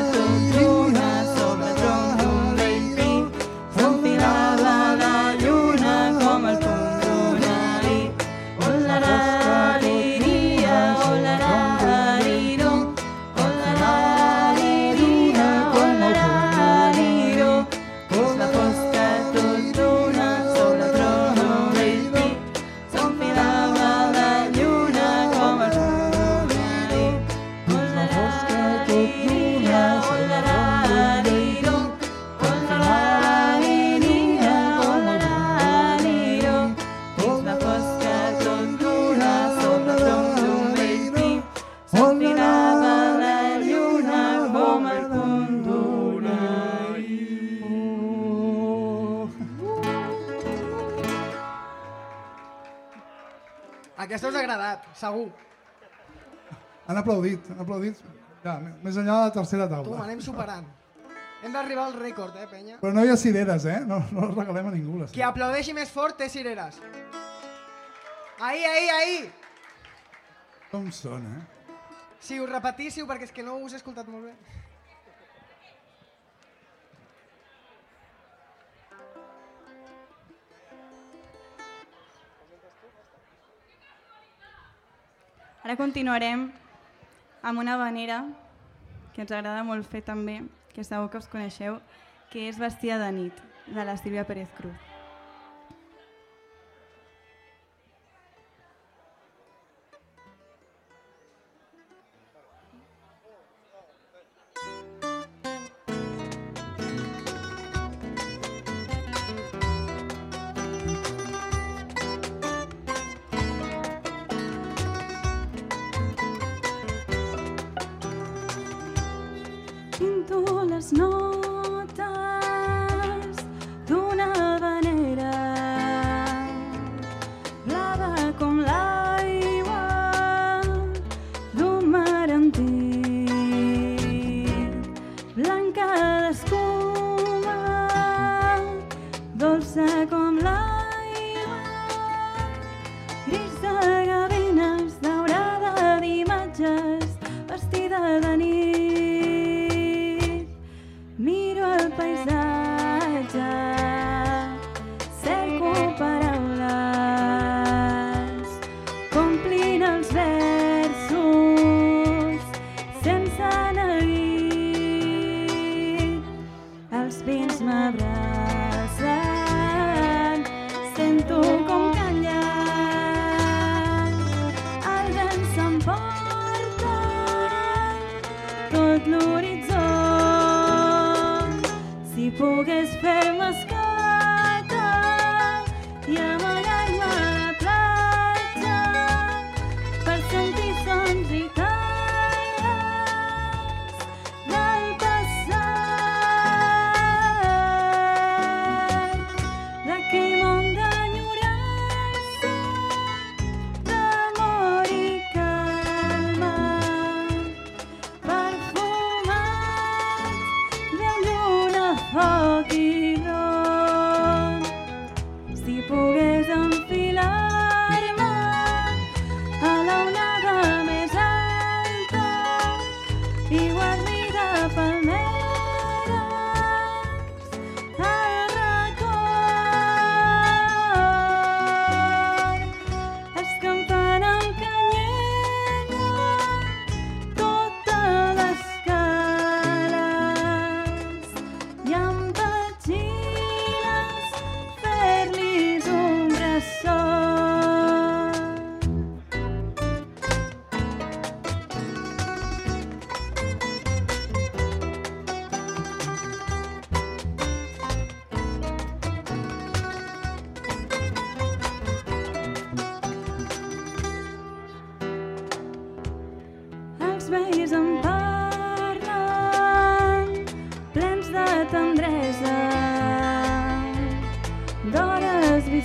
Aquesta us ha agradat, segur. Han aplaudit, han aplaudit. Ja, més enllà de la tercera Tu, taula. anem superant. Hem d'arribar al rècord, eh, penya? Però no hi ha cireres, eh? No, no les regalem a ningú. Les Qui aplaudeixi més fort té cireres. Ahí, ahí, ahí! Com són, eh? Si us repetíssiu, perquè és que no us he escoltat molt bé. Ara continuarem amb una habanera que ens agrada molt fer també, que segur que us coneixeu, que és Vestida de nit, de la Sílvia Pérez Cruz. Pinto les notes d'una habanera blava com l'aigua d'un mar antic, blanca d'escuma, dolça com l'aigua, gris de gavines, daurada d'imatges, vestida de nit. Miro el paisatge, cerco paraules, complint els versos sense neguit. Els vents m'abracen, sento com callen, el vent s'emporta tot l'horitzó. Si pogués fer-me escata i amagar-me a la platja per sentir sons i cares del passat, d'aquell món d'enyorança, d'amor i calma, perfumat de lluna, foc i rosa.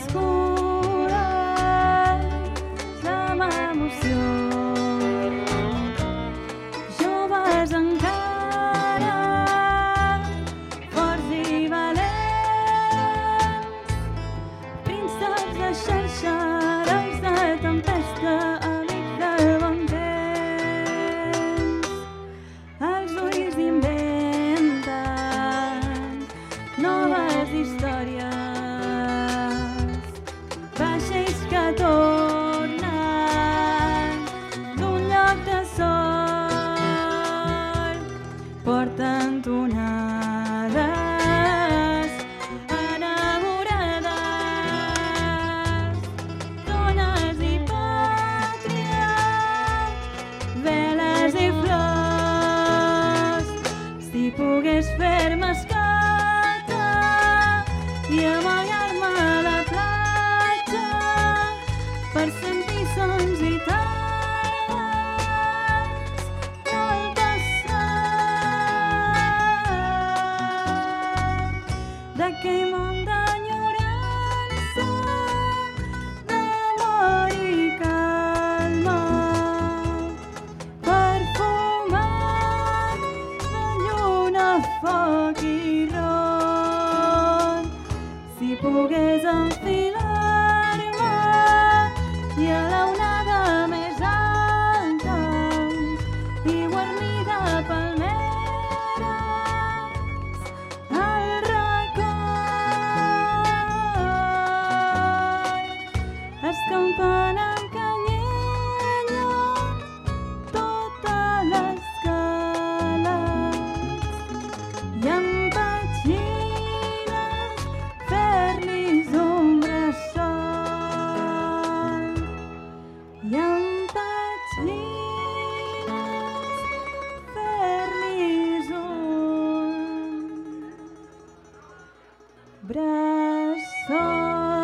descobreix amb emoció. Joves encara, forts i valents, prínceps de xarxa, herois de tempesta, amics del bon temps. Els ulls inventen noves històries, vaixells que tornen d'un lloc de sol, porten tonades enamorades, dones i pàtria, veles i flors. Si pogués fer-me escata i amagar-me a la platja per sentir sons i talls del passat, d'aquell món d'enyorança, d'amor i calma, perfumat de lluna, foc i ron. Si pogués enfilar-me i a la onada més alta i guarnida palmeres al recoll, escampant en canyella totes les cales i amb petxines fer-li ombra sol, i amb petxines fer-li ombra sol.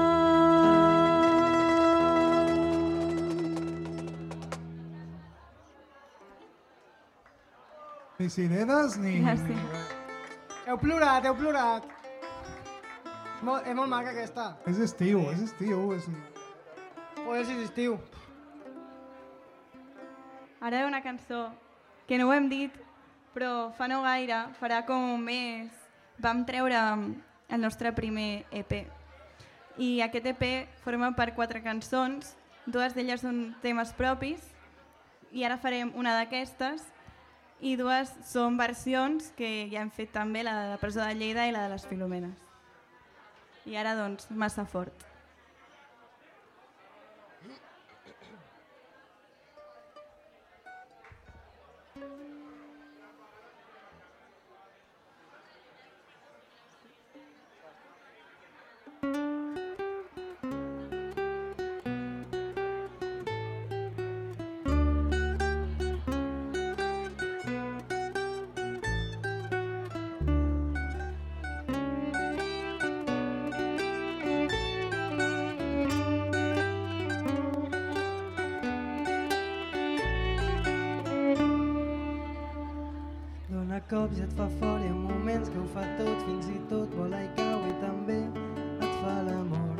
Ni cireres ni... Gràcies. Heu plorat, heu plorat. Molt, és molt maca aquesta. És estiu, és estiu. És... Joder, si és estiu. Ara hi ha una cançó que no ho hem dit, però fa no gaire, farà com un mes, vam treure el nostre primer E P. I aquest E P forma per quatre cançons, dues d'elles són temes propis, i ara farem una d'aquestes, i dues són versions que ja hem fet també, la de la Presó de Lleida i la de les Filomenes. I ara, doncs, Massa fort. Dona cops i et fa fort i en moments que ho fa tot, fins i tot vola i cau i també et fa l'amor.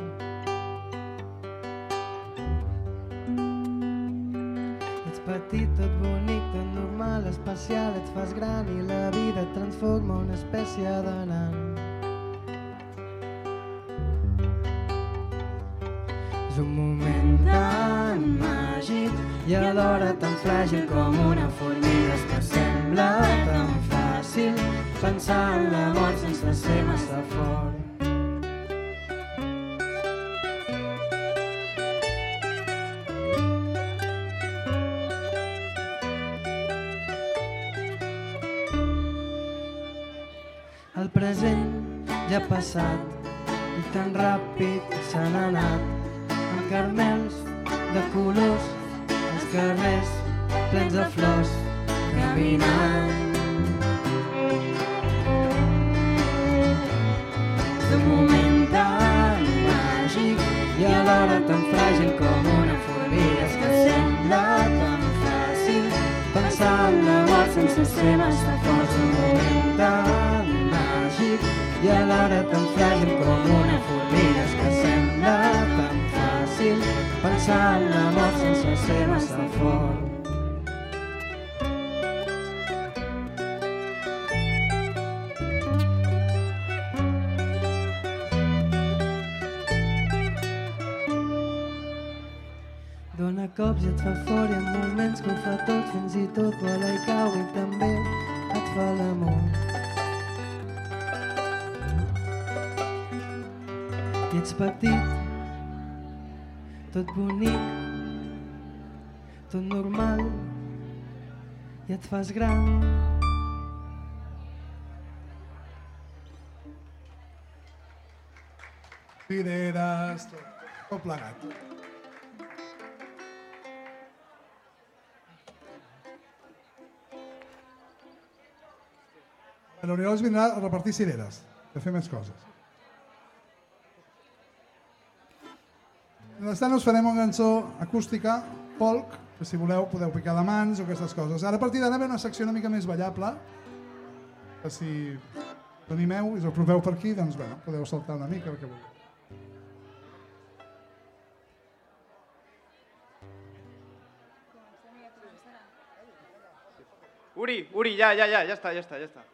Ets petit, tot bonic, tot normal, especial, et fas gran i la vida et transforma una espècie de nan. És un moment tan màgic i alhora tan fràgil com una formiga, que sembla tan fàcil pensar en l'amor sense ser massa fort. El present ja ha passat i tan ràpid se n'ha anat, amb carmels de colors, els carrers plens de flors, caminant. És un moment tan màgic i alhora tan fràgil com una formiga, és que sembla tan fàcil pensar en l'amor sense ser massa forts. Un moment tan màgic i alhora tan fràgil com una formiga, és que sembla passant l'amor sense ser massa fort. Dóna cops i et fa fort i en moments que ho fa tot, fins i tot vola i cau i també et fa l'amor. I ets petit, tot bonic, tot normal, i et fas gran. Cireres, tot, tot plegat. L'Oriol es vindrà a repartir cireres, a fer més coses. Mentrestant us farem una cançó acústica, folk, que si voleu podeu picar de mans o aquestes coses. Ara a partir d'ara ve una secció una mica més ballable, que si us animeu i us ho proveu per aquí, doncs bueno, podeu saltar una mica el que vulgueu. Uri, Uri, ja, ja, ja, ja està, ja està, ja està.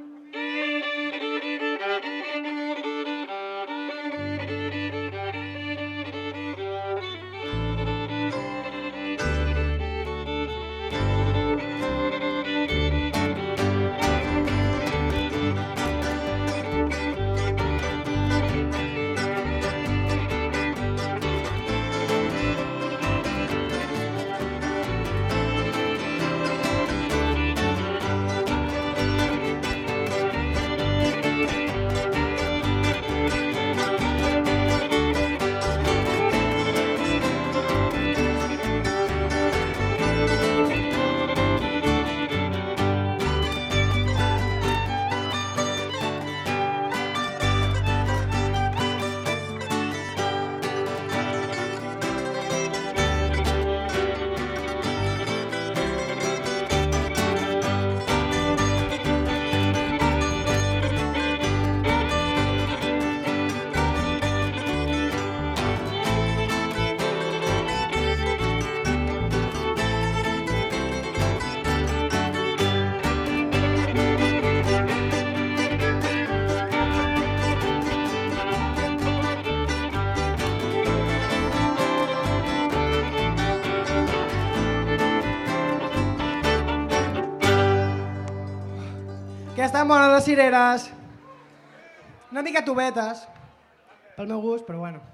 Que estan bones les cireres. Una mica tubetes, pel meu gust, però bueno.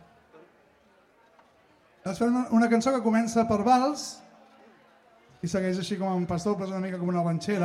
Es fa una, una cançó que comença per vals i segueix així com un pastor, però és una mica com una ranxera.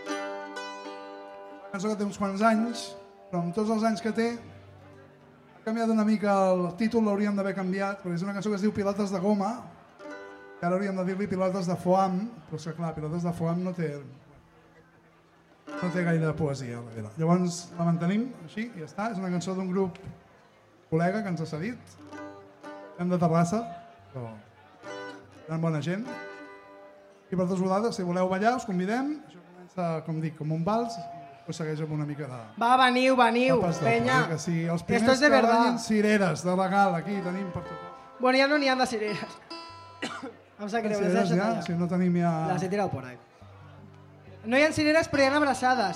Una cançó que té uns quants anys, però amb tots els anys que té ha canviat una mica el títol, l'hauríem d'haver canviat, perquè és una cançó que es diu Pilotes de goma, que ara hauríem de dir-li Pilotes de foam, però és que clar, Pilotes de foam no té... no té gaire poesia. Llavors la mantenim així i ja està. És una cançó d'un grup col·lega que ens ha cedit. Hem de Terrassa, però eren bona gent. I per desvolades, si voleu ballar, us convidem. Això comença, com dic, com un vals, i segueix amb una mica de... Va, veniu, veniu, penya. Sí, els primers que ballin cireres de regal, aquí tenim per tot. Bueno, ja no n'hi ha de cireres. Em sap greu, les he deixat allà. Si no tenim ja... Les he tirat por ahí. No hi ha cireres, però hi ha abraçades.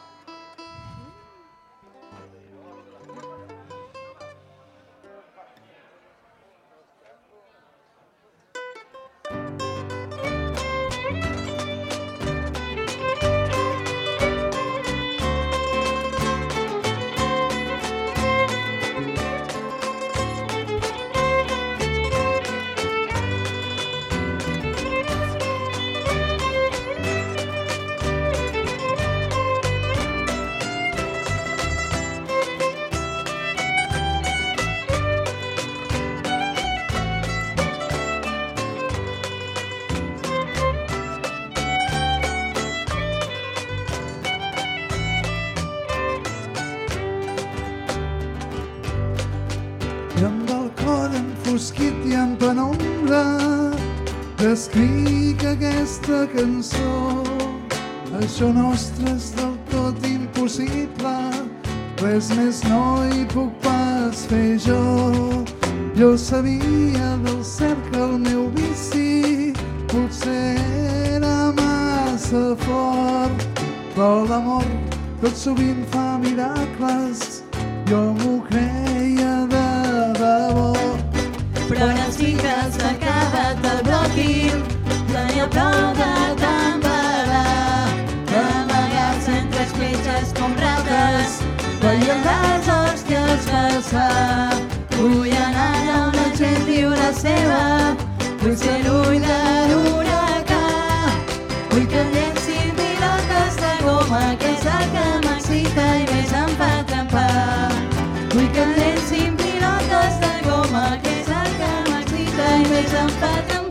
I amb el cor enfosquit i en penombra t'escric aquesta cançó. Això nostre és del tot impossible, res més no hi puc pas fer jo. Jo sabia del cert que el meu vici potser era massa fort, però l'amor tot sovint fa miracles, jo m'ho creia de debò. Però ara sí que s'ha acabat el blocking, ja n'hi ha prou de tambalar, d'amagar-se entre escletxes com rates, veient les hòsties passar. Vull anar allà on la gent diu la seva, vull ser l'ull de l'huracà, vull que em llencin pilotes de goma, que és el que m'excita i més em fa trempar. Vull que em llencin pilotes de goma, que és el que m'excita i més em fa trempar.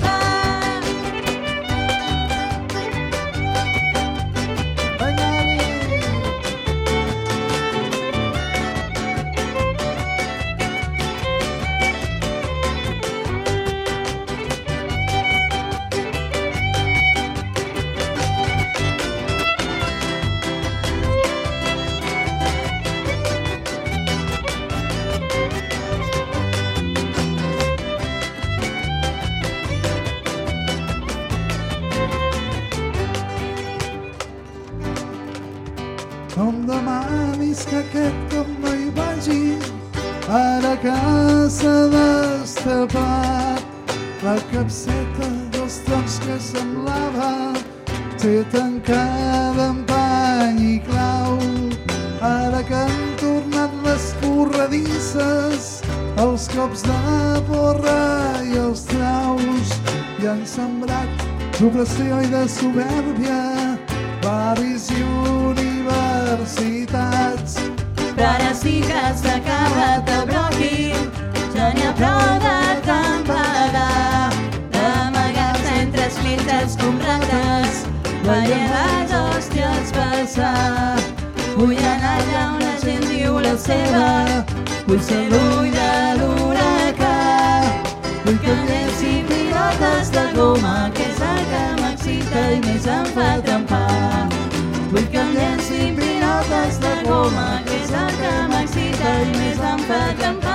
No em demanis que aquest cop no hi vagi, ara que s'ha destapat la capseta dels troncs que semblava ser tancada amb pany i clau. Ara que han tornat les corredisses, els cops de porra i els traus i han sembrat d'opressió i de soberbia barris i universitats. Però ara sí que s'ha acabat el blocking, ja n'hi ha prou de tambalar, d'amagar-se entre escletxes com rates, veient les hòsties passar. Vull anar allà on la gent diu la seva, vull ser l'ull de l'huracà, vull que em llenci pilotes de goma, que és el que m'excita i més em fa trempar. Vull que em llenci pilotes de goma, que és el que m'excita i més em fa trempar.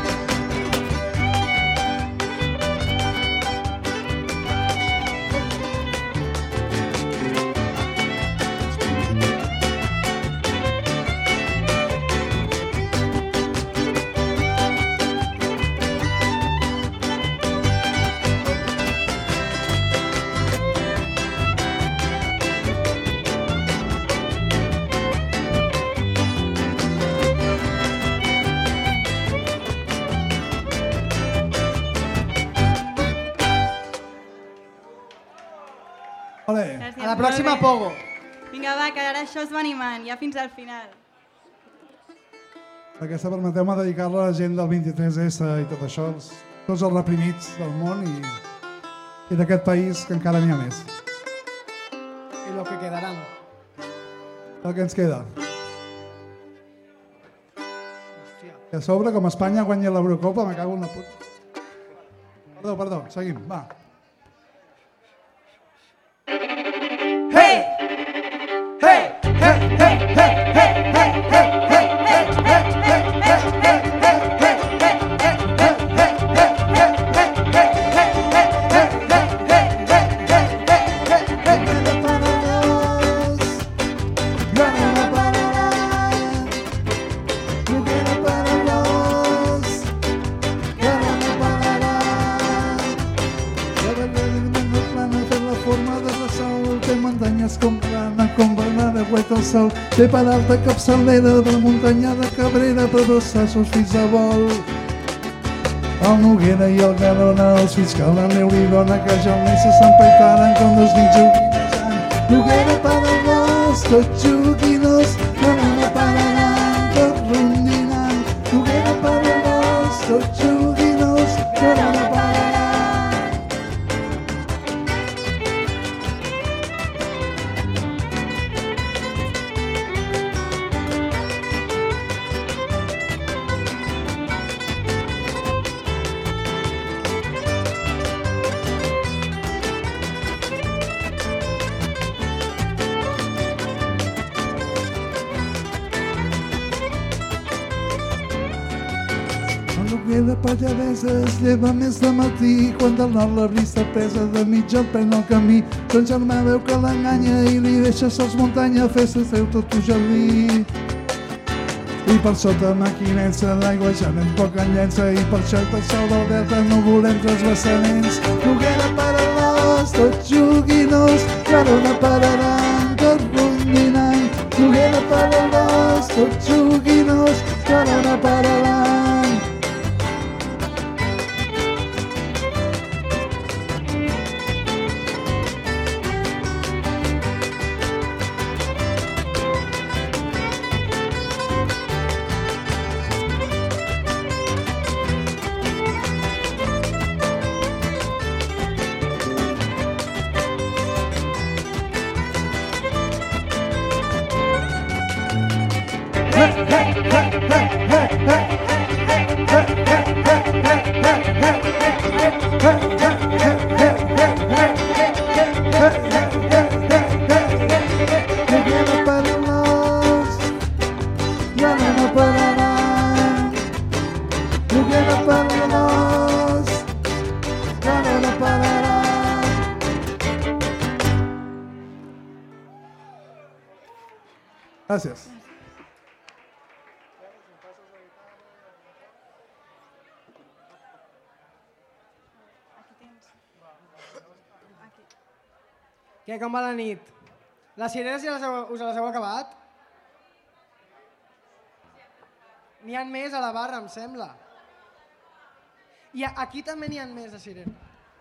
A la pròxima Pogo. Vinga, va, que ara això es va animant, ja fins al final. Aquesta permeteu-me dedicar-la a la gent del vint-i-tres esse i tot això, els, tots els reprimits del món i, i d'aquest país que encara n'hi ha més. I lo que quedaran. El que ens queda. I a sobre, com Espanya guanya l'Eurocopa, me cago en la puta. Perdó, perdó, seguim, va. Té per alta capçalera de muntanya de Cabrera per dos sassos fins a vol. El Noguera i el Garona, els fills que la neu li dona, que ja el Nessa s'empaitaren com dos nits joguinejant. Noguera para dos, tots joguinós, Garona pararan, tot rondinant. Noguera para dos, tots joguinós, Garona pararan. Noguera Pallaresa es lleva més de matí, quan del nord la brisa pesa de mig el pren el camí. Ton germà veu que l'enganya i li deixa sols muntanya, fes-se seu tot tu jardí. I per sota maquinença d'aigua ja anem poc en llença, i per això per sol del delta no volem transvasaments. Noguera pararàs, tot joguinós, Clarona pararan, tot rondinant. Noguera pararàs, tot joguinós, Clarona pararan. Gràcies. Què, com va la nit? Les sirenes ja les heu, us les heu acabat? N'hi ha més a la barra, em sembla. I aquí també n'hi ha més de sirenes.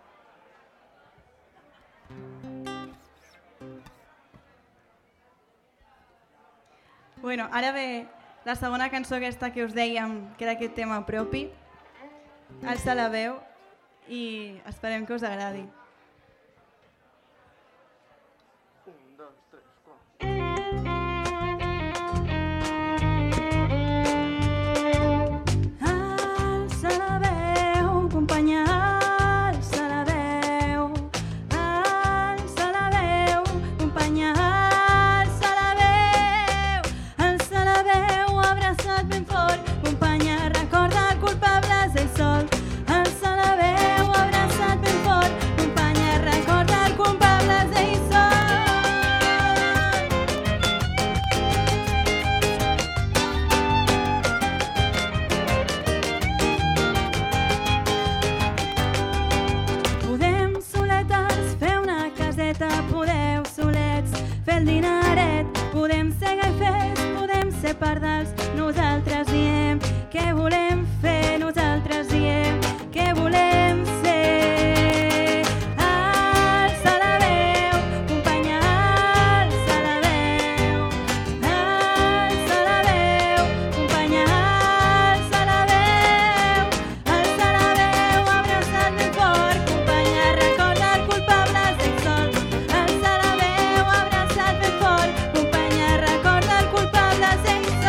Bueno, ara ve la segona cançó aquesta que us dèiem, que era aquest tema propi. Alça la veu i esperem que us agradi. Alça la veu, companya, alça la veu. Alça la veu, companya, alça la veu. Alça la veu, abraça't ben fort, companya, recorda culpables del sol. Alça la veu, abraça't ben fort, companya, recorda culpables del sol. Podem soletes fer una caseta, podeu solets fer el dineret, podem ser gaifers, podem ser pardals, nosaltres diem què volem fer, nosaltres diem què volem ser. Alça la veu, companya, alça la veu. Alça la veu, companya, alça la veu. Alça la veu, abraça't ben fort, companya, recorda els culpables del sol. Alça la veu, abraça't ben fort, companya, recorda els culpables del sol.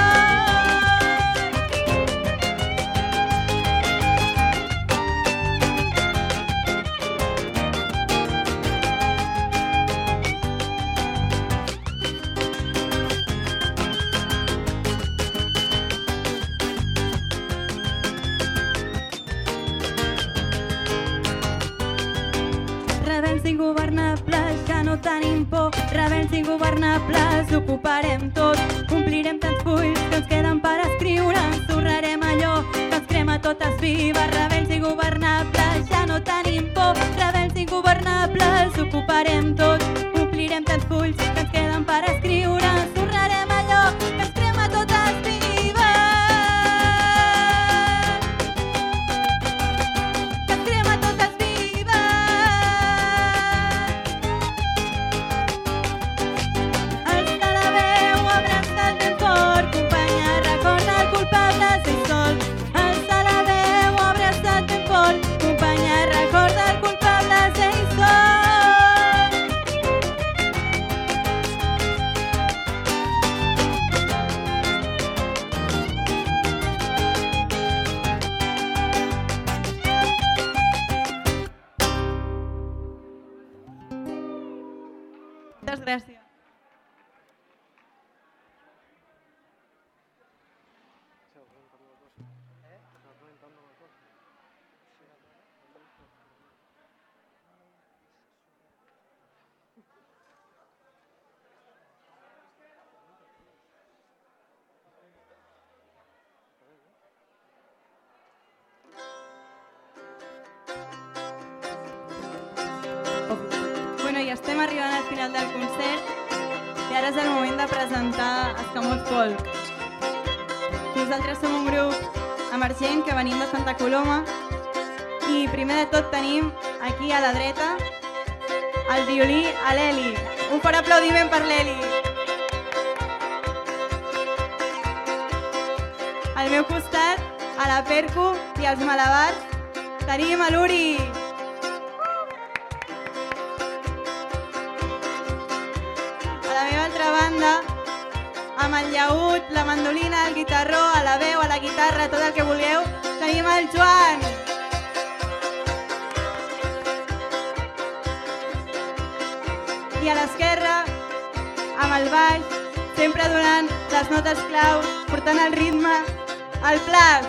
Rebels ingovernables, ja no tenim por. Rebels ingovernables, ocuparem tot. Omplirem tants fulls que ens queden per escriure. Ensorrarem allò que ens crema totes vives. Rebels ingovernables, ja no tenim por. Rebels ingovernables, ocuparem tot. Omplirem tants fulls que ens queden per escriure. Ensorrarem allò que ens crema totes vives. Que ens crema totes vives. Alça la veu, abraça't ben fort, companya, recorda els culpables del sol. Alça la veu, abraça't ben fort, companya, recorda els culpables del sol. Moltes gràcies. representar Escamot Folk. Nosaltres som un grup emergent que venim de Santa Coloma i primer de tot tenim aquí a la dreta el violí a l'Eli. Un fort aplaudiment per l'Eli. Al meu costat, a la percu i als malabars, tenim a l'Uri. A la meva altra banda, amb el llaüt, la mandolina, el guitarró, a la veu, a la guitarra, tot el que vulgueu, tenim el Joan. I a l'esquerra, amb el baix, sempre donant les notes claus, portant el ritme, el Plas.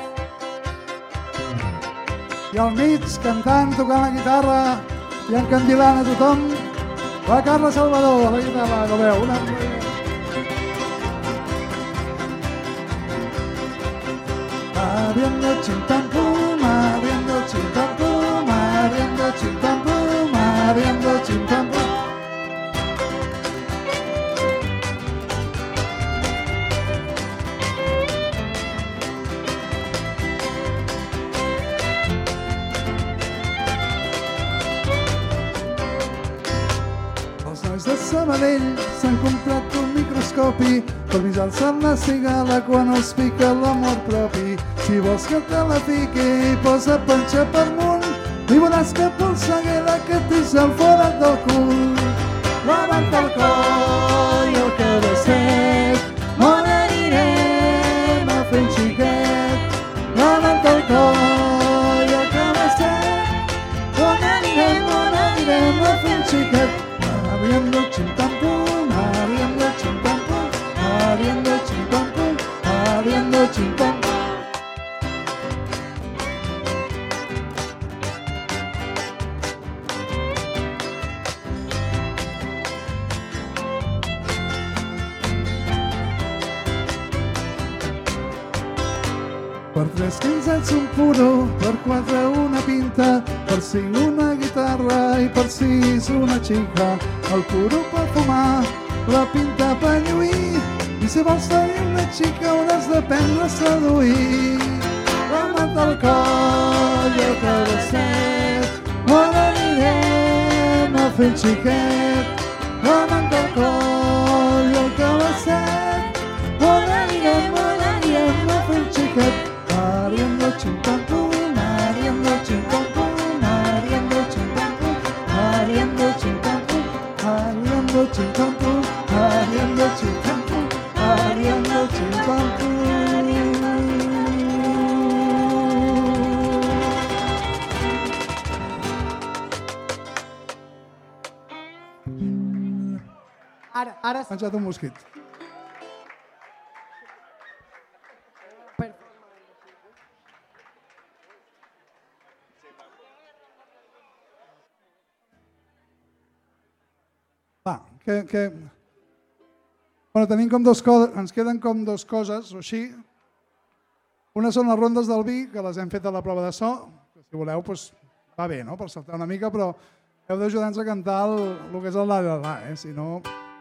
I al mig, cantant, tocant la guitarra i encandilant a tothom, la Carla Salvador, a la guitarra, com veu, una... Abriendo chimpampum, abriendo chimpampum, abriendo chimpampum, abriendo chimpampum. De Sabadell s'han comprat un microscopi per visar-se la cigala quan els pica l'amor propi. Si vols que te la fiqui, posa panxa per munt, li veuràs que polseguera que t'és el forat del cul. Levanta el coll i el cabasset, on anirem a fer un xiquet. Levanta el coll i el cabasset, on anirem, on anirem a fer un xiquet. Abriendo chimpampum, abriendo chimpampum, abriendo chimpampum, abriendo chimpampum. Per tres quinzets un puro, per quatre una pinta, per cinc una guitarra i per sis una xica. El puro per fumar, la pinta per lluir, i si vols tenir una xica hauràs d'aprendre a seduir. Levanta el coll i el cabasset, on anirem a fer un xiquet. Levanta el coll i el cabasset, on anirem, on anirem a fer un xiquet. Abriendo chimpampum, abriendo chimpampum, abriendo chimpampum, abriendo chimpampum, abriendo chimpampum, abriendo chimpampum, abriendo chimpampum. Ara, ara... Penjat un mosquit. Va, que, que... Bueno, tenim com dos coses, ens queden com dos coses, o així. Una són les rondes del vi, que les hem fet a la prova de so, que si voleu, doncs, va bé, no?, per saltar una mica, però heu d'ajudar-nos a cantar el, el que és el la-la-la, eh?, si no...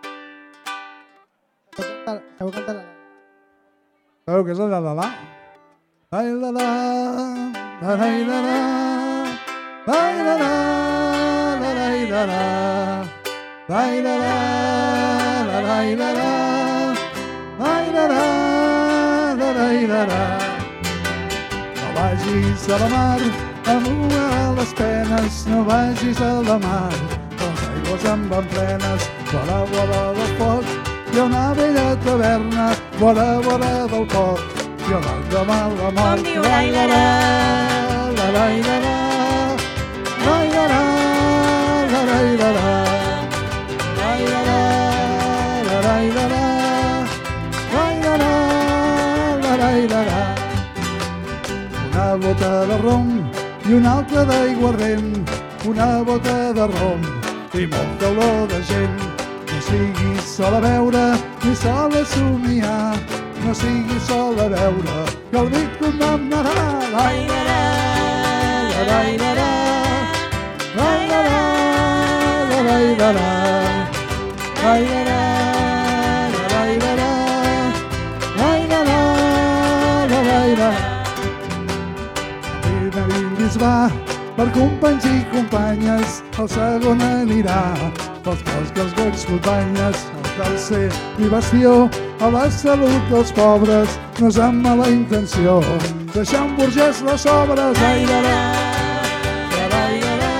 Heu cantat la... Sabeu què és el la-la-la? La-la-la, la-la-la, la-la-la, la-la-la, lai la la la lai la la lai la la la lai la la. No vagis a la mar amb a les penes, no vagis a la mar, les aigües en van plenes. Vora, vora del foc, hi ha una vella taverna, vora, vora del foc, hi ha una altra mà la mort. Com diu lai la la la lai la la lai la la la lai la la. Una bota de rom i una altra d'aiguardent, una bota de rom i molta olor de gent. No siguis sol a veure ni sol a somiar, no siguis sol a veure que el vi condemnarà. Lai la la, lai la la, lai la la, lai la la, lai la la, lai brindis va per companys i companyes, el segon anirà pels pals que els goig companyes, el tercer diversió a la salut dels pobres, no és amb mala intenció deixar un burgès les sobres. Ai, la, la, la, la, la, la.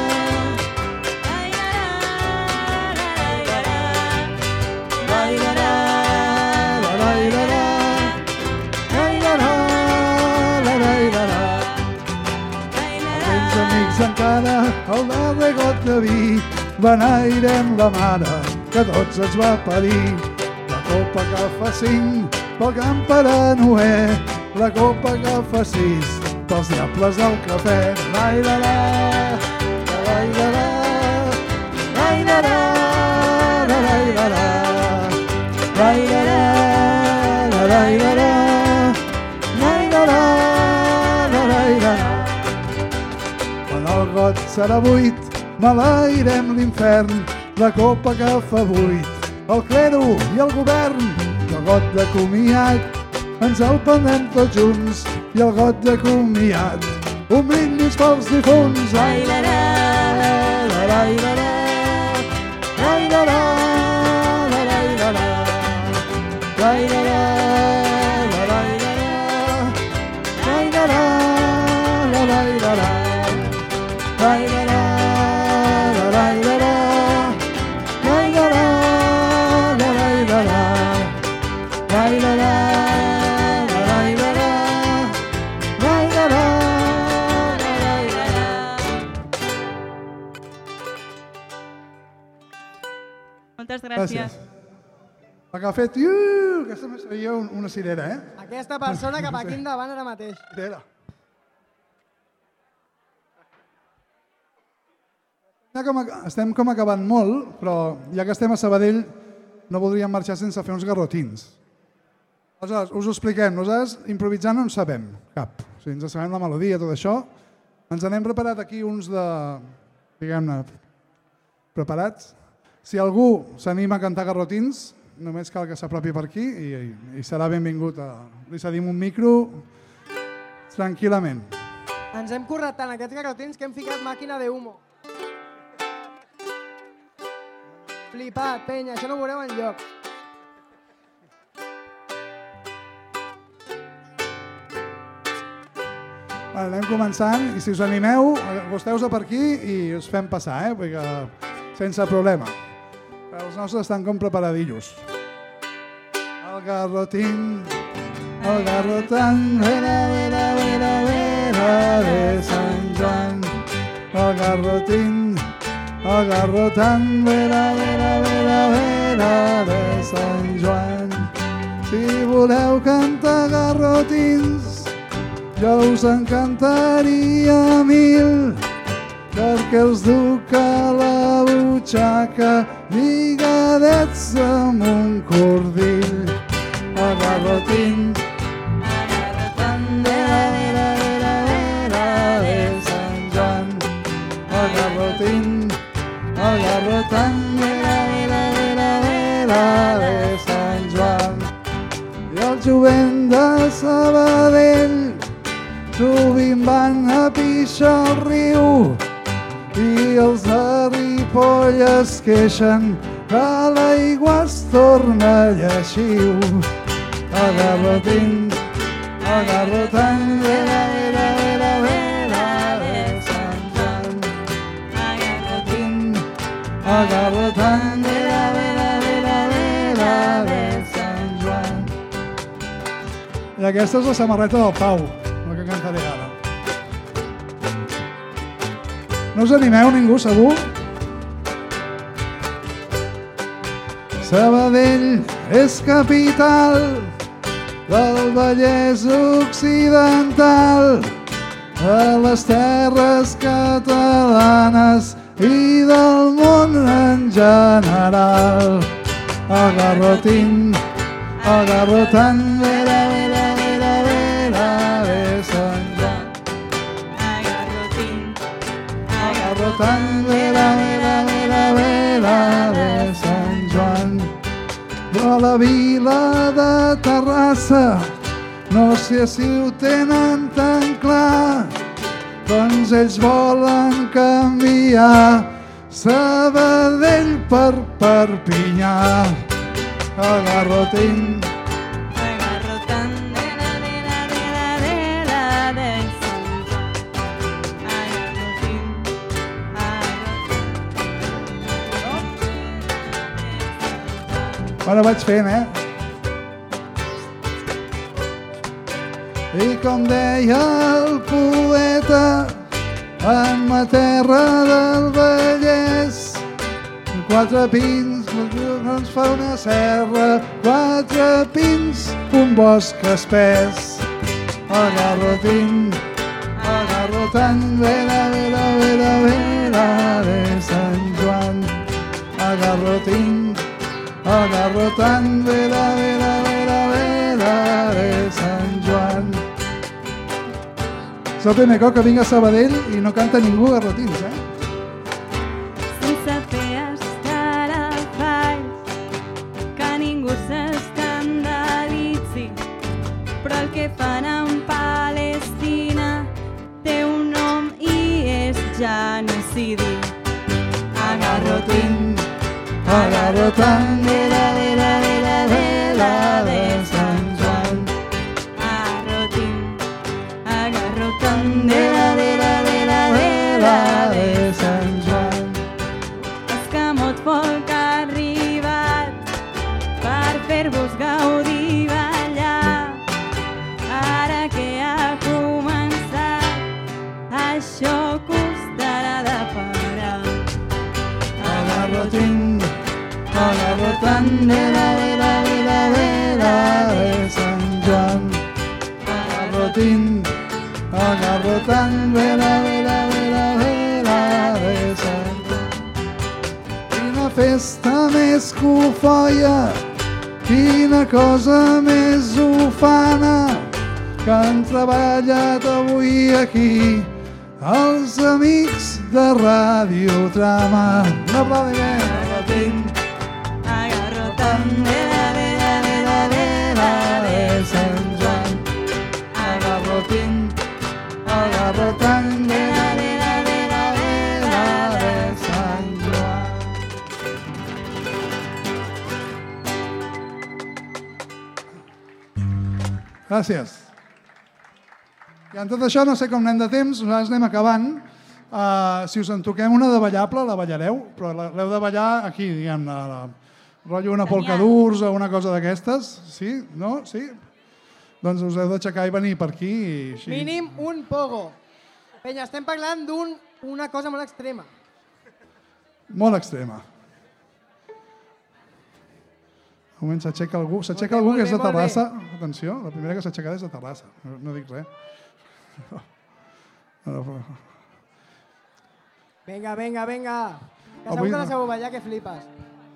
Encara el darrer got de vi beneirem la mare que tots ens va parir. La copa que fa cinc pel gran Pare Noé, la copa que fa sis pels diables del cafè. Lai, la, la, lai, la, la, lai, la, la, lai, la, la, lai, la, la, lai, la, la, lai, la, la, lai, la, la. Quan el got serà buit, maleirem l'infern, la copa que fa vuit, el clero i el govern. I el got de comiat ens el prendrem tots junts, i el got de comiat un brindis pels difunts. Ai, la, la, la, la, la, la, la, la, la, la, la, la, la, la, la, la, Moltes gràcies. La que ha fet, iuuu, aquesta seria una cirera, eh? Aquesta persona cap aquí endavant ara mateix. Cirera. Estem com acabant molt, però ja que estem a Sabadell no voldríem marxar sense fer uns garrotins. Aleshores, us ho expliquem. Nosaltres improvisant no en sabem cap. O sigui, ens sabem la melodia, tot això. Ens n'hem preparat aquí uns de, diguem-ne, preparats. Si algú s'anima a cantar garrotins, només cal que s'apropi per aquí i, i serà benvingut. A... Li cedim un micro tranquil·lament. Ens hem currat tant aquests garrotins que hem ficat màquina de humo. Flipat, penya, això no ho veureu enlloc. Vale, anem començant i si us animeu, acosteu-vos per aquí i us fem passar, eh? Perquè sense problema. Els nostres estan com preparadillos. El garrotín, el garrotan, vera, vera, vera, vera de Sant Joan. El garrotín, el garrotan, vera, vera, vera, vera de Sant Joan. Si voleu cantar garrotins, jo us encantaria mil, perquè els duc a la butxaca lligadets amb un cordill. El garrotín, el garrotan, vera, vera, vera, vera de Sant Joan. El garrotín, el garrotan, vera, vera, vera, vera de Sant Joan. I el jovent de Sabadell sovint van a pixar al riu, i els de Ripoll es queixen que l'aigua es torna lleixiu. El garrotín, el garrotan, vera, vera, vera, vera de Sant Joan. El garrotín, el garrotan, vera, vera, vera, vera de Sant Joan. I aquesta és la samarreta del Pau, la que cantaré ara. No us animeu ningú, segur? Sabadell és capital del Vallès Occidental, de les terres catalanes i del món en general. El garrotín, el garrotan, vera, vera, vera, vera de Sant Joan. El garrotín, el garrotan, vera, vera, vera, vera de Sant Joan. De la vila de Terrassa, no sé si ho tenen tan clar, quan doncs ells volen canviar Sabadell per Perpinyà. El garrotín. El garrotan de la de la de la de la de Sant Joan. El garrotín, el Bueno, vaig fent, eh? I com deia el poeta, en ma terra del Vallès, quatre pins ens fa una serra, quatre pins, un bosc espès. El garrotín, el garrotan, vera, vera, vera, vera de Sant Joan. El garrotín, el garrotan, vera, vera, vera, vera de Sant Joan. És el primer cop que vinc a Sabadell i no canta ningú garrotins, eh? sense fer estarafalls, que ningú s'escandalitzi, però el que fan en Palestina té un nom i és genocidi. Agarrotín, agarrotan, vera, vera, vera, vera de Sant Joan. Agarrotín, agarrotan, vera, vera, vera, vera de Sant Joan. Escamot folk ha arribat per fer-vos gaudir ballar. Ara que ha començat, això costarà de parar. Agarrotín, agarrotan, vera, vera, vera, vera de Sant Joan. Agarrotín, agarrotan, vera, vera, vera, vera de Sant Joan. Quina festa més cofoia, quina cosa més ufana, que han treballat avui aquí els amics de Radiotrama. Un aplaudiment. Agarrotín, agarrotan, vera, vera, vera, vera de Sant Joan. Agarrotín, agarrotan, vera, vera, vera, vera de Sant Joan. Gràcies. I en tot això no sé com anem de temps, nosaltres anem acabant. Uh, si us en toquem una de ballable, la ballareu, però l'heu de ballar aquí, diguem-ne, la, rotllo una polca d'urs o una cosa d'aquestes. Sí? No? Sí? Doncs us heu d'aixecar i venir per aquí. I així. Mínim un pogo. Penya, estem parlant d'una cosa molt extrema. Molt extrema. Un moment s'aixeca algú, s'aixeca algú que és de Terrassa. Atenció, la primera que s'ha aixecat és de Terrassa. No, no dic res. Vinga, vinga, vinga. Que segur Avui que no. la sabeu ballar, que flipes.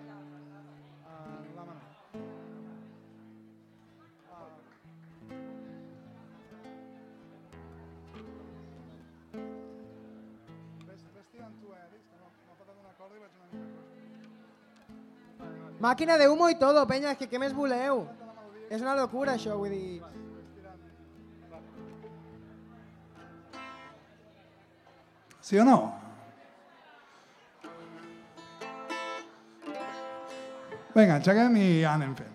Màquina de humo i todo, penya, és que què més voleu? És una locura això, vull dir... Sí o no? Vinga, aixequem i ja anem fent.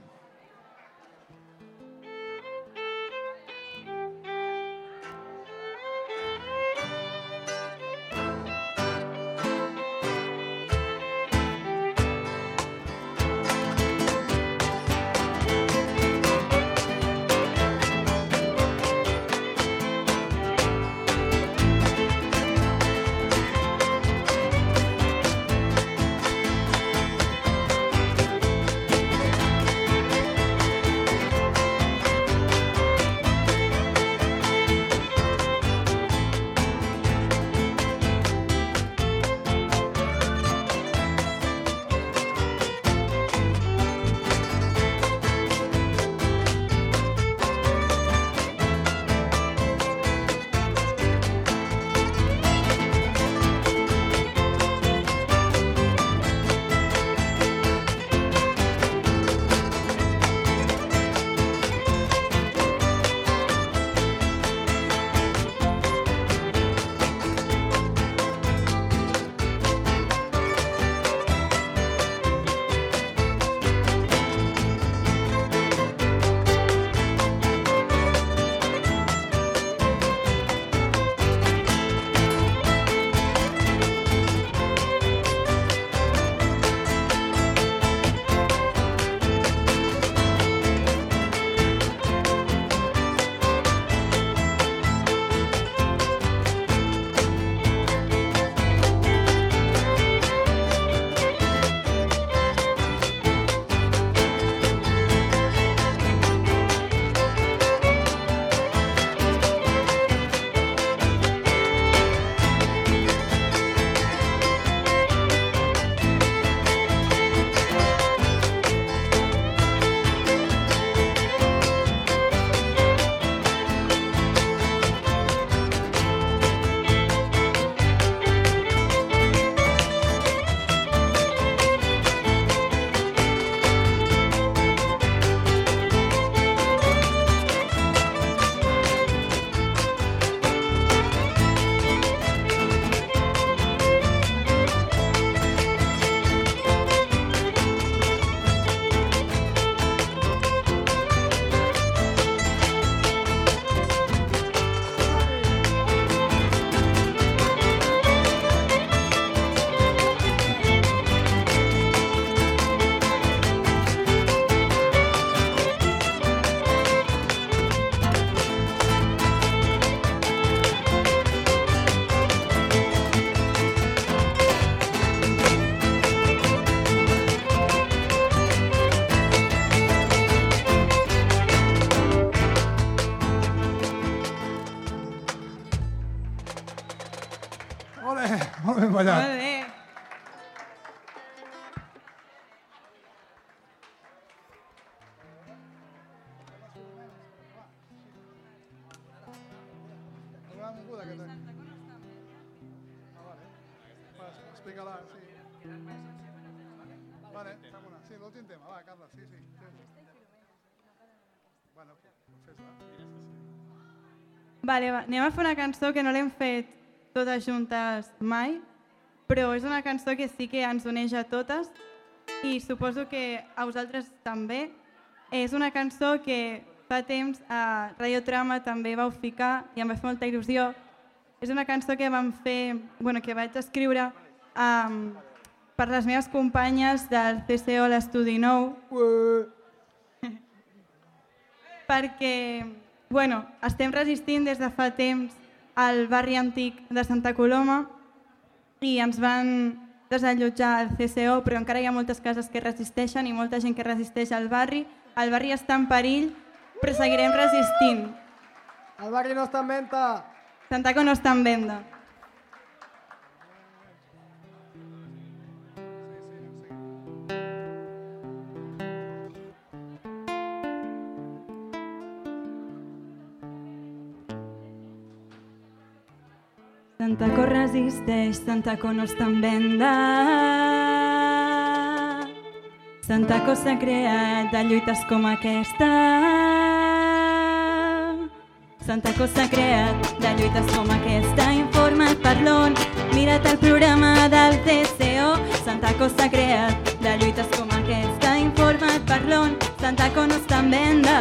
Ole, molt ben ballat. Molt bé. Explica-la, sí. Vale, fem una. Sí, l'últim tema. Va, Carla, sí, sí. Bueno, fes-la. Vale, va. Anem a fer una cançó que no l'hem fet totes juntes mai, però és una cançó que sí que ens uneix a totes i suposo que a vosaltres també. És una cançó que fa temps a Radio Trama també vau ficar i em va fer molta il·lusió. És una cançó que vam fer, bueno, que vaig escriure um, per les meves companyes del C C O a l'Estudi Nou. Perquè, bueno, estem resistint des de fa temps al barri antic de Santa Coloma i ens van desallotjar al C C O, però encara hi ha moltes cases que resisteixen i molta gent que resisteix al barri. El barri està en perill, però seguirem resistint. El barri no està en venda. Santaco no està en venda. Santaco resisteix, Santaco no està en venda. Santaco s'ha creat de lluites com aquesta. Santaco s'ha creat de lluites com aquesta. Informa't per l'O N, mira't el programa del C C O. Santaco s'ha creat de lluites com aquesta. Informa't per l'O N, Santaco no està en venda.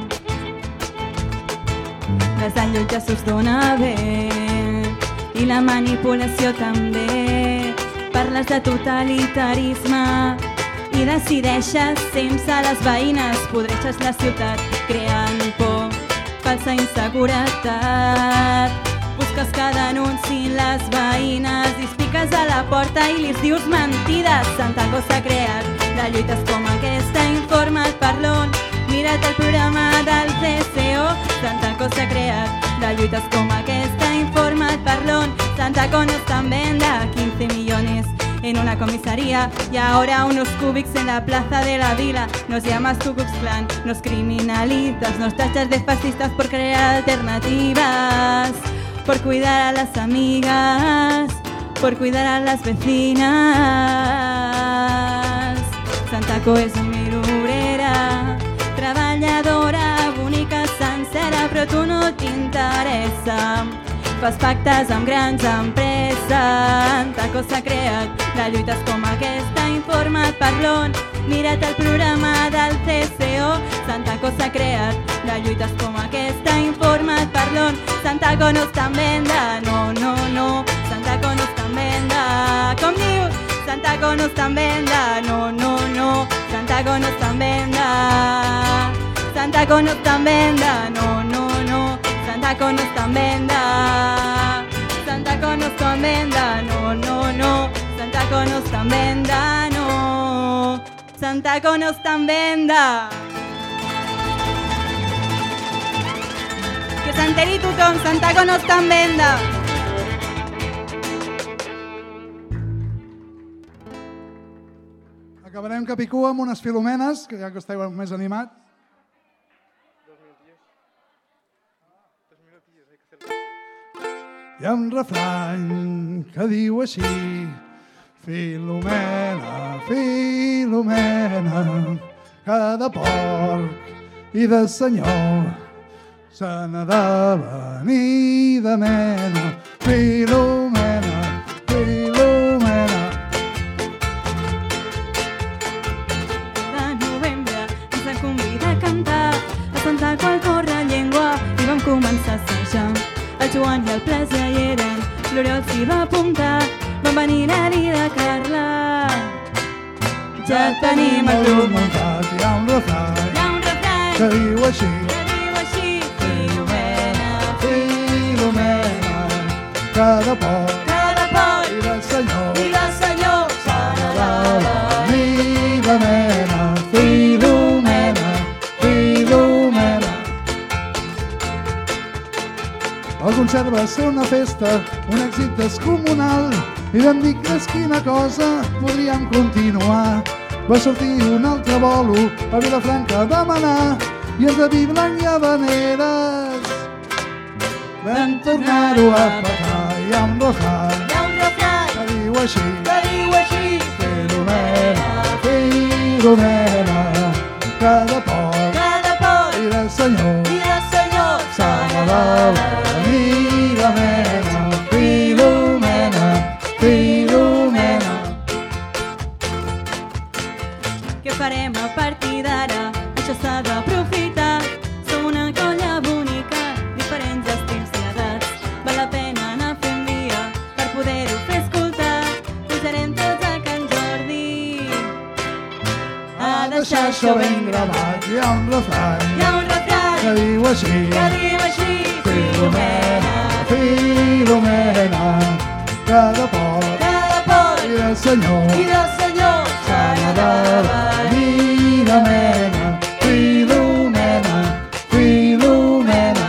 Desallotjar s'us dona bé i la manipulació també. Parles de totalitarisme i decideixes sense les veïnes. Podreixes la ciutat creant por, falsa inseguretat. Busques que denunciïn les veïnes i piques a la porta i li dius mentides. Santaco s'ha creat de lluites com aquesta. Informa't per l'O N, mira't el programa del C C O. Santaco s'ha creat de lluites com aquesta. Informa't per l'O N, Santaco no está en venda. quince millones en una comisaría y ahora unos cúbics en la plaza de la vila. Nos llamas Ku Klux Klan, nos criminalizas, nos tachas de fascistas por crear alternativas, por cuidar a las amigas, por cuidar a las vecinas. Santaco és humil obrera, treballadora, bonica, sencera, però tu no t'interessa. Fas pactes amb grans empreses. Santaco s'ha creat de lluites com aquesta. Informa't per l'O N, mira't el programa del C C O. Santaco s'ha creat de lluites com aquesta. Informa't per l'O N, Santaco no està en venda. No, no, no, Santaco no està en venda. Com dius? Santaco no està en venda. No, no, no, Santaco no està en venda. Santaco no està en venda. No, no, no, Santaco no està en venda. Santaco no està en venda. No, no, no, Santaco no està en venda. No, Santaco no està en venda. Que s'enteri tothom, Santaco no està en venda. Acabarem capicua amb unes filomenes, que ja que esteu més animats. Hi ha un refrany que diu així: Filomena, Filomena, cada porc i de senyor se n'ha de venir de mena. Filomena, Filomena. De novembre ens van convidar a cantar a Santaco al Correllengua i vam començar a assajar. El Joan i el Plas ja hi eren, l'Oriol s'hi va apuntar, van venir la Lida Carla. Ja tenim el grup muntat. Hi ha un refrany, hi ha un refrany que diu així: que diu així: Filomena, Filomena, cada porc cada porc i del senyor i del senyor se n'ha de venir de mena. Filomena, Filomena. Alguns concert va ser una festa, un èxit descomunal, i vam dir que és quina cosa podríem continuar. Va sortir un altre bolo a Vilafranca a demanar, i els de vi blanc i habaneres vam tornar-ho a petar. Hi ha un refrany, Hi ha un refrany que diu així, que diu així: Filomena, Filomena, cada poc cada poc i del Senyor i del Senyor s'ha de venir la mena. Filomena, Filomena. Què farem a partir d'ara? Això s'ha d'aprofitar. Som una colla bonica, diferents estils i edats. Val la pena anar fent via per poder-ho fer escoltar. Pujarem tots a Can Jordi a deixar això ben gravat. Hi ha un refrany, Hi ha un refrany que diu així, que diu així: Filomena, Filomena, cada poc cada poc i del Senyor i del Senyor s'ha de venir la mena. Filomena, Filomena.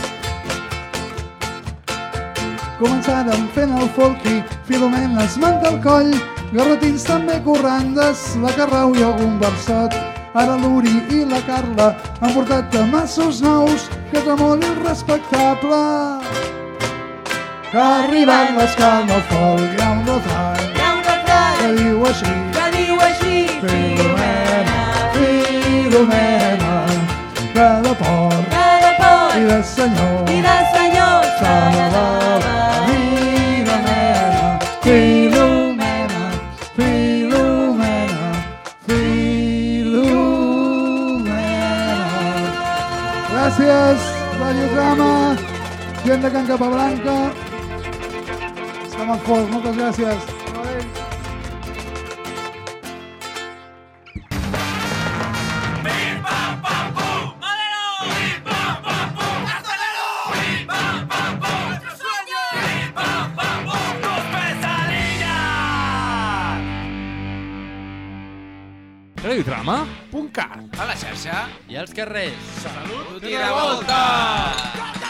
Començàrem fent el folky, Filomena es manta el coll, garrotins també corrandes, la Carrau i algun versot. Ara l'Uri i la Carla han portat tamassos nous, que tremol irrespectable. Que ha arribat l'escalm al folk, hi ha un refrany, Hi ha un refrany que diu així, que diu així: Filomena, Filomena, cada port cada poc i del Senyor i del Senyor s'ha de venir la mena. Filomena, Filomena, Filomena. Gràcies, Radiograma, gent de Can Capablanca. Estem al foc, moltes gràcies. Adéu. Radiodrama? Punt cat. A la xarxa. I als carrers. Salut i revolta!